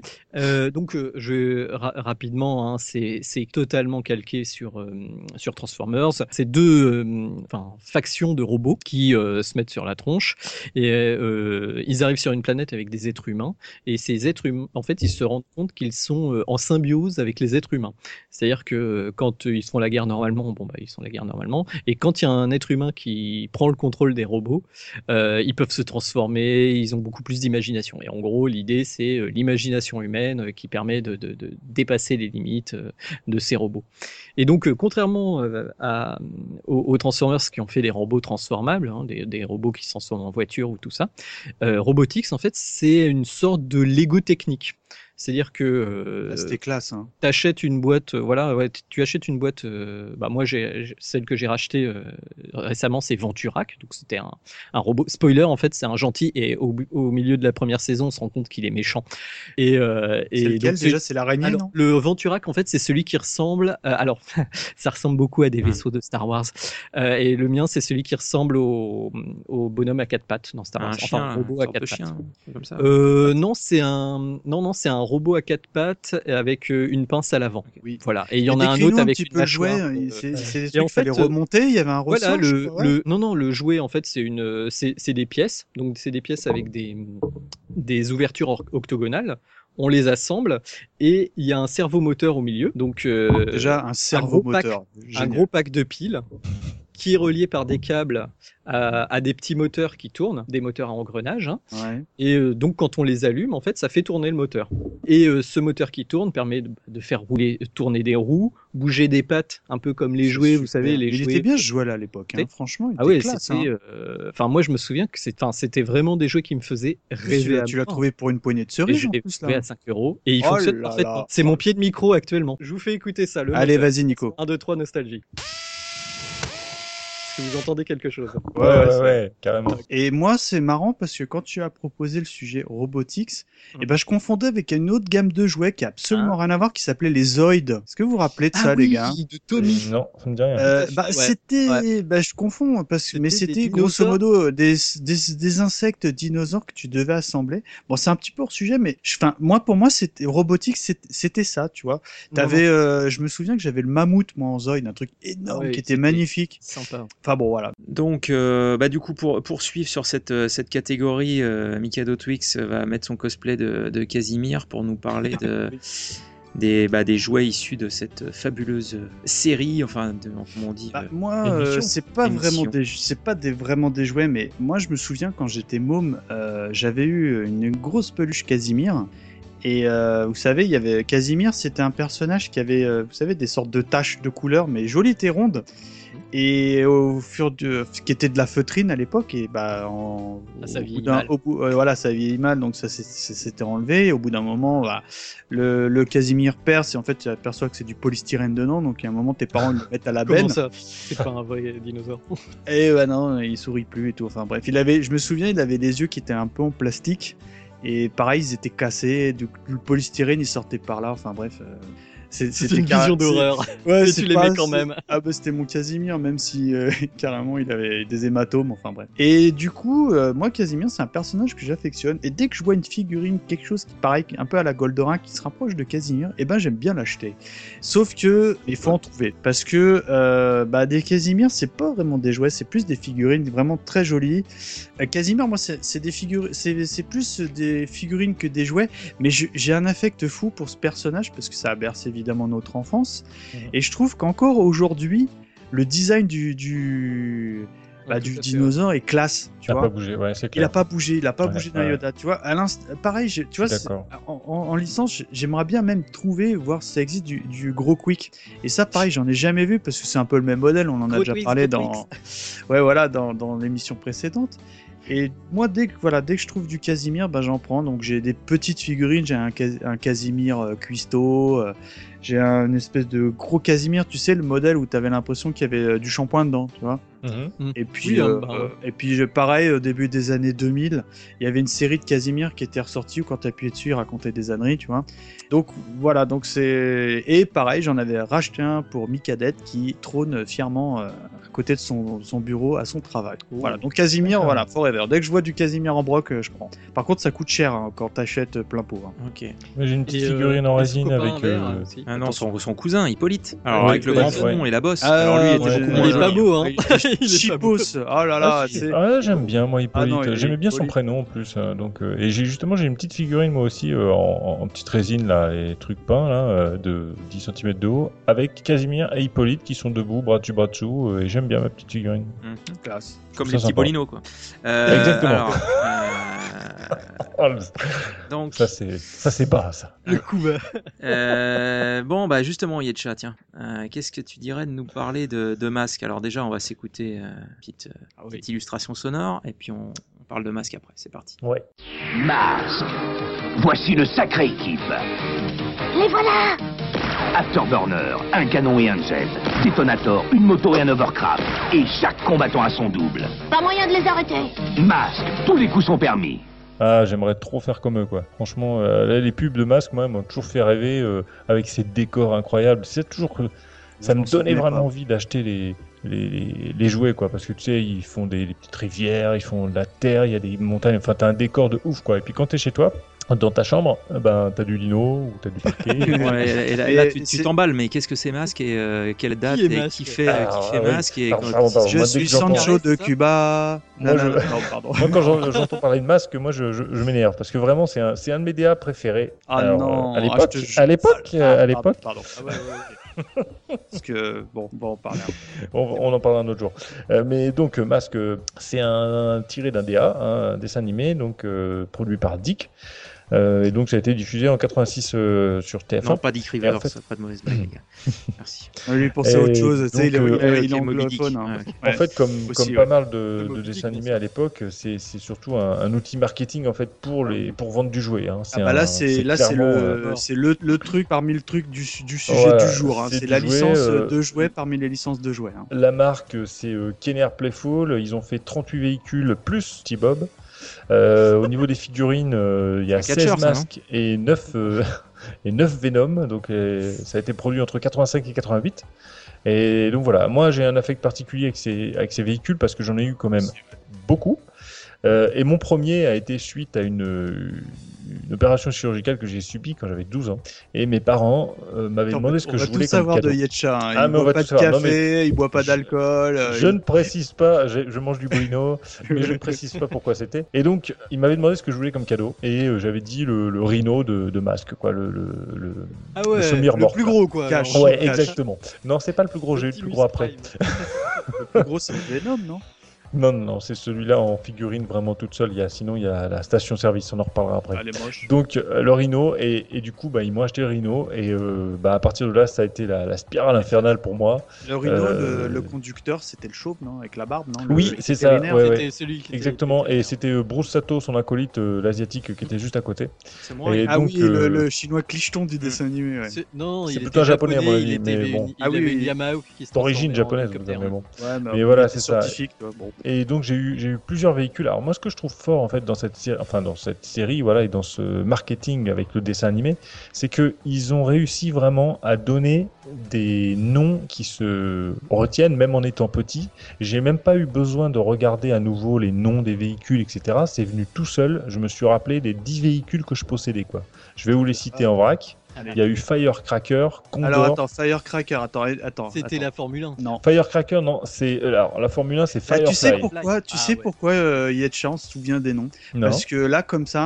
Rapidement, hein, c'est totalement calqué sur Transformers. C'est deux factions de robots qui se mettent sur la tronche et ils arrivent sur une planète avec des êtres humains. Et ces êtres humains, en fait, ils se rendent compte qu'ils sont en symbiose avec les êtres humains. C'est-à-dire que quand ils se font la guerre normalement, ils se font la guerre normalement. Et quand il y a un être humain qui prend le contrôle des robots, ils peuvent se transformer. Ils ont beaucoup plus d'imagination. Et en gros, l'idée, c'est l'imagination humaine qui permet de dépasser les limites de ces robots. Et donc, contrairement aux Transformers qui ont fait des robots transformables, hein, des robots qui se transforment en voiture ou tout ça, Robotix, en fait, c'est une sorte de Lego technique. C'est-à-dire que C'était classe, hein. tu achètes une boîte, tu achètes une boîte. Moi, celle que j'ai rachetée récemment, c'est Venturac. Donc, c'était un robot. Spoiler, en fait, c'est un gentil. Et au milieu de la première saison, on se rend compte qu'il est méchant. Et C'est lequel donc, déjà? C'est l'araignée, alors, non? le Venturac, en fait, c'est celui qui ressemble. Alors, ça ressemble beaucoup à des vaisseaux de Star Wars. Et le mien, c'est celui qui ressemble au bonhomme à quatre pattes dans Star Wars. Un chien, un robot une à sorte quatre de pattes. chien, comme ça. Non, c'est un robot à quatre pattes avec une pince à l'avant. Oui. Voilà. Et il y en a un Décris-nous autre avec petit une peu le jouet. mâchoire. C'est des et trucs en qu'il fallait fait, remonter. Il y avait un Voilà, ressort. je crois, ouais. le jouet, en fait, c'est des pièces. Donc, c'est des pièces avec des ouvertures octogonales. On les assemble et il y a un servomoteur au milieu. Donc, Déjà, un cerveau moteur. un gros pack de piles qui est relié par des câbles à des petits moteurs qui tournent, des moteurs à engrenage. Hein. Ouais. Et donc, quand on les allume, en fait, ça fait tourner le moteur. Et ce moteur qui tourne permet de faire tourner des roues, bouger des pattes, un peu comme les C'est jouets, vous super. savez, les Il jouets. était bien ce jouet-là à l'époque. Hein. Et- Franchement, il Ah était ouais, classe. c'était. Moi, je me souviens que c'était vraiment des jeux qui me faisaient rêver. Tu l'as trouvé pour une poignée de Et cerises je en l'ai plus trouvé là. à 5 € et il Oh fonctionne là parfaitement. là. C'est mon pied de micro actuellement. Je vous fais écouter ça. Le Allez, moteur. vas-y, Nico. 1, 2, 3, nostalgie. Est-ce que vous entendez quelque chose? Ouais, carrément. Et moi, c'est marrant parce que quand tu as proposé le sujet Robotix, je confondais avec une autre gamme de jouets qui a absolument rien à voir, qui s'appelait les Zoids. Est-ce que vous vous rappelez de ça, les gars? de Tommy. Non, ça me dit rien. Ouais. C'était, je confonds mais C'était des c'était grosso dinosaures. modo des insectes dinosaures que tu devais assembler. Bon, c'est un petit peu hors sujet, mais pour moi, c'était Robotix, c'était ça, tu vois. T'avais, je me souviens que j'avais le mammouth, moi, en Zoid, un truc énorme Ouais, qui était c'était magnifique. Sympa. Enfin bon, voilà. Donc, du coup, pour poursuivre sur cette catégorie, Mikado Twix va mettre son cosplay de Casimir pour nous parler des jouets issus de cette fabuleuse série, comment on dit, Moi, émission. c'est pas Émission. vraiment des jouets, mais moi, je me souviens quand j'étais môme, j'avais eu une grosse peluche Casimir. Et vous savez, il y avait Casimir, c'était un personnage qui avait, vous savez, des sortes de taches de couleurs, mais jolies et rondes. Et qui était de la feutrine à l'époque, et ça vieillit mal. Ça vieillit mal, donc ça s'était enlevé. Et au bout d'un moment, le Casimir perce, et en fait, tu aperçois que c'est du polystyrène dedans, donc à un moment, tes parents le mettent à la benne. Comment ça? C'est pas un vrai dinosaure. Et non, il sourit plus et tout. Enfin bref, je me souviens, il avait des yeux qui étaient un peu en plastique. Et pareil, ils étaient cassés, le polystyrène il sortait par là, enfin bref. C'était une vision d'horreur. Ouais, Mais tu l'aimais quand même. Ah bah c'était mon Casimir, même si carrément il avait des hématomes, enfin bref. Et du coup, moi Casimir c'est un personnage que j'affectionne, et dès que je vois une figurine, quelque chose qui paraît un peu à la Goldorak, qui se rapproche de Casimir, j'aime bien l'acheter. Sauf que il faut en trouver, parce que des Casimir c'est pas vraiment des jouets, c'est plus des figurines vraiment très jolies. Casimir, moi c'est des figurines, c'est plus des figurines que des jouets, mais j'ai un affect fou pour ce personnage parce que ça a bercé évidemment notre enfance. Et je trouve qu'encore aujourd'hui, le design du dinosaure est classe. Tu Il n'a vois. pas bougé, ouais, c'est Il clair. a pas bougé d'un ouais. iota. Tu vois, pareil, tu vois, D'accord. en licence, j'aimerais bien même voir si ça existe du gros quick. Et ça, pareil, j'en ai jamais vu parce que c'est un peu le même modèle. On en a Gros déjà Twix, parlé gros dans l'émission précédente. Et moi, dès que je trouve du Casimir, j'en prends. Donc j'ai des petites figurines, j'ai un Casimir cuistot, j'ai une espèce de gros Casimir, tu sais, le modèle où t'avais l'impression qu'il y avait du shampoing dedans, tu vois. Et puis, pareil, au début des années 2000, il y avait une série de Casimir qui était ressortie où quand t'appuyais dessus, il racontait des âneries, tu vois. Donc voilà, et pareil, j'en avais racheté un pour Micadette qui trône fièrement à côté de son bureau à son travail. Voilà, donc Casimir, voilà, forever. Dès que je vois du Casimir en broc, je prends. Par contre, ça coûte cher quand t'achètes plein pot. Ok. Moi, j'ai une petite figurine en résine avec. Ah non, son cousin, Hippolyte. Alors Ouais, avec le grand front et la bosse. Ah, Alors lui, il était ouais, beaucoup Il moins est pas joli. beau, hein. Chipos, oh là là, c'est... J'aime bien moi Hippolyte. Ah non, J'aimais bien son Hippolyte. prénom en plus. Donc et j'ai une petite figurine moi aussi en petite résine là, les trucs peints là, de 10 cm de haut, avec Casimir et Hippolyte qui sont debout, bras dessus bras dessous. Et j'aime bien ma petite figurine. classe. Comme Ça, les petits sympa. Bolino, quoi. Exactement. Alors, Oh, donc, ça c'est bas ça. Le coup bas. bon, justement, Yetcha, tiens, qu'est-ce que tu dirais de nous parler de Masque? Alors déjà, on va s'écouter une petite illustration sonore, et puis on parle de Masque après. C'est parti. Ouais. Masque. Voici une sacrée équipe. Les voilà! Afterburner, un canon et un jet. Detonator, une moto et un overcraft. Et chaque combattant a son double. Pas moyen de les arrêter. Masque, tous les coups sont permis. Ah, j'aimerais trop faire comme eux, quoi. Franchement, là, les pubs de Masque, moi, m'ont toujours fait rêver avec ces décors incroyables. C'est toujours que ça me donnait vraiment envie d'acheter les jouets, quoi. Parce que tu sais, ils font des petites rivières, ils font de la terre, il y a des montagnes. Enfin, t'as un décor de ouf, quoi. Et puis quand t'es chez toi, dans ta chambre, t'as du lino ou t'as du parquet. Ouais, et là, tu t'emballes, mais qu'est-ce que c'est Masque et quelle date Qui est et Masque qui fait oui. Masque et Pardon, quand- pardon. Je Moi, dès suis que j'entends- Sancho de Cuba. Moi, Non, pardon. Moi, quand j'entends parler de Masque, moi, je m'énerve parce que vraiment, c'est un de mes DA préférés. Ah Alors, non, à je l'époque, te jure. à l'époque, Pardon. Ah ouais. Parce que, bon, on va en parler. on en parlera un autre jour. Mais donc, Masque, c'est un tiré d'un DA, un dessin animé, donc produit par Dick. Et donc, ça a été diffusé en 86 sur TF1. Non, pas Dick Rivers, en fait- ça pas de mauvaise blague, les gars. Merci. Lui, pour c'est autre chose. Tu sais, il donc, est ok, Moby Dick. anglophone. hein. Ouais, ok. Ouais. En fait, comme aussi, pas ouais. mal de Moby Dick, dessins mais animés ça. à l'époque, c'est surtout un outil marketing en fait pour vendre du jouet. Hein. Là, c'est clairement, le truc parmi le truc du sujet Ouais, du jour. hein. c'est C'est du la jouet, licence de jouets parmi les licences de jouets. hein. La marque, c'est Kenner Playful. Ils ont fait 38 véhicules plus T-Bob. Au niveau des figurines, il y a Un 16 catcheur, ça, masques et 9 Venom. Donc, ça a été produit entre 85 et 88. Et donc voilà, moi j'ai un affect particulier avec ces véhicules parce que j'en ai eu quand même beaucoup. Et mon premier a été suite à une opération chirurgicale que j'ai subie quand j'avais 12 ans. Et mes parents m'avaient demandé ce que je voulais On va comme tout savoir cadeau. de Yetcha. hein. Ah, Il mais on boit va pas tout de savoir. Non, café, il boit pas d'alcool. Je ne précise pas, je mange du Bruno, mais je ne précise pas pourquoi c'était. Et donc, il m'avait demandé ce que je voulais comme cadeau. Et j'avais dit le rhino de Masque, quoi, le Ah ouais, semi-remorque, le plus gros quoi. Cache. alors. Ouais, Cache. exactement. Non, c'est pas le plus gros, j'ai eu le plus gros après. Le plus gros, c'est Venom, non? Non, c'est celui-là en figurine vraiment toute seule. Sinon, il y a la station-service, on en reparlera après. Elle est moche. Donc le rhino et du coup ils m'ont acheté le rhino et à partir de là ça a été la spirale infernale pour moi. Le rhino, Euh, le conducteur, c'était le chauve, non? Avec la barbe, non? Oui, Le c'est ça, vétérinaire. ouais. C'était celui qui était- Exactement, et c'était Bruce Sato, son acolyte, l'asiatique qui était juste à côté. C'est moi. Et Ah donc, oui, le chinois clicheton du dessin animé. Ouais, Non, C'est il plutôt était un japonais, à mon avis, il était- mais bon. il Ah oui, avait oui. une Yamaha qui se D'origine transformait en japonaise, hélicoptère, mais bon. Ouais, Mais voilà, il était c'est ça. scientifique, toi, bon. Et donc j'ai eu plusieurs véhicules. Alors moi ce que je trouve fort en fait dans cette série, voilà, et dans ce marketing avec le dessin animé, c'est que ils ont réussi vraiment à donner des noms qui se retiennent même en étant petit. J'ai même pas eu besoin de regarder à nouveau les noms des véhicules, etc. C'est venu tout seul. Je me suis rappelé des 10 véhicules que je possédais, quoi. Je vais vous les citer en vrac. Allez. Il y a eu Firecracker, Condor. Alors attends, Firecracker, attends. C'était attends. la Formule 1. Non. Firecracker, non, c'est alors la Formule 1, c'est Ah, Firefly. tu sais pourquoi Ah, ouais. Yetcha, on se souvient des noms. Non. Parce que là, comme ça,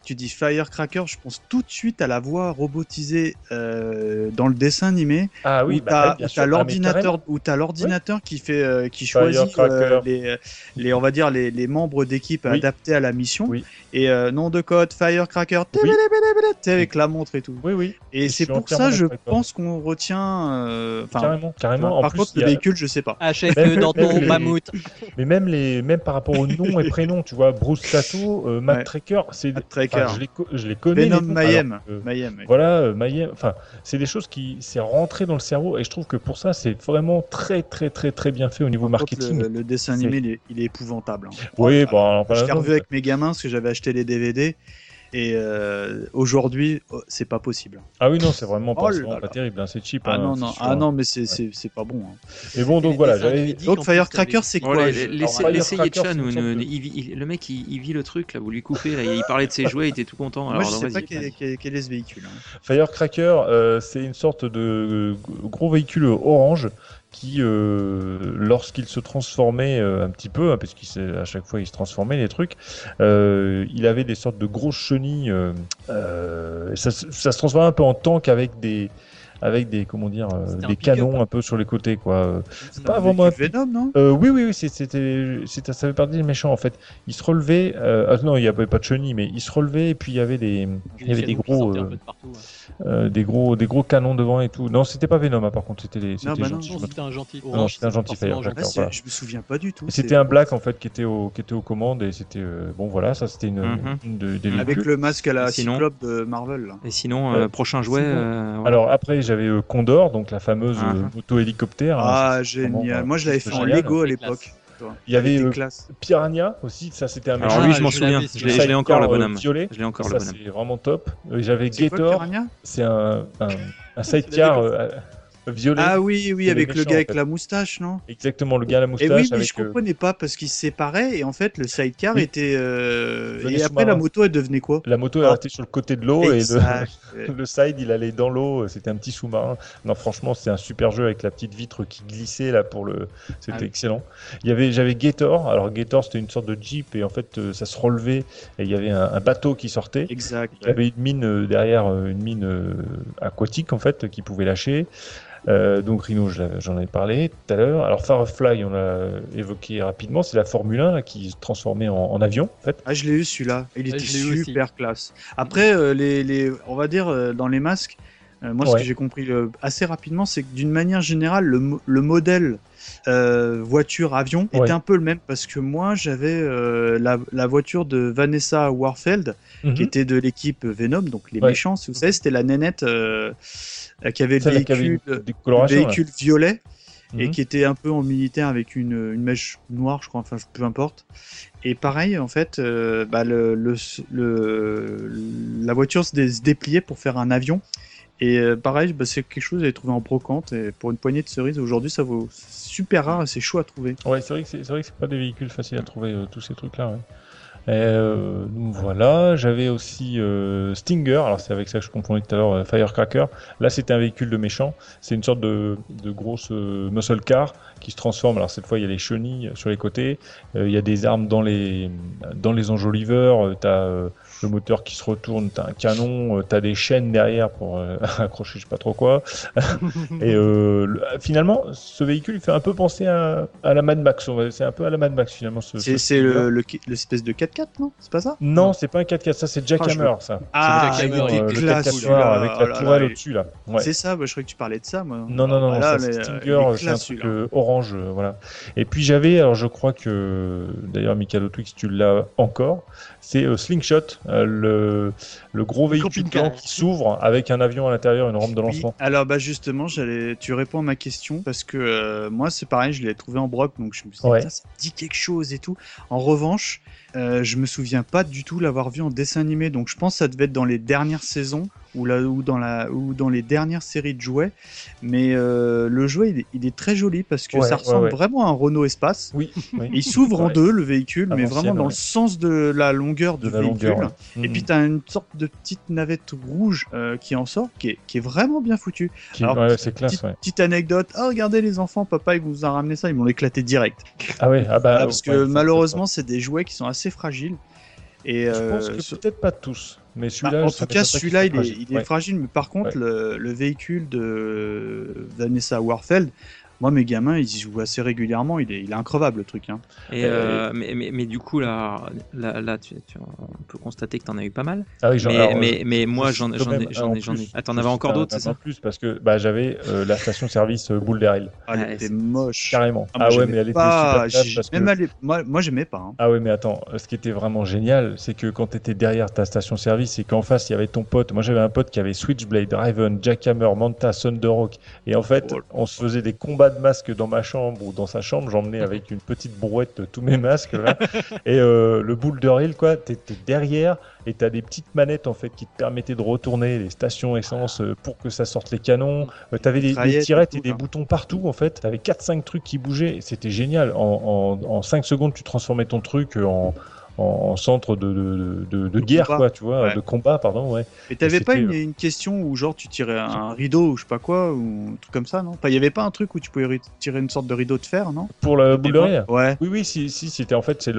tu dis Firecracker, je pense tout de suite à la voix robotisée dans le dessin animé. Ah oui, où t'as bien sûr. l'ordinateur qui fait qui choisit Firecracker. les on va dire les membres d'équipe Oui. adaptés à la mission. Oui. Et nom de code Firecracker, Oui. avec la montre et tout. Oui. Et Je c'est suis pour entièrement ça, je d'accord avec toi. pense qu'on retient. Carrément. En Par plus, contre, il y le a- véhicule, je sais pas. HFE dans ton les- mammouth. Mais même par rapport aux noms et prénoms, tu vois, Bruce Sato, Matt Ouais. Tracker, c'est Matt Tracker. je les connais. Venom les noms, Mayhem. alors que- Mayhem, oui. Voilà, Mayhem. Enfin, c'est des choses qui c'est rentré dans le cerveau et je trouve que pour ça, c'est vraiment très bien fait au niveau Par contre, marketing. le dessin animé, il est épouvantable. Hein. Oui, bon, alors, Je l'ai voilà, revu avec mes gamins parce que j'avais acheté les DVD. Et aujourd'hui, c'est pas possible. Ah oui, non, c'est vraiment Oh pas, là c'est vraiment là. pas terrible, hein, c'est cheap. Ah hein, non, c'est non, sûr, ah hein. non, mais c'est pas bon. Hein. Mais bon, donc Les voilà, dessins j'avais. ludiques, Donc en plus, Firecracker, t'avais- c'est Bon, quoi laissez Alors, Yetcha Firecracker, nous, c'est une sorte le mec il vit le truc là, vous lui coupez là, il parlait de ses jouets, il était tout content. Moi, Alors, je sais vas-y, pas vas-y. quel est ce véhicule. Hein. Firecracker, c'est une sorte de gros véhicule orange qui, lorsqu'il se transformait un petit peu, hein, parce qu'à chaque fois il se transformait les trucs, il avait des sortes de grosses chenilles. Ça se transformait un peu en tank avec des comment dire, C'était un des pick-up, canons hein. un peu sur les côtés, quoi. C'est pas un vraiment véhicule Venom, non oui, ça fait partie des méchants en fait. Il se relevait, non, il n'y avait pas de chenilles, mais il se relevait et puis il y avait des canons qui gros, sortaient un peu de partout, ouais. des gros canons devant et tout. Non, c'était pas Venom, hein, par contre, c'était bah non. gentil. Non, c'était un gentil. Non, c'était un gentil forcément Firecracker. gentil. Voilà. Je me souviens pas du tout. C'était c'est- un black en fait qui était aux commandes et c'était bon voilà, ça c'était Mhm. une des Avec véhicules. le masque à la Sinon- Cyclope de Marvel. Là. Et sinon, prochain jouet. voilà. Alors après j'avais Condor, donc la fameuse Mhm. moto hélicoptère. Ah, génial. Moi, je l'avais fait en génial. Lego à C'est l'époque. Il y avait C'était classe. Piranha aussi, ça c'était un Alors méchant. lui, je m'en je souviens, l'avais, je l'ai encore le Sidecar, bonhomme. violet. Je l'ai encore Ça le bonhomme. c'est vraiment top. J'avais C'est quoi, Gator, Piranha c'est un sidecar violet. Ah oui, C'est avec les le méchants, gars en avec fait. la moustache, non Exactement, le gars à la Et moustache oui, mais avec je comprenais pas parce qu'ils se séparaient et en fait le sidecar Oui. était. Venait Et après sous-marin. la moto elle devenait quoi la moto elle restait sur le côté de l'eau et Exact. le side il allait dans l'eau, c'était un petit sous-marin. Non franchement c'était un super jeu avec la petite vitre qui glissait là c'était Ah oui. excellent. J'avais Gator, alors Gator c'était une sorte de jeep et en fait ça se relevait et il y avait un bateau qui sortait. Exact. Il y avait une mine derrière, une mine aquatique en fait qui pouvait lâcher. Donc Rhino, j'en ai parlé tout à l'heure. Alors Firefly, on l'a évoqué rapidement, c'est la Formule 1 là, qui se transformait en avion en fait. Ah, je l'ai eu celui-là. Il était je l'ai eu aussi. super classe. Après, on va dire dans les masques, moi ce Ouais. que j'ai compris assez rapidement, c'est que d'une manière générale, le modèle voiture-avion Ouais. était un peu le même parce que moi j'avais la voiture de Vanessa Warfeld qui était de l'équipe Venom, donc les Ouais. méchants, si vous savez, c'était la nénette qui avait le Celle qui avait véhicule, une décoloration, là. véhicule violet. Et Mhm. qui était un peu en militaire avec une mèche noire, je crois, enfin peu importe. Et pareil, en fait, la voiture se dépliait pour faire un avion. Et pareil, c'est quelque chose que j'avais trouvé en brocante. Et pour une poignée de cerises, aujourd'hui, ça vaut super rare et c'est chaud à trouver. Ouais, c'est vrai que c'est pas des véhicules faciles à trouver tous ces trucs-là. Ouais. Donc voilà, j'avais aussi Stinger, alors c'est avec ça que je confondais tout à l'heure Firecracker. Là c'était un véhicule de méchant, c'est une sorte de grosse muscle car qui se transforme. Alors cette fois il y a les chenilles sur les côtés, il y a des armes dans les enjoliveurs, t'as le moteur qui se retourne, t'as un canon, t'as des chaînes derrière pour accrocher je sais pas trop quoi. Et finalement ce véhicule il fait un peu penser à la Mad Max, c'est un peu à la Mad Max finalement. C'est Stinger. l'espèce de 4x4, non? C'est pas ça? Non, c'est pas un 4x4, ça c'est Jack Ah, Hammer, ça. Ah, Jack il Hammer, était le classe 4x4 celui-là. noir avec Oh la là tourelle là, au-dessus là. Ouais. C'est ça, je croyais que tu parlais de ça, moi. Non, Ah, là, ça, mais, Stinger, il est c'est un classe, truc celui-là. orange, voilà. Et puis j'avais, alors je crois que, d'ailleurs Mikado Twix, tu l'as encore, c'est Slingshot, le gros véhicule camping-car. blanc qui s'ouvre avec un avion à l'intérieur, une rampe de Oui, lancement. alors justement, tu réponds à ma question parce que moi c'est pareil, je l'ai trouvé en broc donc je me suis dit Ouais. putain, ça me dit quelque chose et tout. En revanche, je me souviens pas du tout l'avoir vu en dessin animé donc je pense que ça devait être dans les dernières saisons ou dans les dernières séries de jouets. Mais le jouet il est très joli parce que Ouais, ça ressemble ouais. vraiment à un Renault Espace. Oui, oui. Il s'ouvre en Ouais. deux le véhicule, À mais l'ancienne, vraiment dans ouais. le sens de la longueur De du la véhicule. longueur. Ouais. Et puis t'as une sorte de petite navette rouge qui en sort, qui est vraiment bien foutue. Alors, Ouais, c'est classe, Petite, ouais. petite anecdote, regardez les enfants, papa il vous a ramené ça, ils m'ont éclarté direct. Ah ouais, ah bah, Parce que ouais, ça, malheureusement c'est des jouets qui sont assez fragiles. Et Je pense que peut-être pas tous, mais celui-là. en ça tout cas, m'étonnerait qu'il celui-là, soit il fragile. est Ouais. fragile. Mais par contre, Ouais. le véhicule de Vanessa Warfeld, moi, mes gamins, ils y jouent assez régulièrement. Il est increvable, le truc. Hein. Et, mais du coup, là on peut constater que t'en as eu pas mal. Ah oui, Mais moi, j'en ai. Ah, t'en avais encore d'autres, c'est ça? En plus, parce que j'avais la station-service Boule d'Airil. Ah, elle Ouais, était c'est- moche. Carrément. Ah, moi, ouais, j'aimais mais elle était pas. super classe parce que. Même moi, j'aimais pas. Hein. Ah ouais, mais attends, ce qui était vraiment génial, c'est que quand tu étais derrière ta station-service et qu'en face, il y avait ton pote. Moi, j'avais un pote qui avait Switchblade, Raven, Jackhammer, Manta, Thunderhawk. Et en fait, on se faisait des combats de masques dans ma chambre ou dans sa chambre. J'emmenais avec une petite brouette tous mes masques, là. Et le Boule d'Airil, quoi, t'étais derrière et t'as des petites manettes, en fait, qui te permettaient de retourner les stations essence pour que ça sorte les canons. T'avais des Mitraillettes tirettes et et tout, des là. boutons partout, en fait. T'avais 4-5 trucs qui bougeaient. C'était génial. En 5 secondes, tu transformais ton truc en centre de guerre, combat. quoi, tu vois, Ouais. de combat, pardon, ouais. Et t'avais pas c'était, une question où genre tu tirais un rideau ou je sais pas quoi ou un truc comme ça, non? Enfin, il y avait pas un truc où tu pouvais tirer une sorte de rideau de fer, non? Pour la boule d'Airil. Ouais. Oui, si, c'était en fait, c'est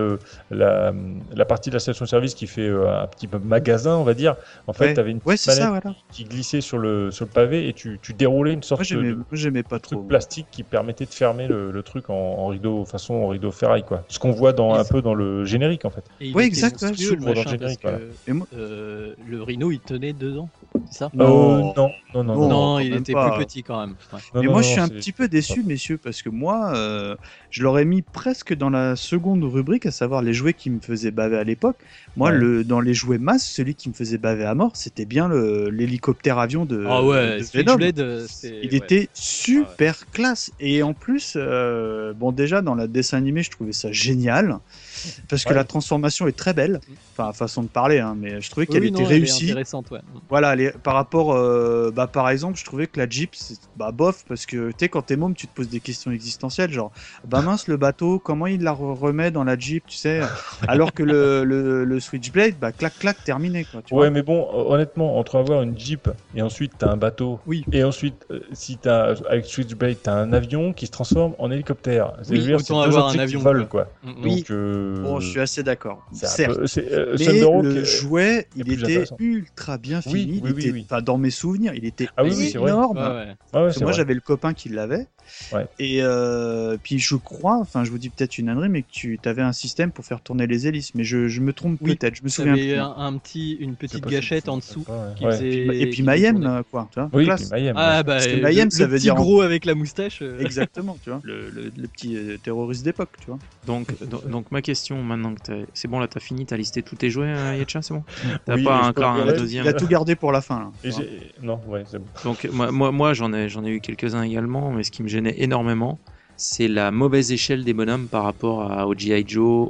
la partie de la station-service qui fait un petit peu magasin, on va dire. En fait, Ouais. t'avais une Ouais, petite c'est ça, manette voilà. qui glissait sur le pavé et tu déroulais une sorte Moi, de j'aimais pas truc trop. plastique qui permettait de fermer le truc en rideau, façon rideau ferraille, quoi. Ce qu'on voit un peu dans le générique, en fait. Et il Ouais, était exact, ouais, monstrueux, s'ouvre le dans le machin, générique, parce voilà. que, Et moi- le Rhino, il tenait dedans, c'est ça? Non. Non. Non, Non, il quand était même pas. plus petit quand même. Ouais. Mais moi, je suis un petit peu déçu, messieurs, parce que moi, je l'aurais mis presque dans la seconde rubrique, à savoir les jouets qui me faisaient baver à l'époque. Moi, Ouais. dans les jouets masse, celui qui me faisait baver à mort, c'était bien l'hélicoptère avion de, Ah ouais, de Venom. Switchblade, c'est. Il ouais. était super classe. Et en plus, bon, déjà, dans le dessin animé, je trouvais ça génial. Parce que Ouais. la transformation est très belle. Enfin, façon de parler, hein, mais je trouvais qu'elle Oui, était non, elle est réussie. intéressante, ouais. Voilà, par rapport, par exemple, je trouvais que la Jeep, c'est bof, parce que tu sais, quand t'es môme, tu te poses des questions existentielles, genre, bah mince, le bateau, comment il la remet dans la Jeep, tu sais, alors que le Switchblade, bah clac clac, terminé, quoi. Tu Ouais, vois. mais bon, honnêtement, entre avoir une Jeep et ensuite t'as un bateau, Oui. et ensuite, si avec Switchblade, t'as un avion qui se transforme en hélicoptère. Oui, C'est-à-dire, autant c'est deux avoir un objets qui avion, volent, quoi. Oui. Donc, Bon, je suis assez d'accord. c'est un Certes. peu- c'est, Mais Thunderhawk, le jouet, il plus était intéressant. ultra bien Oui, fini. oui, il était, oui. enfin, dans mes souvenirs, il était Ah oui, oui, c'est vrai. énorme. Ouais, ouais. ouais, Parce que c'est moi, vrai. j'avais le copain qui l'avait. Ouais. Et puis je crois, enfin, je vous dis peut-être une ânerie, mais que tu avais un système pour faire tourner les hélices. Mais je me trompe Oui, peut-être. Je me souviens T'avais plus. une petite possible, gâchette je en me dessous souviens pas, qui ouais. faisait. Et puis qui Mayhem, tournait. quoi. Tu vois, Oui, classe. puis Mayhem. Ah bah, Parce que Mayhem, ça le veut petit dire en- gros avec la moustache. Exactement, tu vois. Le petit terroriste d'époque, tu vois. Donc ma question maintenant que c'est bon là, t'as fini, t'as listé tous tes jouets, Yetcha, c'est bon? T'as Oui, pas je encore peux- un ouais, deuxième? Il a tout gardé pour la fin, là. Et tu vois. Non, ouais, c'est bon. Donc moi j'en ai eu quelques-uns également, mais ce qui me gênait énormément, c'est la mauvaise échelle des bonhommes par rapport au G.I. Joe,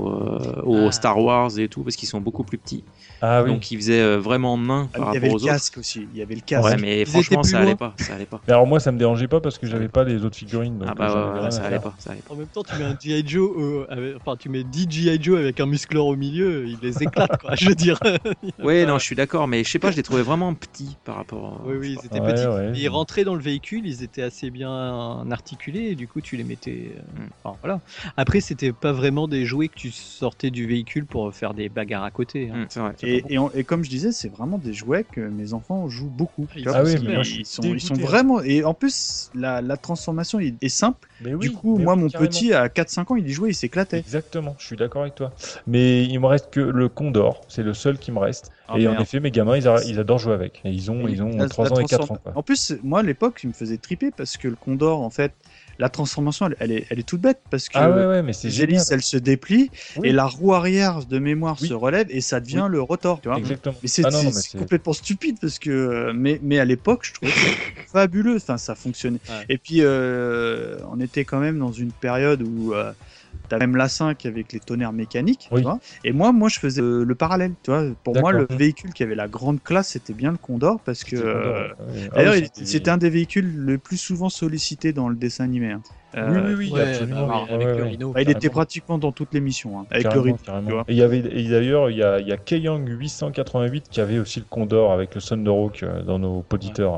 au Ah. Star Wars et tout, parce qu'ils sont beaucoup plus petits. Ah oui. Donc ils faisaient vraiment nain Ah, par il y avait rapport le aux autres. casque aussi. Il y avait le casque. Ouais, mais Ils franchement étaient plus ça allait loin. pas, ça allait pas. Mais alors moi, ça me dérangeait pas parce que j'avais pas les autres figurines. Donc Ah bah j'en avais ouais, rien à ça allait faire. pas, ça allait pas. En même temps, tu mets un G.I. Joe, enfin, tu mets 10 G.I. Joe avec un muscleur au milieu, il les éclate, quoi, je veux dire. Ouais, non, je suis d'accord, mais je sais pas, je les trouvais vraiment petits par rapport. Oui, oui, je ils sais étaient Ouais, petits. ouais. Et ils rentraient dans le véhicule, ils étaient assez bien articulés, et du coup, tu les mettais. Enfin, voilà. Après, c'était pas vraiment des jouets que tu sortais du véhicule pour faire des bagarres à côté. pas. Hein. C'est vrai. Et comme je disais, c'est vraiment des jouets que mes enfants jouent beaucoup. Ah, tu vois, ah parce oui, qu'ils- mais moi, je suis ils sont dégoûté, hein. vraiment. Et en plus, la transformation est simple. Mais oui, Du coup, mais moi, oui, mon carrément. petit, à 4-5 ans, il y jouait, il s'éclatait. Exactement, je suis d'accord avec toi. Mais il me reste que le Condor, c'est le seul qui me reste. Ah, et en merde. effet, mes gamins, ils adorent jouer avec. Et ils ont La- 3 la ans et 4 ans. transform- Quoi. En plus, moi, à l'époque, il me faisait triper parce que le Condor, en fait, la transformation, elle est toute bête parce que Ah ouais, mais c'est les génial. hélices, elles se déplient Oui. et la roue arrière de mémoire Oui. se relève et ça devient le rotor, tu vois. Exactement. Mais c'est Ah non, non, mais c'est complètement stupide parce que mais à l'époque je trouvais ça fabuleux, enfin ça fonctionnait. Ouais. Et puis on était quand même dans une période où t'as même la 5 avec les tonnerres mécaniques, Oui. tu vois. Et moi je faisais le parallèle, tu vois. Pour moi le D'accord. véhicule qui avait la grande classe c'était bien le Condor parce que C'est le Condor, ouais. Ah d'ailleurs oui, c'était un des véhicules le plus souvent sollicité dans le dessin animé. Hein. Oui, Ouais, absolument. bah oui, avec le Rhino. Bah, il était carrément. pratiquement dans toutes les missions, hein, avec Carrément, le rythme. carrément. tu vois. Et d'ailleurs, il y a Keyang 888 qui avait aussi le Condor avec le Thunderhawk dans nos poditeurs.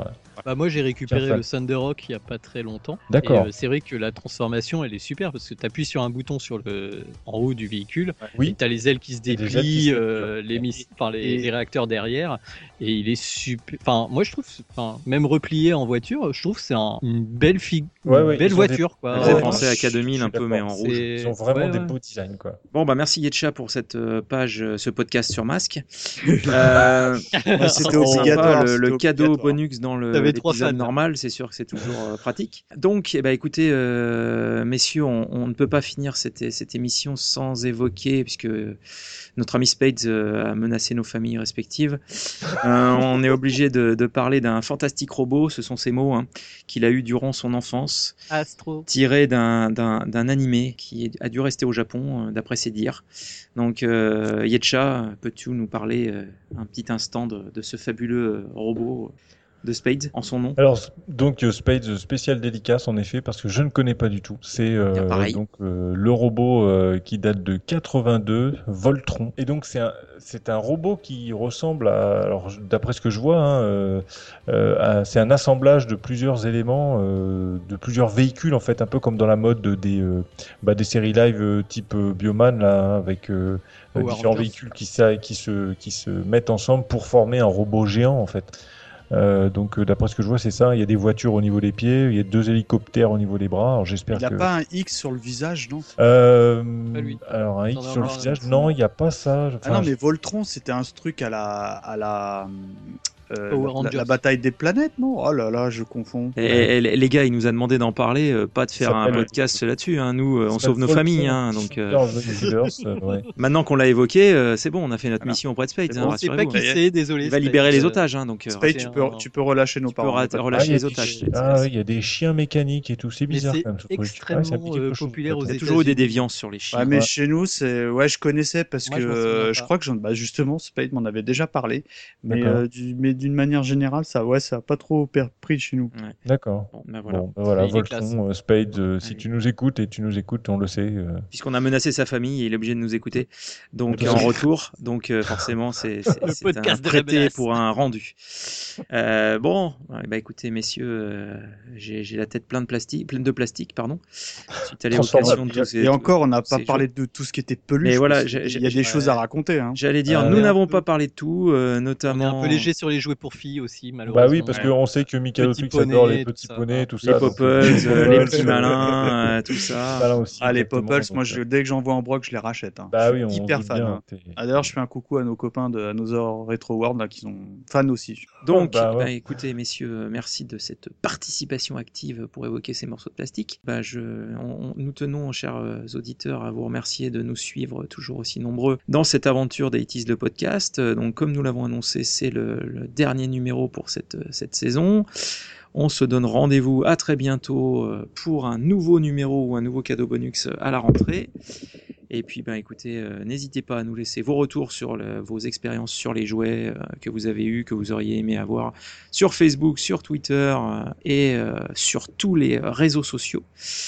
Moi j'ai récupéré Tiens, le Thunderhawk il y a pas très longtemps. D'accord. Et c'est vrai que la transformation elle est super parce que tu appuies sur un bouton en haut du véhicule. Oui. Et tu as les ailes qui se Et les ailes qui déplient, se déplient. les réacteurs derrière. Et il est super. Enfin, moi je trouve, même replié en voiture, je trouve que c'est une belle belle voiture. Quoi. Ça faisait Ouais, penser je à suis K2000 un peu, mais en rouge. Ils ont vraiment des beaux designs, quoi. Bon, merci Yetcha pour cette page, ce podcast sur Masque. C'était Sympa, obligatoire. le c'était cadeau obligatoire. bonus dans T'avais 3 l'épisode fans. normal, c'est sûr que c'est toujours pratique. Donc, écoutez, messieurs, on ne peut pas finir cette émission sans évoquer, puisque notre ami Spades a menacé nos familles respectives. On est obligé de parler d'un fantastique robot, ce sont ces mots, hein, qu'il a eu durant son enfance, Astro. tiré d'un animé qui a dû rester au Japon, d'après ses dires. Donc, Yetcha, peux-tu nous parler un petit instant de ce fabuleux robot de Spades en son nom? Alors, donc Spades spécial dédicace en effet, parce que je ne connais pas du tout. C'est pareil. donc le robot qui date de 82, Voltron. Et donc c'est un robot qui ressemble à, alors d'après ce que je vois, hein, c'est un assemblage de plusieurs éléments, de plusieurs véhicules en fait, un peu comme dans la mode des séries live type Bioman là, hein, avec Power différents Rangers. véhicules qui se mettent ensemble pour former un robot géant en fait. Donc d'après ce que je vois c'est ça, il y a des voitures au niveau des pieds, il y a 2 hélicoptères au niveau des bras, alors j'espère Il n'a que... pas un X sur le visage, non? Pas lui. Alors un X T'en as sur le encore un visage, autre. non il n'y a pas ça. Ah non, mais Voltron, c'était un truc à la Power Rangers. la bataille des planètes, non? Oh là là, je confonds. Et les gars, il nous a demandé d'en parler, pas de faire un s'appelle- podcast là-dessus. Hein. Nous, on Ça sauve nos s'appelle familles. Voltron, Hein, donc, Super The Universe, ouais. maintenant qu'on l'a évoqué, c'est bon, on a fait notre Voilà. mission auprès de Spades. C'est Hein, bon, On sait pas rassurez-vous. qui c'est, désolé. Il va Spades. libérer les otages. Hein, donc, Spade, c'est tu peux relâcher nos tu peux parents. relâcher il y a les des otages. chi- Ah oui, il y a des chiens mécaniques et tout, c'est Mais bizarre c'est quand même ce truc. extrêmement, ça me dit quelque chose. populaire aux Il y a États-Unis. toujours eu des déviances sur les chiens. Ouais, mais Ouais. chez nous, je connaissais parce Moi, que je m'en souviens je pas. crois que justement, Spade m'en avait déjà parlé. Mais, D'accord. mais d'une manière générale, ça a pas trop pris chez nous. D'accord. Bon, ben voilà. Bon, ben voilà, Il est classe. Voltron, Spade, si Allez. tu nous écoutes, et tu nous écoutes, on le sait. Puisqu'on a menacé sa famille, il est obligé de nous écouter. Donc Ouais. en retour, donc forcément c'est Le un podcast de la prêté menace. pour un rendu. Bon, écoutez messieurs, j'ai la tête pleine de plastique, pardon. Suite à l'évocation de tous ces. Et encore, on n'a pas ces parlé de tout ce qui était peluche. Mais voilà, parce qu'il y a des choses à raconter. Hein. J'allais dire, Euh, nous on est n'avons un peu- pas parlé de tout, On est notamment un peu léger sur les jouets pour filles aussi, malheureusement. Bah oui, parce qu'on sait que Michael Petits Twix adore les poneys, petits tout ça. poneys, tout les ça. donc, popples, les Popples, petits malins, tout ça. malins aussi, Ah, les exactement, Popples, donc, moi, dès que j'en vois en broc, je les rachète. Hein. Bah Je oui, suis on hyper se doute fan. bien, Hein. t'es- Ah, d'ailleurs, je fais un coucou à nos copains de Another Retro World là, qui sont fans aussi. Donc, Bah ouais. écoutez, messieurs, merci de cette participation active pour évoquer ces morceaux de plastique. Nous tenons, chers auditeurs, à vous remercier de nous suivre toujours aussi nombreux dans cette aventure d'Aitis de podcast. Donc, comme nous l'avons annoncé, c'est le dernier numéro pour cette saison. On se donne rendez-vous à très bientôt pour un nouveau numéro ou un nouveau cadeau bonus à la rentrée. Et puis, écoutez, n'hésitez pas à nous laisser vos retours sur vos expériences sur les jouets que vous avez eus, que vous auriez aimé avoir sur Facebook, sur Twitter et sur tous les réseaux sociaux.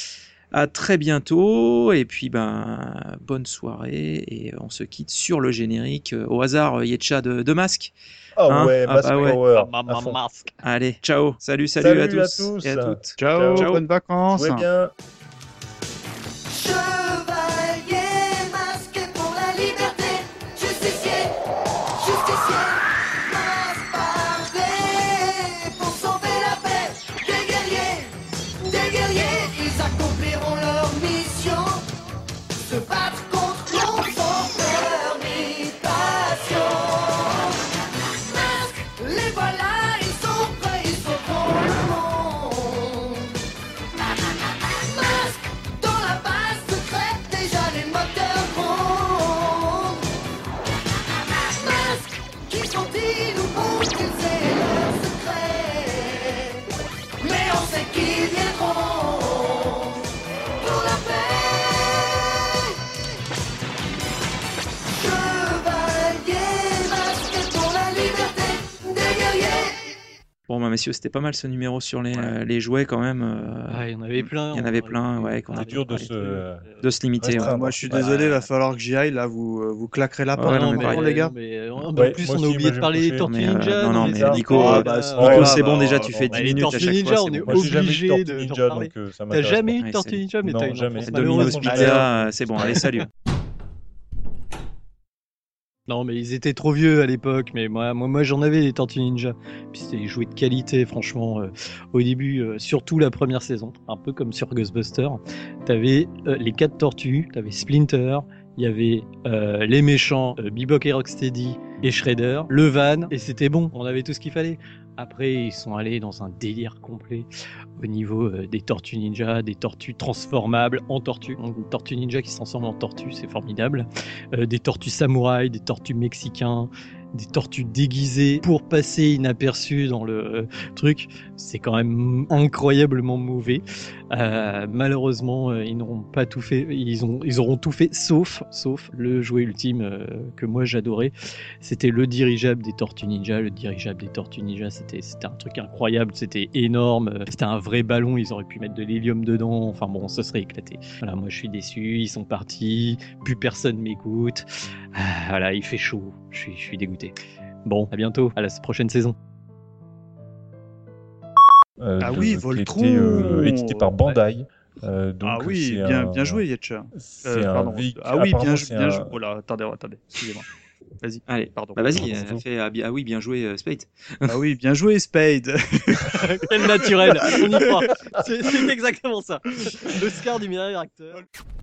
À très bientôt et puis bonne soirée et on se quitte sur le générique au hasard Yetcha de Masque. Oh Hein ouais, Ah Mask bah ouais. Power. Maman à fond. masque. Allez, ciao, salut Salut à à tous tous. et à toutes. Ciao, Ciao. bonnes vacances. Jouez bien. Chevalier masqué pour la liberté, justicier, justicier, masque parfait pour sauver la paix. Des guerriers, ils accompliront leur mission, se battre contre l'ombre sans peur ni passion. Masque, les voilà, ils sont prêts, ils sauveront le monde. Masque. Bon, bah, messieurs, c'était pas mal ce numéro sur les jouets quand même. Il y en avait plein. Il y en avait plein, ouais, qu'on a C'est dur de se limiter. restreindre. Ouais. Moi, je suis désolé, il va falloir que j'y aille. Là, vous claquerez la porte, Ouais, non, non, mais mais les gars. En Ouais, plus, moi on a aussi, oublié moi, de parler je des me Tortues couchais. Ninja. Non, mais mais ça, Nico, ah, bah, ça, Nico, c'est bon, déjà, tu fais bah, 10 les minutes à Tortues chaque Ninja, fois. on c'est est bon. Moi, j'ai jamais eu obligé de Tortue de Ninja, parler. donc ça T'as m'intéresse jamais pas. eu de Ouais, Tortue c'est- Ninja, mais Non, t'as une jamais. enfance Domino's malheureuse. Pizza, c'est bon, allez, salut. Non, mais ils étaient trop vieux à l'époque, mais moi j'en avais des Tortues Ninja. Puis c'était des jouets de qualité, franchement. Au début, surtout la première saison, un peu comme sur Ghostbusters. T'avais les 4 tortues, t'avais Splinter, il y avait les méchants, Bebop et Rocksteady et Shredder, le van, et c'était bon, on avait tout ce qu'il fallait. Après, ils sont allés dans un délire complet au niveau des Tortues Ninja, des tortues transformables en tortues. Donc, une tortue ninja qui se transforme en tortue, c'est formidable. Des tortues samouraïs, des tortues mexicains, des tortues déguisées pour passer inaperçues dans le truc. C'est quand même incroyablement mauvais. Malheureusement, ils n'auront pas tout fait. Ils auront tout fait sauf le jouet ultime que moi j'adorais. C'était le dirigeable des Tortues Ninja. Le dirigeable des Tortues Ninja, c'était un truc incroyable. C'était énorme. C'était un vrai ballon. Ils auraient pu mettre de l'hélium dedans. Enfin bon, ça serait éclaté. Voilà, moi je suis déçu. Ils sont partis. Plus personne m'écoute. Voilà, il fait chaud. Je suis dégoûté. Bon, à bientôt. À la prochaine saison. Oui, qui Voltron. était édité par Bandai. Donc Ah oui, c'est bien joué, Yetcha. C'est un Pardon. véhicule. Ah oui, apparemment, bien c'est joué. Oh là, attendez, excusez-moi. Vas-y. Allez, Pardon. bah vas-y, Pardon. ah oui, bien joué, Spade. Ah oui, bien joué, Spade. Quel naturel, on y croit. C'est exactement ça. L'Oscar du meilleur acteur.